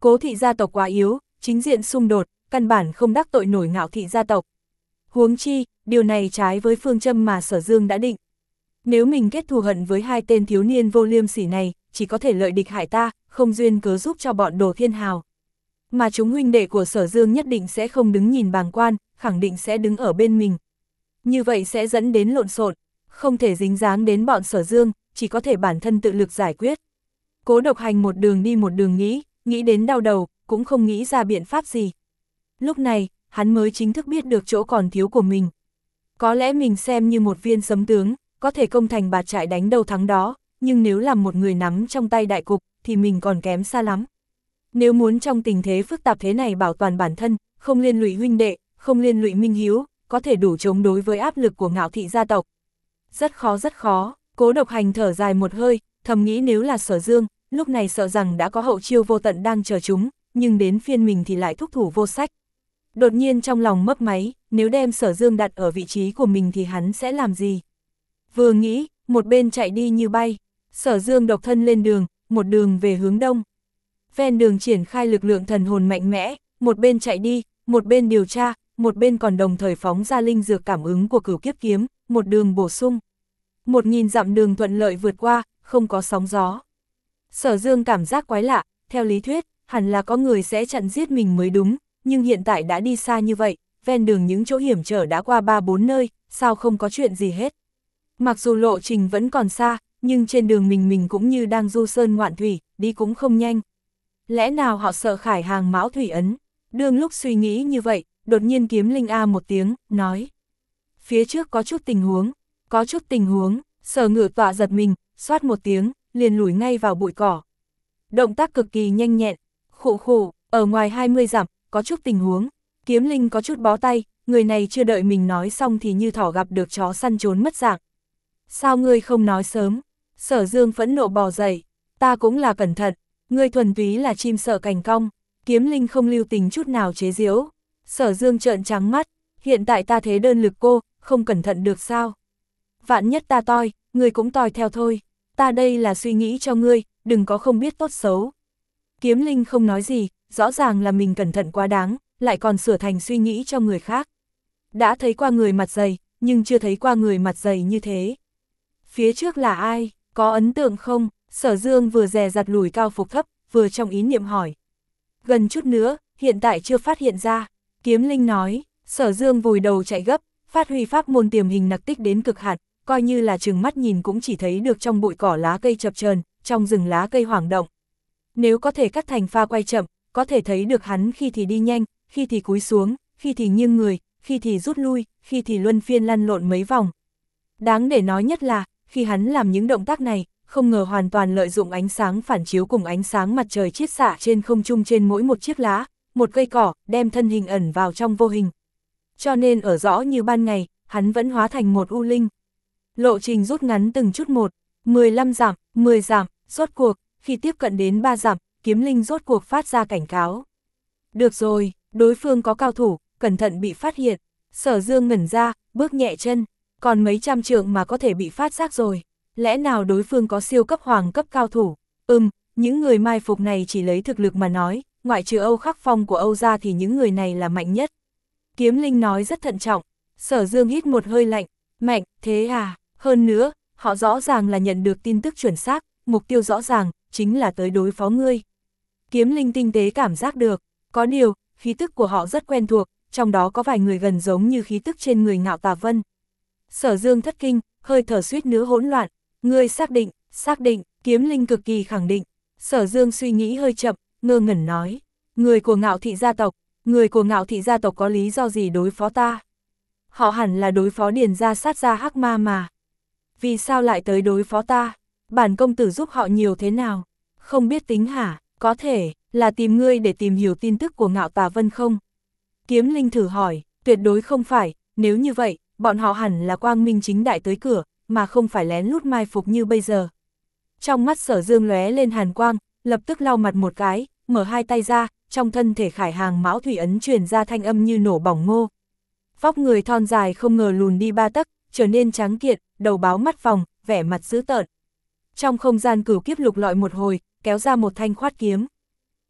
Cố thị gia tộc quá yếu, chính diện xung đột, căn bản không đắc tội nổi Ngạo thị gia tộc. Huống chi, điều này trái với phương châm mà Sở Dương đã định. Nếu mình kết thù hận với hai tên thiếu niên vô liêm sỉ này, chỉ có thể lợi địch hại ta, không duyên cớ giúp cho bọn Đồ Thiên Hào. Mà chúng huynh đệ của Sở Dương nhất định sẽ không đứng nhìn bàng quan, khẳng định sẽ đứng ở bên mình. Như vậy sẽ dẫn đến lộn xộn, không thể dính dáng đến bọn Sở Dương, chỉ có thể bản thân tự lực giải quyết. Cố Độc Hành một đường đi một đường nghĩ, nghĩ đến đau đầu, cũng không nghĩ ra biện pháp gì. Lúc này, hắn mới chính thức biết được chỗ còn thiếu của mình. Có lẽ mình xem như một viên sấm tướng, có thể công thành bạt trại đánh đâu thắng đó, nhưng nếu làm một người nắm trong tay đại cục, thì mình còn kém xa lắm. Nếu muốn trong tình thế phức tạp thế này bảo toàn bản thân, không liên lụy huynh đệ, không liên lụy Minh Hiếu, có thể đủ chống đối với áp lực của Ngạo thị gia tộc. Rất khó rất khó, Cố Độc Hành thở dài một hơi, thầm nghĩ nếu là Sở Dương, lúc này sợ rằng đã có hậu chiêu vô tận đang chờ chúng, nhưng đến phiên mình thì lại thúc thủ vô sách. Đột nhiên trong lòng mấp máy, nếu đem Sở Dương đặt ở vị trí của mình thì hắn sẽ làm gì? Vừa nghĩ, một bên chạy đi như bay, Sở Dương độc thân lên đường, một đường về hướng đông. Ven đường triển khai lực lượng thần hồn mạnh mẽ, một bên chạy đi, một bên điều tra, một bên còn đồng thời phóng ra linh dược cảm ứng của Cửu Kiếp Kiếm, một đường bổ sung. Một nghìn dặm đường thuận lợi vượt qua, không có sóng gió. Sở Dương cảm giác quái lạ, theo lý thuyết, hẳn là có người sẽ chặn giết mình mới đúng, nhưng hiện tại đã đi xa như vậy, ven đường những chỗ hiểm trở đã qua ba bốn nơi, sao không có chuyện gì hết. Mặc dù lộ trình vẫn còn xa, nhưng trên đường mình mình cũng như đang du sơn ngoạn thủy, đi cũng không nhanh. Lẽ nào họ sợ khải hàng mão thủy ấn? Đương lúc suy nghĩ như vậy, đột nhiên Kiếm Linh a một tiếng, nói. Phía trước có chút tình huống, có chút tình huống, Sở Ngự Tọa giật mình, xoát một tiếng, liền lùi ngay vào bụi cỏ. Động tác cực kỳ nhanh nhẹn, khụ khụ, ở ngoài hai mươi dặm, có chút tình huống. Kiếm Linh có chút bó tay, người này chưa đợi mình nói xong thì như thỏ gặp được chó săn trốn mất dạng. Sao ngươi không nói sớm? Sở Dương phẫn nộ bò dậy, ta cũng là cẩn thận, ngươi thuần túy là chim sợ cành cong. Kiếm Linh không lưu tình chút nào chế giễu. Sở Dương trợn trắng mắt, hiện tại ta thế đơn lực cô, không cẩn thận được sao? Vạn nhất ta toi, ngươi cũng toi theo thôi. Ta đây là suy nghĩ cho ngươi, đừng có không biết tốt xấu. Kiếm Linh không nói gì, rõ ràng là mình cẩn thận quá đáng, lại còn sửa thành suy nghĩ cho người khác. Đã thấy qua người mặt dày, nhưng chưa thấy qua người mặt dày như thế. Phía trước là ai, có ấn tượng không? Sở Dương vừa dè dặt lùi cao phục thấp, vừa trong ý niệm hỏi. Gần chút nữa, hiện tại chưa phát hiện ra. Kiếm Linh nói, Sở Dương vùi đầu chạy gấp, phát huy pháp môn tiềm hình nặc tích đến cực hạn, coi như là chừng mắt nhìn cũng chỉ thấy được trong bụi cỏ lá cây chập chờn, trong rừng lá cây hoảng động. Nếu có thể cắt thành pha quay chậm, có thể thấy được hắn khi thì đi nhanh, khi thì cúi xuống, khi thì nghiêng người, khi thì rút lui, khi thì luân phiên lăn lộn mấy vòng. Đáng để nói nhất là, khi hắn làm những động tác này, không ngờ hoàn toàn lợi dụng ánh sáng phản chiếu cùng ánh sáng mặt trời chiết xạ trên không trung trên mỗi một chiếc lá, một cây cỏ, đem thân hình ẩn vào trong vô hình. Cho nên ở rõ như ban ngày, hắn vẫn hóa thành một u linh. Lộ trình rút ngắn từng chút một, mười lăm dặm, mười dặm, rốt cuộc, khi tiếp cận đến ba dặm, Kiếm Linh rốt cuộc phát ra cảnh cáo. Được rồi, đối phương có cao thủ, cẩn thận bị phát hiện. Sở Dương ngẩn ra, bước nhẹ chân, còn mấy trăm trượng mà có thể bị phát giác rồi. Lẽ nào đối phương có siêu cấp hoàng cấp cao thủ? Ừm, những người mai phục này chỉ lấy thực lực mà nói, ngoại trừ Âu Khắc Phong của Âu gia thì những người này là mạnh nhất. Kiếm Linh nói rất thận trọng. Sở Dương hít một hơi lạnh, mạnh, thế à? Hơn nữa, họ rõ ràng là nhận được tin tức chuẩn xác, mục tiêu rõ ràng, chính là tới đối phó ngươi. Kiếm Linh tinh tế cảm giác được, có điều, khí tức của họ rất quen thuộc, trong đó có vài người gần giống như khí tức trên người Ngạo Tà Vân. Sở Dương thất kinh, hơi thở suýt nữa hỗn loạn, ngươi xác định, xác định, Kiếm Linh cực kỳ khẳng định. Sở Dương suy nghĩ hơi chậm, ngơ ngẩn nói, người của Ngạo thị gia tộc, người của Ngạo thị gia tộc có lý do gì đối phó ta? Họ hẳn là đối phó Điền gia sát gia hắc ma mà. Vì sao lại tới đối phó ta? Bản công tử giúp họ nhiều thế nào? Không biết tính hả? Có thể là tìm ngươi để tìm hiểu tin tức của Ngạo Tà Vân không? Kiếm Linh thử hỏi, tuyệt đối không phải, nếu như vậy, bọn họ hẳn là quang minh chính đại tới cửa, mà không phải lén lút mai phục như bây giờ. Trong mắt Sở Dương lóe lên hàn quang, lập tức lau mặt một cái, mở hai tay ra, trong thân thể khải hàng mão thủy ấn truyền ra thanh âm như nổ bỏng ngô. Vóc người thon dài không ngờ lùn đi ba tấc, trở nên trắng kiện, đầu báo mắt vòng, vẻ mặt dữ tợn. Trong không gian cửu kiếp lục lọi một hồi, kéo ra một thanh khoát kiếm.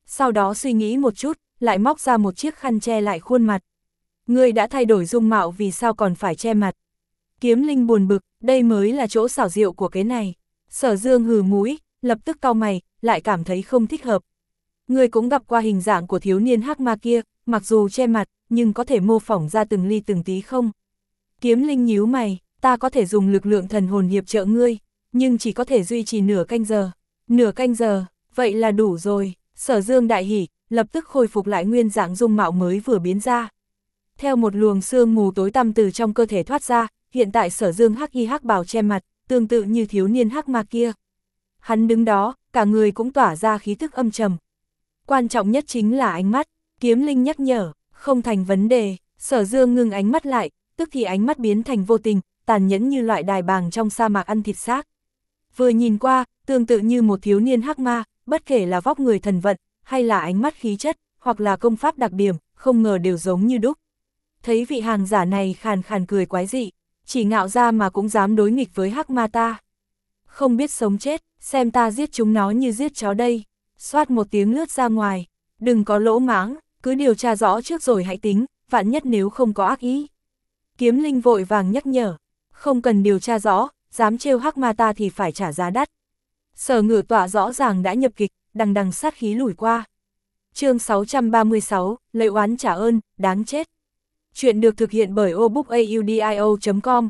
Sau đó suy nghĩ một chút, lại móc ra một chiếc khăn che lại khuôn mặt. Ngươi đã thay đổi dung mạo vì sao còn phải che mặt? Kiếm Linh buồn bực, đây mới là chỗ xảo diệu của cái này. Sở Dương hừ mũi, lập tức cau mày, lại cảm thấy không thích hợp. Ngươi cũng gặp qua hình dạng của thiếu niên hắc ma kia, mặc dù che mặt, nhưng có thể mô phỏng ra từng ly từng tí không? Kiếm Linh nhíu mày, ta có thể dùng lực lượng thần hồn hiệp trợ ngươi, nhưng chỉ có thể duy trì nửa canh giờ. Nửa canh giờ, vậy là đủ rồi. Sở Dương đại hỉ, lập tức khôi phục lại nguyên dạng dung mạo mới vừa biến ra. Theo một luồng sương mù tối tăm từ trong cơ thể thoát ra, hiện tại Sở Dương hắc y hắc bào che mặt, tương tự như thiếu niên hắc ma kia. Hắn đứng đó, cả người cũng tỏa ra khí tức âm trầm. Quan trọng nhất chính là ánh mắt, Kiếm Linh nhắc nhở, không thành vấn đề. Sở Dương ngưng ánh mắt lại, tức thì ánh mắt biến thành vô tình, tàn nhẫn như loại đài bàng trong sa mạc ăn thịt xác. Vừa nhìn qua, tương tự như một thiếu niên hắc ma, bất kể là vóc người thần vận, hay là ánh mắt khí chất, hoặc là công pháp đặc điểm, không ngờ đều giống như đúc. Thấy vị hàng giả này khàn khàn cười quái dị, chỉ ngạo ra mà cũng dám đối nghịch với hắc ma ta. Không biết sống chết, xem ta giết chúng nó như giết chó đây. Xoát một tiếng lướt ra ngoài, đừng có lỗ mãng, cứ điều tra rõ trước rồi hãy tính, vạn nhất nếu không có ác ý. Kiếm Linh vội vàng nhắc nhở, không cần điều tra rõ, dám trêu hắc ma ta thì phải trả giá đắt. Sở Ngự Tọa rõ ràng đã nhập kịch, đằng đằng sát khí lùi qua. Chương sáu trăm ba mươi sáu, lấy oán trả ơn, đáng chết. Chuyện được thực hiện bởi obookaudio chấm com.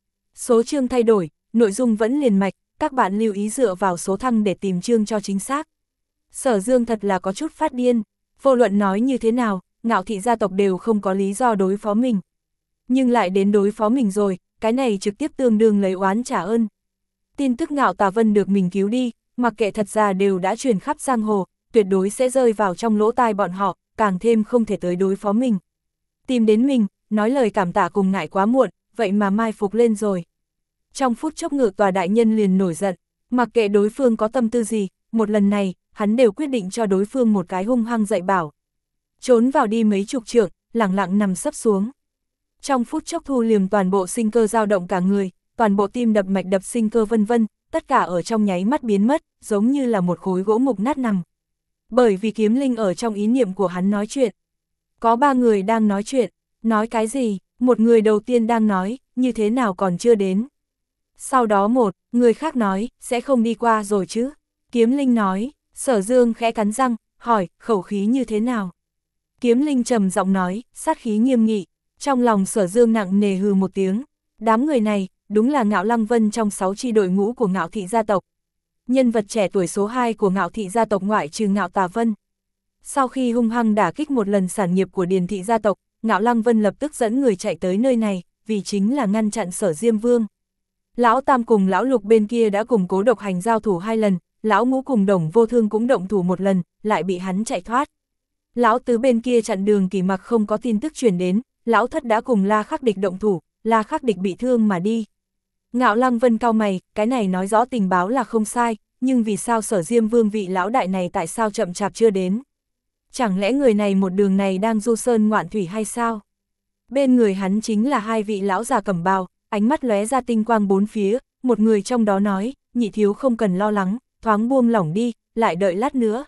Số chương thay đổi, nội dung vẫn liền mạch, các bạn lưu ý dựa vào số thăng để tìm chương cho chính xác. Sở Dương thật là có chút phát điên, vô luận nói như thế nào, Ngạo thị gia tộc đều không có lý do đối phó mình. Nhưng lại đến đối phó mình rồi, cái này trực tiếp tương đương lấy oán trả ơn. Tin tức Ngạo Tà Vân được mình cứu đi, mặc kệ thật ra đều đã truyền khắp giang hồ, tuyệt đối sẽ rơi vào trong lỗ tai bọn họ, càng thêm không thể tới đối phó mình. Tìm đến mình, nói lời cảm tạ cùng ngại quá muộn, vậy mà mai phục lên rồi. Trong phút chốc Ngự Tòa đại nhân liền nổi giận, mặc kệ đối phương có tâm tư gì, một lần này, hắn đều quyết định cho đối phương một cái hung hăng dạy bảo. Trốn vào đi mấy chục trượng, lẳng lặng nằm sấp xuống. Trong phút chốc thu liềm toàn bộ sinh cơ dao động cả người, toàn bộ tim đập mạch đập sinh cơ vân vân, tất cả ở trong nháy mắt biến mất, giống như là một khối gỗ mục nát nằm. Bởi vì Kiếm Linh ở trong ý niệm của hắn nói chuyện. Có ba người đang nói chuyện, nói cái gì? Một người đầu tiên đang nói, như thế nào còn chưa đến. Sau đó một, người khác nói, sẽ không đi qua rồi chứ. Kiếm Linh nói, Sở Dương khẽ cắn răng, hỏi, khẩu khí như thế nào? Kiếm Linh trầm giọng nói, sát khí nghiêm nghị. Trong lòng Sở Dương nặng nề hừ một tiếng. Đám người này, đúng là Ngạo Lăng Vân trong sáu chi đội ngũ của Ngạo thị gia tộc. Nhân vật trẻ tuổi số hai của Ngạo thị gia tộc ngoại trừ Ngạo Tà Vân. Sau khi hung hăng đả kích một lần sản nghiệp của Điền thị gia tộc, Ngạo Lăng Vân lập tức dẫn người chạy tới nơi này, vì chính là ngăn chặn Sở Diêm Vương. Lão Tam cùng Lão Lục bên kia đã cùng Cố Độc Hành giao thủ hai lần, Lão Ngũ cùng Đồng Vô Thương cũng động thủ một lần, lại bị hắn chạy thoát. Lão Tứ bên kia chặn đường Kỳ Mặc không có tin tức truyền đến, Lão Thất đã cùng La Khắc Địch động thủ, La Khắc Địch bị thương mà đi. Ngạo Lăng Vân cau mày, cái này nói rõ tình báo là không sai, nhưng vì sao Sở Diêm Vương vị lão đại này tại sao chậm chạp chưa đến? Chẳng lẽ người này một đường này đang du sơn ngoạn thủy hay sao? Bên người hắn chính là hai vị lão già cẩm bào, ánh mắt lóe ra tinh quang bốn phía, một người trong đó nói, nhị thiếu không cần lo lắng, thoáng buông lỏng đi, lại đợi lát nữa.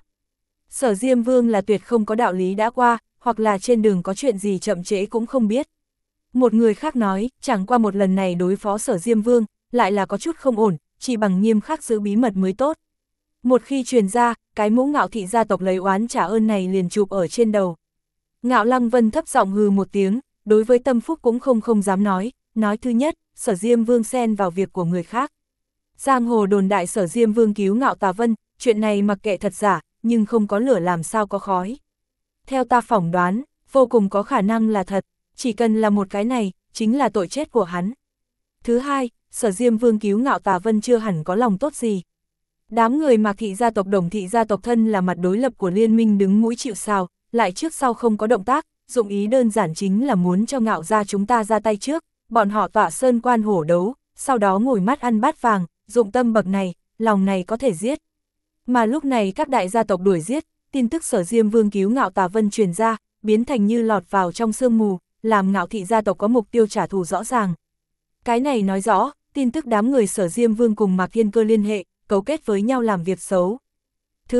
Sở Diêm Vương là tuyệt không có đạo lý đã qua, hoặc là trên đường có chuyện gì chậm trễ cũng không biết. Một người khác nói, chẳng qua một lần này đối phó Sở Diêm Vương, lại là có chút không ổn, chỉ bằng nghiêm khắc giữ bí mật mới tốt. Một khi truyền ra, cái mũ Ngạo thị gia tộc lấy oán trả ơn này liền chụp ở trên đầu. Ngạo Lăng Vân thấp giọng hừ một tiếng, đối với Tâm Phúc cũng không không dám nói, nói thứ nhất, Sở Diêm Vương xen vào việc của người khác. Giang hồ đồn đại Sở Diêm Vương cứu Ngạo Tà Vân, chuyện này mặc kệ thật giả, nhưng không có lửa làm sao có khói. Theo ta phỏng đoán, vô cùng có khả năng là thật, chỉ cần là một cái này, chính là tội chết của hắn. Thứ hai, Sở Diêm Vương cứu Ngạo Tà Vân chưa hẳn có lòng tốt gì. Đám người Mạc thị gia tộc Đồng thị gia tộc thân là mặt đối lập của liên minh đứng mũi chịu sào, lại trước sau không có động tác, dụng ý đơn giản chính là muốn cho Ngạo gia chúng ta ra tay trước, bọn họ tọa sơn quan hổ đấu, sau đó ngồi mắt ăn bát vàng, dụng tâm bậc này, lòng này có thể giết. Mà lúc này các đại gia tộc đuổi giết, tin tức Sở Diêm Vương cứu Ngạo Tà Vân truyền ra, biến thành như lọt vào trong sương mù, làm Ngạo thị gia tộc có mục tiêu trả thù rõ ràng. Cái này nói rõ, tin tức đám người Sở Diêm Vương cùng Mạc Thiên Cơ liên hệ, cấu kết với nhau làm việc xấu. Thứ ba,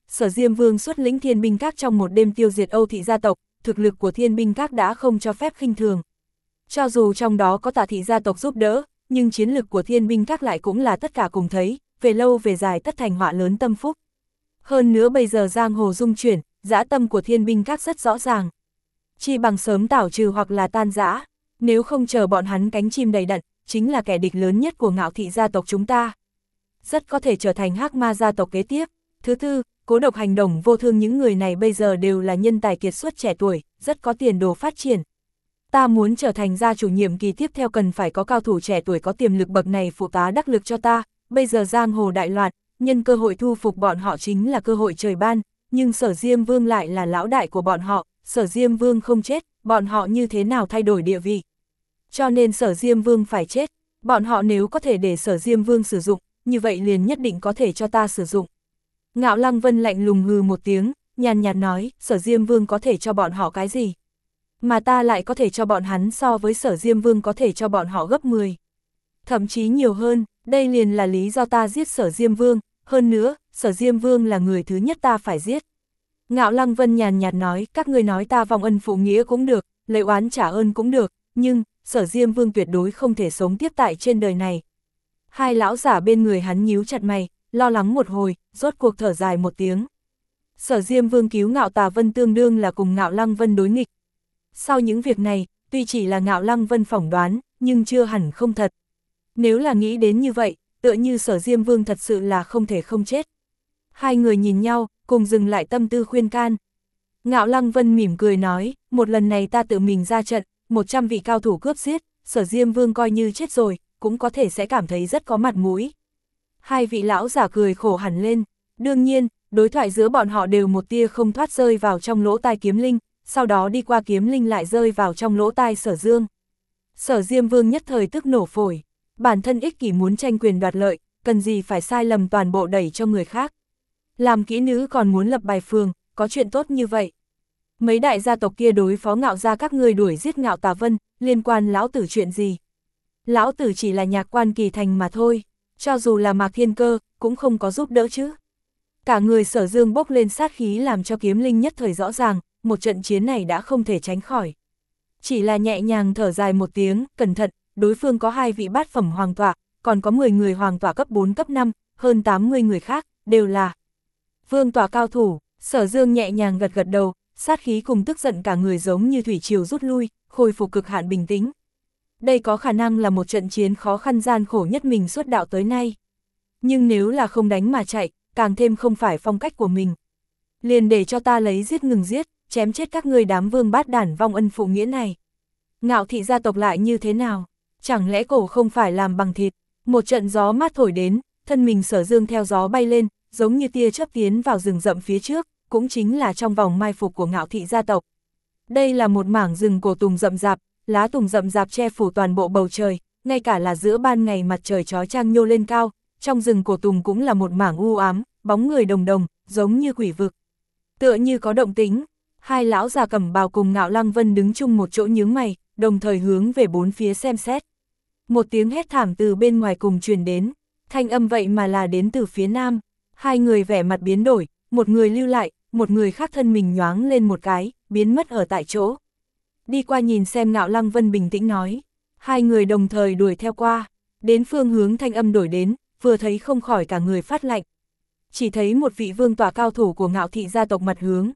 Sở Diêm Vương xuất lĩnh Thiên Binh Các trong một đêm tiêu diệt Âu thị gia tộc, thực lực của Thiên Binh Các đã không cho phép khinh thường. Cho dù trong đó có Tạ thị gia tộc giúp đỡ, nhưng chiến lực của Thiên Binh Các lại cũng là tất cả cùng thấy, về lâu về dài tất thành họa lớn tâm phúc. Hơn nữa bây giờ giang hồ dung chuyển, dã tâm của Thiên Binh Các rất rõ ràng. Chi bằng sớm tảo trừ hoặc là tan rã, nếu không chờ bọn hắn cánh chim đầy đặn, chính là kẻ địch lớn nhất của Ngạo thị gia tộc chúng ta. Rất có thể trở thành Hắc Ma gia tộc kế tiếp. Thứ tư, Cố Độc Hành Đồng Vô Thương, những người này bây giờ đều là nhân tài kiệt xuất trẻ tuổi, rất có tiền đồ phát triển. Ta muốn trở thành gia chủ nhiệm kỳ tiếp theo cần phải có cao thủ trẻ tuổi có tiềm lực bậc này phụ tá đắc lực cho ta, bây giờ giang hồ đại loạn, nhân cơ hội thu phục bọn họ chính là cơ hội trời ban, nhưng Sở Diêm Vương lại là lão đại của bọn họ, Sở Diêm Vương không chết, bọn họ như thế nào thay đổi địa vị. Cho nên Sở Diêm Vương phải chết, bọn họ nếu có thể để Sở Diêm Vương sử dụng, như vậy liền nhất định có thể cho ta sử dụng. Ngạo Lăng Vân lạnh lùng hừ một tiếng, nhàn nhạt nói, Sở Diêm Vương có thể cho bọn họ cái gì? Mà ta lại có thể cho bọn hắn so với Sở Diêm Vương có thể cho bọn họ gấp mười. Thậm chí nhiều hơn, đây liền là lý do ta giết Sở Diêm Vương, hơn nữa, Sở Diêm Vương là người thứ nhất ta phải giết. Ngạo Lăng Vân nhàn nhạt nói, các ngươi nói ta vong ân phụ nghĩa cũng được, lấy oán trả ơn cũng được, nhưng, Sở Diêm Vương tuyệt đối không thể sống tiếp tại trên đời này. Hai lão giả bên người hắn nhíu chặt mày, lo lắng một hồi, rốt cuộc thở dài một tiếng. Sở Diêm Vương cứu Ngạo Tà Vân tương đương là cùng Ngạo Lăng Vân đối nghịch. Sau những việc này, tuy chỉ là Ngạo Lăng Vân phỏng đoán, nhưng chưa hẳn không thật. Nếu là nghĩ đến như vậy, tựa như Sở Diêm Vương thật sự là không thể không chết. Hai người nhìn nhau, cùng dừng lại tâm tư khuyên can. Ngạo Lăng Vân mỉm cười nói, một lần này ta tự mình ra trận, một trăm vị cao thủ cướp giết, Sở Diêm Vương coi như chết rồi, cũng có thể sẽ cảm thấy rất có mặt mũi. Hai vị lão giả cười khổ hẳn lên, đương nhiên, đối thoại giữa bọn họ đều một tia không thoát rơi vào trong lỗ tai Kiếm Linh, sau đó đi qua Kiếm Linh lại rơi vào trong lỗ tai Sở Dương. Sở Diêm Vương nhất thời tức nổ phổi, bản thân ích kỷ muốn tranh quyền đoạt lợi, cần gì phải sai lầm toàn bộ đẩy cho người khác. Làm kỹ nữ còn muốn lập bài phường, có chuyện tốt như vậy. Mấy đại gia tộc kia đối phó Ngạo gia các ngươi đuổi giết Ngạo Tà Vân, liên quan lão tử chuyện gì? Lão tử chỉ là nhạc quan kỳ thành mà thôi, cho dù là Mạc Thiên Cơ, cũng không có giúp đỡ chứ. Cả người Sở Dương bốc lên sát khí làm cho Kiếm Linh nhất thời rõ ràng, một trận chiến này đã không thể tránh khỏi. Chỉ là nhẹ nhàng thở dài một tiếng, cẩn thận, đối phương có hai vị bát phẩm hoàng tọa, còn có mười người hoàng tọa cấp bốn cấp năm, hơn tám mươi người khác, đều là vương tọa cao thủ. Sở Dương nhẹ nhàng gật gật đầu, sát khí cùng tức giận cả người giống như thủy triều rút lui, khôi phục cực hạn bình tĩnh. Đây có khả năng là một trận chiến khó khăn gian khổ nhất mình suốt đạo tới nay. Nhưng nếu là không đánh mà chạy, càng thêm không phải phong cách của mình. Liền để cho ta lấy giết ngừng giết, chém chết các ngươi đám vương bát đản vong ân phụ nghĩa này. Ngạo thị gia tộc lại như thế nào? Chẳng lẽ cổ không phải làm bằng thịt? Một trận gió mát thổi đến, thân mình Sở Dương theo gió bay lên, giống như tia chớp tiến vào rừng rậm phía trước, cũng chính là trong vòng mai phục của Ngạo thị gia tộc. Đây là một mảng rừng cổ tùng rậm rạp, lá tùng rậm rạp che phủ toàn bộ bầu trời, ngay cả là giữa ban ngày mặt trời chói chang nhô lên cao, trong rừng cổ tùng cũng là một mảng u ám, bóng người đồng đồng, giống như quỷ vực. Tựa như có động tĩnh, hai lão già cẩm bào cùng Ngạo Lăng Vân đứng chung một chỗ nhướng mày, đồng thời hướng về bốn phía xem xét. Một tiếng hét thảm từ bên ngoài cùng truyền đến, thanh âm vậy mà là đến từ phía nam. Hai người vẻ mặt biến đổi, một người lưu lại, một người khác thân mình nhoáng lên một cái, biến mất ở tại chỗ. Đi qua nhìn xem, Ngạo Lăng Vân bình tĩnh nói. Hai người đồng thời đuổi theo qua, đến phương hướng thanh âm đổi đến, vừa thấy không khỏi cả người phát lạnh. Chỉ thấy một vị vương tọa cao thủ của Ngạo thị gia tộc mặt hướng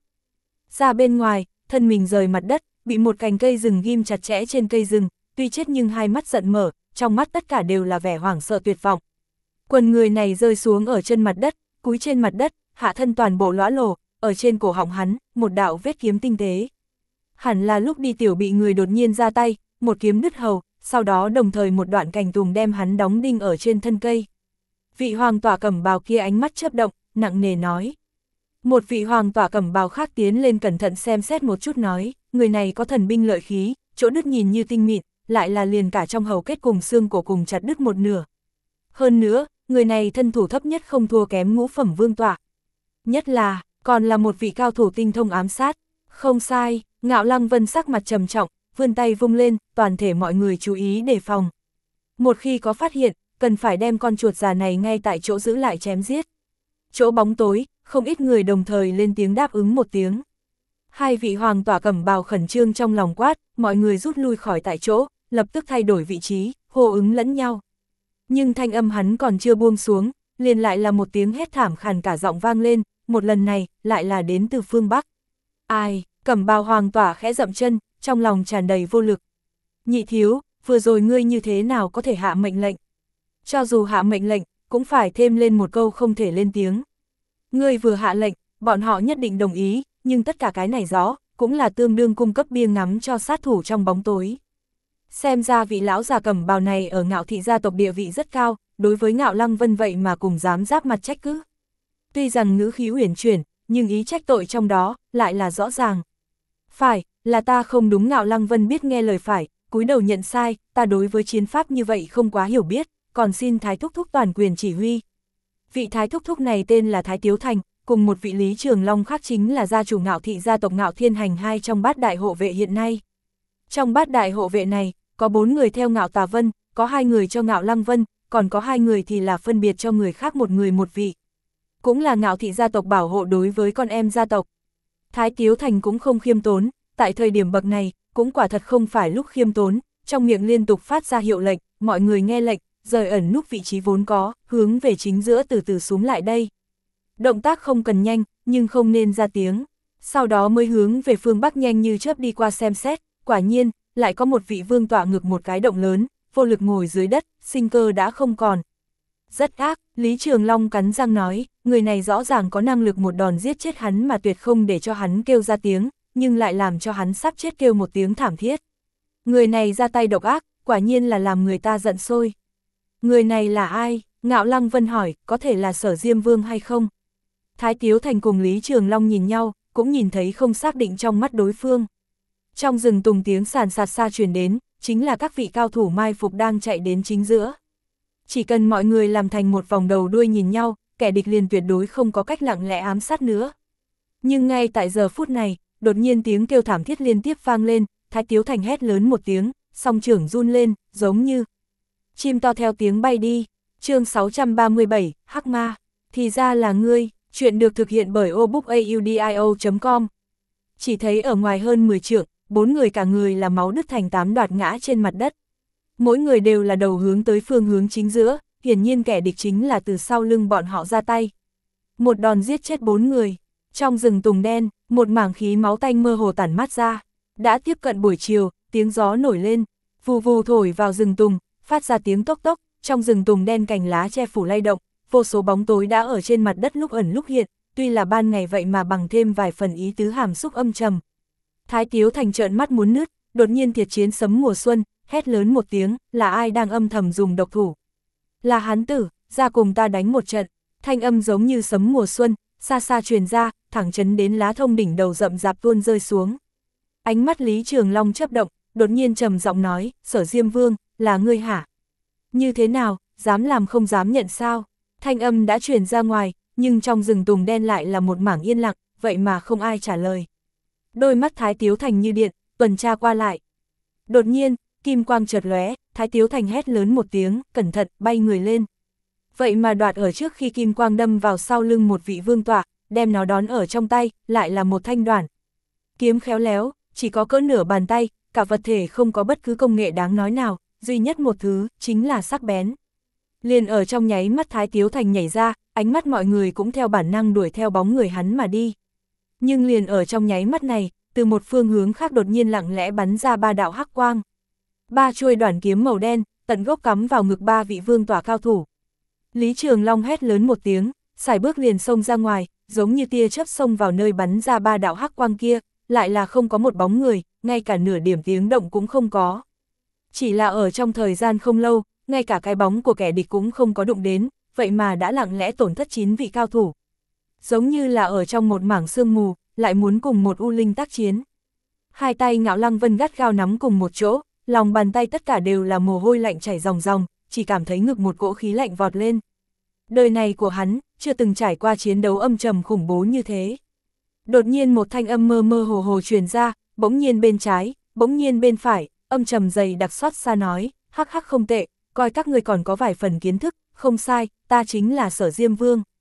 ra bên ngoài, thân mình rời mặt đất, bị một cành cây rừng ghim chặt chẽ trên cây rừng, tuy chết nhưng hai mắt giận mở, trong mắt tất cả đều là vẻ hoảng sợ tuyệt vọng. Quần người này rơi xuống ở chân mặt đất, cúi trên mặt đất, hạ thân toàn bộ lõa lồ, ở trên cổ họng hắn, một đạo vết kiếm tinh tế. Hẳn là lúc đi tiểu bị người đột nhiên ra tay, một kiếm đứt hầu, sau đó đồng thời một đoạn cành tùng đem hắn đóng đinh ở trên thân cây. Vị hoàng tọa cẩm bào kia ánh mắt chớp động, nặng nề nói. Một vị hoàng tọa cẩm bào khác tiến lên cẩn thận xem xét một chút nói, người này có thần binh lợi khí, chỗ đứt nhìn như tinh mịn, lại là liền cả trong hầu kết cùng xương cổ cùng chặt đứt một nửa. Hơn nữa, người này thân thủ thấp nhất không thua kém ngũ phẩm vương tọa. Nhất là, còn là một vị cao thủ tinh thông ám sát. Không sai, Ngạo Lăng Vân sắc mặt trầm trọng, vươn tay vung lên, toàn thể mọi người chú ý đề phòng. Một khi có phát hiện, cần phải đem con chuột già này ngay tại chỗ giữ lại chém giết. Chỗ bóng tối, không ít người đồng thời lên tiếng đáp ứng một tiếng. Hai vị hoàng tỏa cẩm bào khẩn trương trong lòng quát, mọi người rút lui khỏi tại chỗ, lập tức thay đổi vị trí, hô ứng lẫn nhau. Nhưng thanh âm hắn còn chưa buông xuống, liền lại là một tiếng hét thảm khàn cả giọng vang lên, một lần này, lại là đến từ phương Bắc. Ai, cẩm bào hoàng tỏa khẽ dậm chân, trong lòng tràn đầy vô lực. Nhị thiếu, vừa rồi ngươi như thế nào có thể hạ mệnh lệnh? Cho dù hạ mệnh lệnh, cũng phải thêm lên một câu không thể lên tiếng. Ngươi vừa hạ lệnh, bọn họ nhất định đồng ý, nhưng tất cả cái này rõ, cũng là tương đương cung cấp bia ngắm cho sát thủ trong bóng tối. Xem ra vị lão già cẩm bào này ở Ngạo thị gia tộc địa vị rất cao, đối với Ngạo Lăng Vân vậy mà cùng dám giáp mặt trách cứ. Tuy rằng ngữ khí uyển chuyển, nhưng ý trách tội trong đó, lại là rõ ràng. Phải, là ta không đúng. Ngạo Lăng Vân biết nghe lời phải, cúi đầu nhận sai, ta đối với chiến pháp như vậy không quá hiểu biết, còn xin Thái Thúc Thúc toàn quyền chỉ huy. Vị Thái Thúc Thúc này tên là Thái Tiếu Thành, cùng một vị Lý Trường Long khác chính là gia chủ Ngạo thị gia tộc Ngạo Thiên Hành hai trong bát đại hộ vệ hiện nay. Trong bát đại hộ vệ này, có bốn người theo Ngạo Tà Vân, có hai người cho Ngạo Lăng Vân, còn có hai người thì là phân biệt cho người khác một người một vị. Cũng là Ngạo thị gia tộc bảo hộ đối với con em gia tộc. Thái Tiếu Thành cũng không khiêm tốn, tại thời điểm bậc này, cũng quả thật không phải lúc khiêm tốn, trong miệng liên tục phát ra hiệu lệnh, mọi người nghe lệnh, rời ẩn núp vị trí vốn có, hướng về chính giữa từ từ xuống lại đây. Động tác không cần nhanh, nhưng không nên ra tiếng. Sau đó mới hướng về phương Bắc nhanh như chớp đi qua xem xét, quả nhiên, lại có một vị vương tọa ngực một cái động lớn, vô lực ngồi dưới đất, sinh cơ đã không còn. Rất ác, Lý Trường Long cắn răng nói, người này rõ ràng có năng lực một đòn giết chết hắn mà tuyệt không để cho hắn kêu ra tiếng, nhưng lại làm cho hắn sắp chết kêu một tiếng thảm thiết. Người này ra tay độc ác, quả nhiên là làm người ta giận sôi. Người này là ai? Ngạo Lăng Vân hỏi, có thể là Sở Diêm Vương hay không? Thái Tiếu Thành cùng Lý Trường Long nhìn nhau, cũng nhìn thấy không xác định trong mắt đối phương. Trong rừng tùng tiếng sàn sạt xa truyền đến, chính là các vị cao thủ mai phục đang chạy đến chính giữa. Chỉ cần mọi người làm thành một vòng đầu đuôi nhìn nhau, kẻ địch liền tuyệt đối không có cách lặng lẽ ám sát nữa. Nhưng ngay tại giờ phút này, đột nhiên tiếng kêu thảm thiết liên tiếp vang lên, Thái Tiếu Thành hét lớn một tiếng, song trưởng run lên, giống như chim to theo tiếng bay đi. Chương sáu trăm ba mươi bảy, Hắc Ma, thì ra là ngươi. Chuyện được thực hiện bởi obookaudio chấm com. Chỉ thấy ở ngoài hơn mười trượng, bốn người cả người là máu đứt thành tám đoạt ngã trên mặt đất. Mỗi người đều là đầu hướng tới phương hướng chính giữa, hiển nhiên kẻ địch chính là từ sau lưng bọn họ ra tay. Một đòn giết chết bốn người. Trong rừng tùng đen, một mảng khí máu tanh mơ hồ tản mát ra. Đã tiếp cận buổi chiều, tiếng gió nổi lên, vù vù thổi vào rừng tùng, phát ra tiếng tốc tốc, trong rừng tùng đen cành lá che phủ lay động, vô số bóng tối đã ở trên mặt đất lúc ẩn lúc hiện, tuy là ban ngày vậy mà bằng thêm vài phần ý tứ hàm xúc âm trầm. Thái Tiếu Thành trợn mắt muốn nứt, đột nhiên thiệt chiến sấm mùa xuân, hét lớn một tiếng, là ai đang âm thầm dùng độc thủ? Là hắn tử, ra cùng ta đánh một trận. Thanh âm giống như sấm mùa xuân, xa xa truyền ra, thẳng chấn đến lá thông đỉnh đầu rậm rạp tuôn rơi xuống. Ánh mắt Lý Trường Long chớp động, đột nhiên trầm giọng nói, Sở Diêm Vương, là ngươi hả? Như thế nào, dám làm không dám nhận sao? Thanh âm đã truyền ra ngoài, nhưng trong rừng tùng đen lại là một mảng yên lặng, vậy mà không ai trả lời. Đôi mắt Thái Tiếu Thành như điện, tuần tra qua lại. Đột nhiên, kim quang chợt lóe, Thái Tiếu Thành hét lớn một tiếng, cẩn thận, bay người lên. Vậy mà đoạt ở trước khi kim quang đâm vào sau lưng một vị vương tọa, đem nó đón ở trong tay, lại là một thanh đoản. Kiếm khéo léo, chỉ có cỡ nửa bàn tay, cả vật thể không có bất cứ công nghệ đáng nói nào, duy nhất một thứ, chính là sắc bén. Liền ở trong nháy mắt Thái Tiếu Thành nhảy ra, ánh mắt mọi người cũng theo bản năng đuổi theo bóng người hắn mà đi. Nhưng liền ở trong nháy mắt này, từ một phương hướng khác đột nhiên lặng lẽ bắn ra ba đạo hắc quang. Ba chuôi đoản kiếm màu đen, tận gốc cắm vào ngực ba vị vương tỏa cao thủ. Lý Trường Long hét lớn một tiếng, sải bước liền xông ra ngoài, giống như tia chớp xông vào nơi bắn ra ba đạo hắc quang kia, lại là không có một bóng người, ngay cả nửa điểm tiếng động cũng không có. Chỉ là ở trong thời gian không lâu, ngay cả cái bóng của kẻ địch cũng không có đụng đến, vậy mà đã lặng lẽ tổn thất chín vị cao thủ. Giống như là ở trong một mảng sương mù, lại muốn cùng một u linh tác chiến. Hai tay Ngạo Lăng Vân gắt gao nắm cùng một chỗ, lòng bàn tay tất cả đều là mồ hôi lạnh chảy ròng ròng, chỉ cảm thấy ngực một cỗ khí lạnh vọt lên. Đời này của hắn, chưa từng trải qua chiến đấu âm trầm khủng bố như thế. Đột nhiên một thanh âm mơ mơ hồ hồ truyền ra, bỗng nhiên bên trái, bỗng nhiên bên phải, âm trầm dày đặc xót xa nói, hắc hắc không tệ, coi các ngươi còn có vài phần kiến thức, không sai, ta chính là Sở Diêm Vương.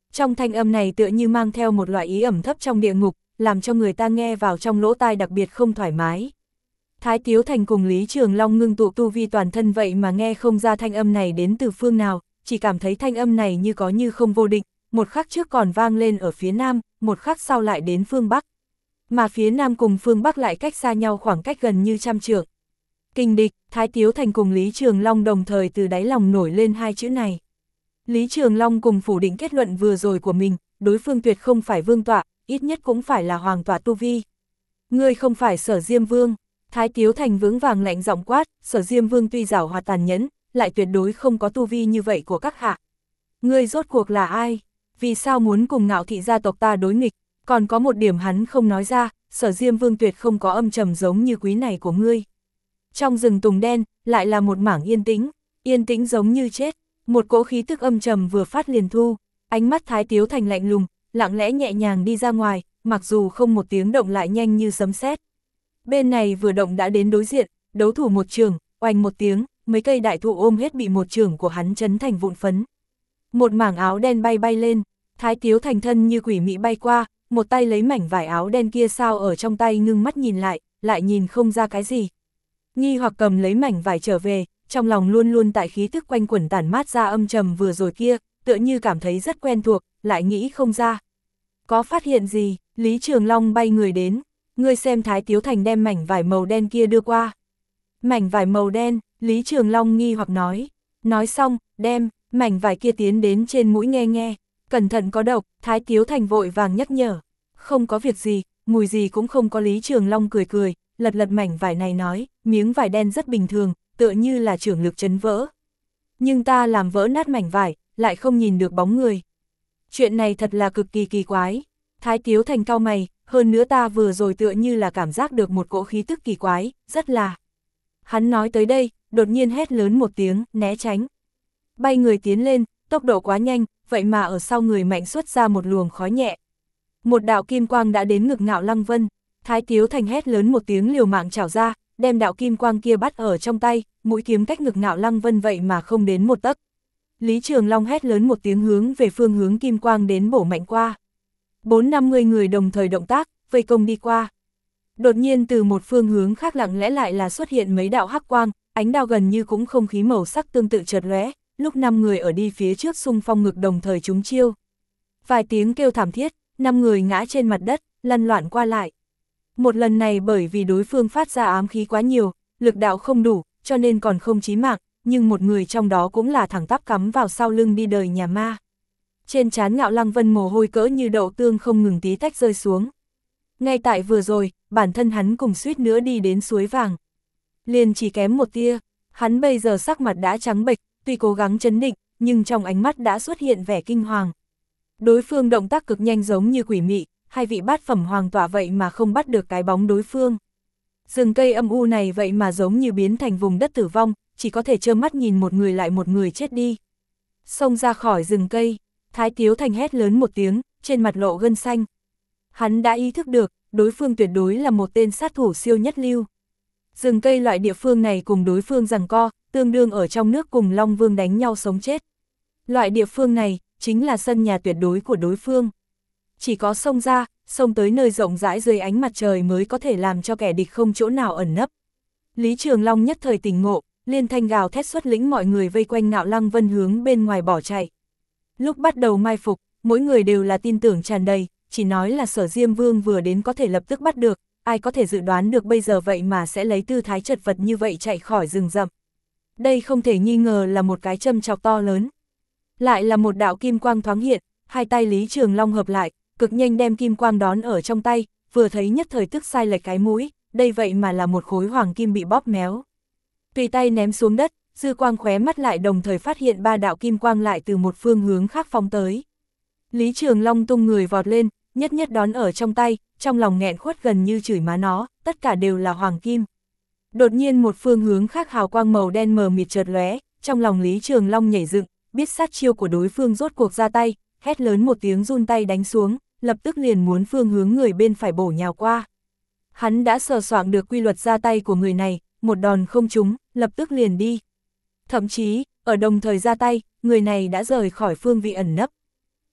Trong thanh âm này tựa như mang theo một loại ý ẩm thấp trong địa ngục, làm cho người ta nghe vào trong lỗ tai đặc biệt không thoải mái. Thái Tiếu Thành cùng Lý Trường Long ngưng tụ tu vi toàn thân vậy mà nghe không ra thanh âm này đến từ phương nào, chỉ cảm thấy thanh âm này như có như không vô định, một khắc trước còn vang lên ở phía nam, một khắc sau lại đến phương bắc. Mà phía nam cùng phương bắc lại cách xa nhau khoảng cách gần như trăm trượng. Kình địch, Thái Tiếu Thành cùng Lý Trường Long đồng thời từ đáy lòng nổi lên hai chữ này. Lý Trường Long cùng phủ định kết luận vừa rồi của mình, đối phương tuyệt không phải vương tọa, ít nhất cũng phải là hoàng tọa tu vi. Ngươi không phải Sở Diêm Vương. Thái Tiếu Thành vững vàng lạnh giọng quát, Sở Diêm Vương tuy giảo hoạt tàn nhẫn, lại tuyệt đối không có tu vi như vậy của các hạ. Ngươi rốt cuộc là ai? Vì sao muốn cùng Ngạo Thị gia tộc ta đối nghịch? Còn có một điểm hắn không nói ra, Sở Diêm Vương tuyệt không có âm trầm giống như quý này của ngươi. Trong rừng tùng đen, lại là một mảng yên tĩnh, yên tĩnh giống như chết, một cỗ khí tức âm trầm vừa phát liền thu, ánh mắt Thái Tiếu Thành lạnh lùng, lặng lẽ nhẹ nhàng đi ra ngoài, mặc dù không một tiếng động lại nhanh như sấm sét. Bên này vừa động đã đến đối diện, đấu thủ một trường, oanh một tiếng, mấy cây đại thụ ôm hết bị một trường của hắn chấn thành vụn phấn. Một mảng áo đen bay bay lên, Thái Tiếu Thành thân như quỷ mị bay qua, một tay lấy mảnh vải áo đen kia sao ở trong tay ngưng mắt nhìn lại, lại nhìn không ra cái gì. Nghi hoặc cầm lấy mảnh vải trở về, trong lòng luôn luôn tại khí thức quanh quẩn tản mát ra âm trầm vừa rồi kia, tựa như cảm thấy rất quen thuộc, lại nghĩ không ra. Có phát hiện gì? Lý Trường Long bay người đến, ngươi xem Thái Tiếu Thành đem mảnh vải màu đen kia đưa qua. Mảnh vải màu đen, Lý Trường Long nghi hoặc nói, nói xong, đem mảnh vải kia tiến đến trên mũi nghe nghe, cẩn thận có độc. Thái Tiếu Thành vội vàng nhắc nhở, không có việc gì, mùi gì cũng không có. Lý Trường Long cười cười, lật lật mảnh vải này nói, miếng vải đen rất bình thường, tựa như là trưởng lực chấn vỡ. Nhưng ta làm vỡ nát mảnh vải, lại không nhìn được bóng người. Chuyện này thật là cực kỳ kỳ quái. Thái Tiếu Thành cau mày, hơn nữa ta vừa rồi tựa như là cảm giác được một cỗ khí tức kỳ quái, rất là. Hắn nói tới đây, đột nhiên hét lớn một tiếng, né tránh. Bay người tiến lên, tốc độ quá nhanh, vậy mà ở sau người mạnh xuất ra một luồng khói nhẹ. Một đạo kim quang đã đến ngực Ngạo Lăng Vân, Thái Tiếu Thành hét lớn một tiếng liều mạng chảo ra, đem đạo kim quang kia bắt ở trong tay, mũi kiếm cách ngực Ngạo Lăng Vân vậy mà không đến một tấc. Lý Trường Long hét lớn một tiếng hướng về phương hướng kim quang đến bổ mạnh qua. Bốn năm mươi người đồng thời động tác, vây công đi qua. Đột nhiên từ một phương hướng khác lặng lẽ lại là xuất hiện mấy đạo hắc quang, ánh đao gần như cũng không khí màu sắc tương tự chợt lóe, lúc năm người ở đi phía trước xung phong ngực đồng thời trúng chiêu. Vài tiếng kêu thảm thiết, năm người ngã trên mặt đất, lăn loạn qua lại. Một lần này bởi vì đối phương phát ra ám khí quá nhiều, lực đạo không đủ, cho nên còn không chí mạng, nhưng một người trong đó cũng là thẳng tắp cắm vào sau lưng đi đời nhà ma. Trên trán Ngạo Lăng Vân mồ hôi cỡ như đậu tương không ngừng tí tách rơi xuống. Ngay tại vừa rồi, bản thân hắn cùng suýt nữa đi đến suối vàng. Liền chỉ kém một tia, hắn bây giờ sắc mặt đã trắng bệch, tuy cố gắng trấn định, nhưng trong ánh mắt đã xuất hiện vẻ kinh hoàng. Đối phương động tác cực nhanh giống như quỷ mị, hai vị bát phẩm hoàng tọa vậy mà không bắt được cái bóng đối phương. Rừng cây âm u này vậy mà giống như biến thành vùng đất tử vong, chỉ có thể trơ mắt nhìn một người lại một người chết đi. Xông ra khỏi rừng cây, Thái Tiếu Thành hét lớn một tiếng, trên mặt lộ gân xanh. Hắn đã ý thức được, đối phương tuyệt đối là một tên sát thủ siêu nhất lưu. Rừng cây loại địa phương này cùng đối phương giằng co, tương đương ở trong nước cùng Long Vương đánh nhau sống chết. Loại địa phương này, chính là sân nhà tuyệt đối của đối phương. Chỉ có xông ra, xông tới nơi rộng rãi dưới ánh mặt trời mới có thể làm cho kẻ địch không chỗ nào ẩn nấp. Lý Trường Long nhất thời tỉnh ngộ, liên thanh gào thét xuất lĩnh mọi người vây quanh Ngạo Lăng Vân hướng bên ngoài bỏ chạy. Lúc bắt đầu mai phục, mỗi người đều là tin tưởng tràn đầy, chỉ nói là Sở Diêm Vương vừa đến có thể lập tức bắt được, ai có thể dự đoán được bây giờ vậy mà sẽ lấy tư thái chật vật như vậy chạy khỏi rừng rậm. Đây không thể nghi ngờ là một cái châm chọc to lớn. Lại là một đạo kim quang thoáng hiện, hai tay Lý Trường Long hợp lại, cực nhanh đem kim quang đón ở trong tay, vừa thấy nhất thời tức sai lệch cái mũi, đây vậy mà là một khối hoàng kim bị bóp méo. Tùy tay ném xuống đất, dư quang khóe mắt lại đồng thời phát hiện ba đạo kim quang lại từ một phương hướng khác phóng tới. Lý Trường Long tung người vọt lên, nhất nhất đón ở trong tay, trong lòng nghẹn khuất gần như chửi má nó, tất cả đều là hoàng kim. Đột nhiên một phương hướng khác hào quang màu đen mờ mịt chợt lóe, trong lòng Lý Trường Long nhảy dựng, biết sát chiêu của đối phương rốt cuộc ra tay, hét lớn một tiếng run tay đánh xuống, lập tức liền muốn phương hướng người bên phải bổ nhào qua. Hắn đã sờ soạng được quy luật ra tay của người này, một đòn không trúng, lập tức liền đi. Thậm chí, ở đồng thời ra tay, người này đã rời khỏi phương vị ẩn nấp.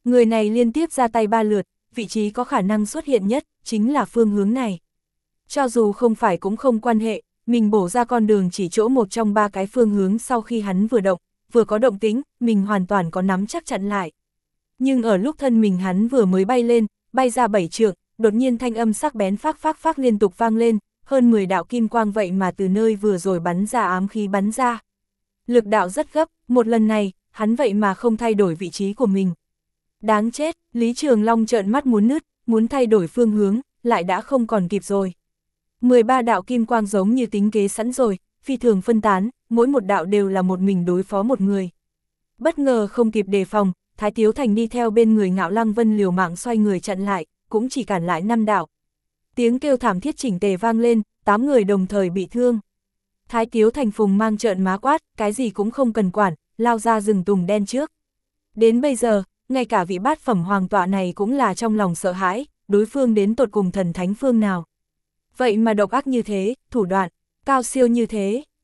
Người này liên tiếp ra tay ba lượt, vị trí có khả năng xuất hiện nhất, chính là phương hướng này. Cho dù không phải cũng không quan hệ, mình bổ ra con đường chỉ chỗ một trong ba cái phương hướng sau khi hắn vừa động, vừa có động tính, mình hoàn toàn có nắm chắc chặn lại. Nhưng ở lúc thân mình hắn vừa mới bay lên, bay ra bảy trượng, đột nhiên thanh âm sắc bén phác phác phác liên tục vang lên, hơn mười đạo kim quang vậy mà từ nơi vừa rồi bắn ra ám khí bắn ra. Lực đạo rất gấp, một lần này, hắn vậy mà không thay đổi vị trí của mình. Đáng chết, Lý Trường Long trợn mắt muốn nứt, muốn thay đổi phương hướng, lại đã không còn kịp rồi. mười ba đạo kim quang giống như tính kế sẵn rồi, phi thường phân tán, mỗi một đạo đều là một mình đối phó một người. Bất ngờ không kịp đề phòng, Thái Tiếu Thành đi theo bên người Ngạo Lăng Vân liều mạng xoay người chặn lại, cũng chỉ cản lại năm đạo. Tiếng kêu thảm thiết chỉnh tề vang lên, tám người đồng thời bị thương. Thái Tiếu Thành phùng mang trợn má quát, cái gì cũng không cần quản, lao ra rừng tùng đen trước. Đến bây giờ, ngay cả vị bát phẩm hoàng tọa này cũng là trong lòng sợ hãi, đối phương đến tột cùng thần thánh phương nào. Vậy mà độc ác như thế, thủ đoạn, cao siêu như thế,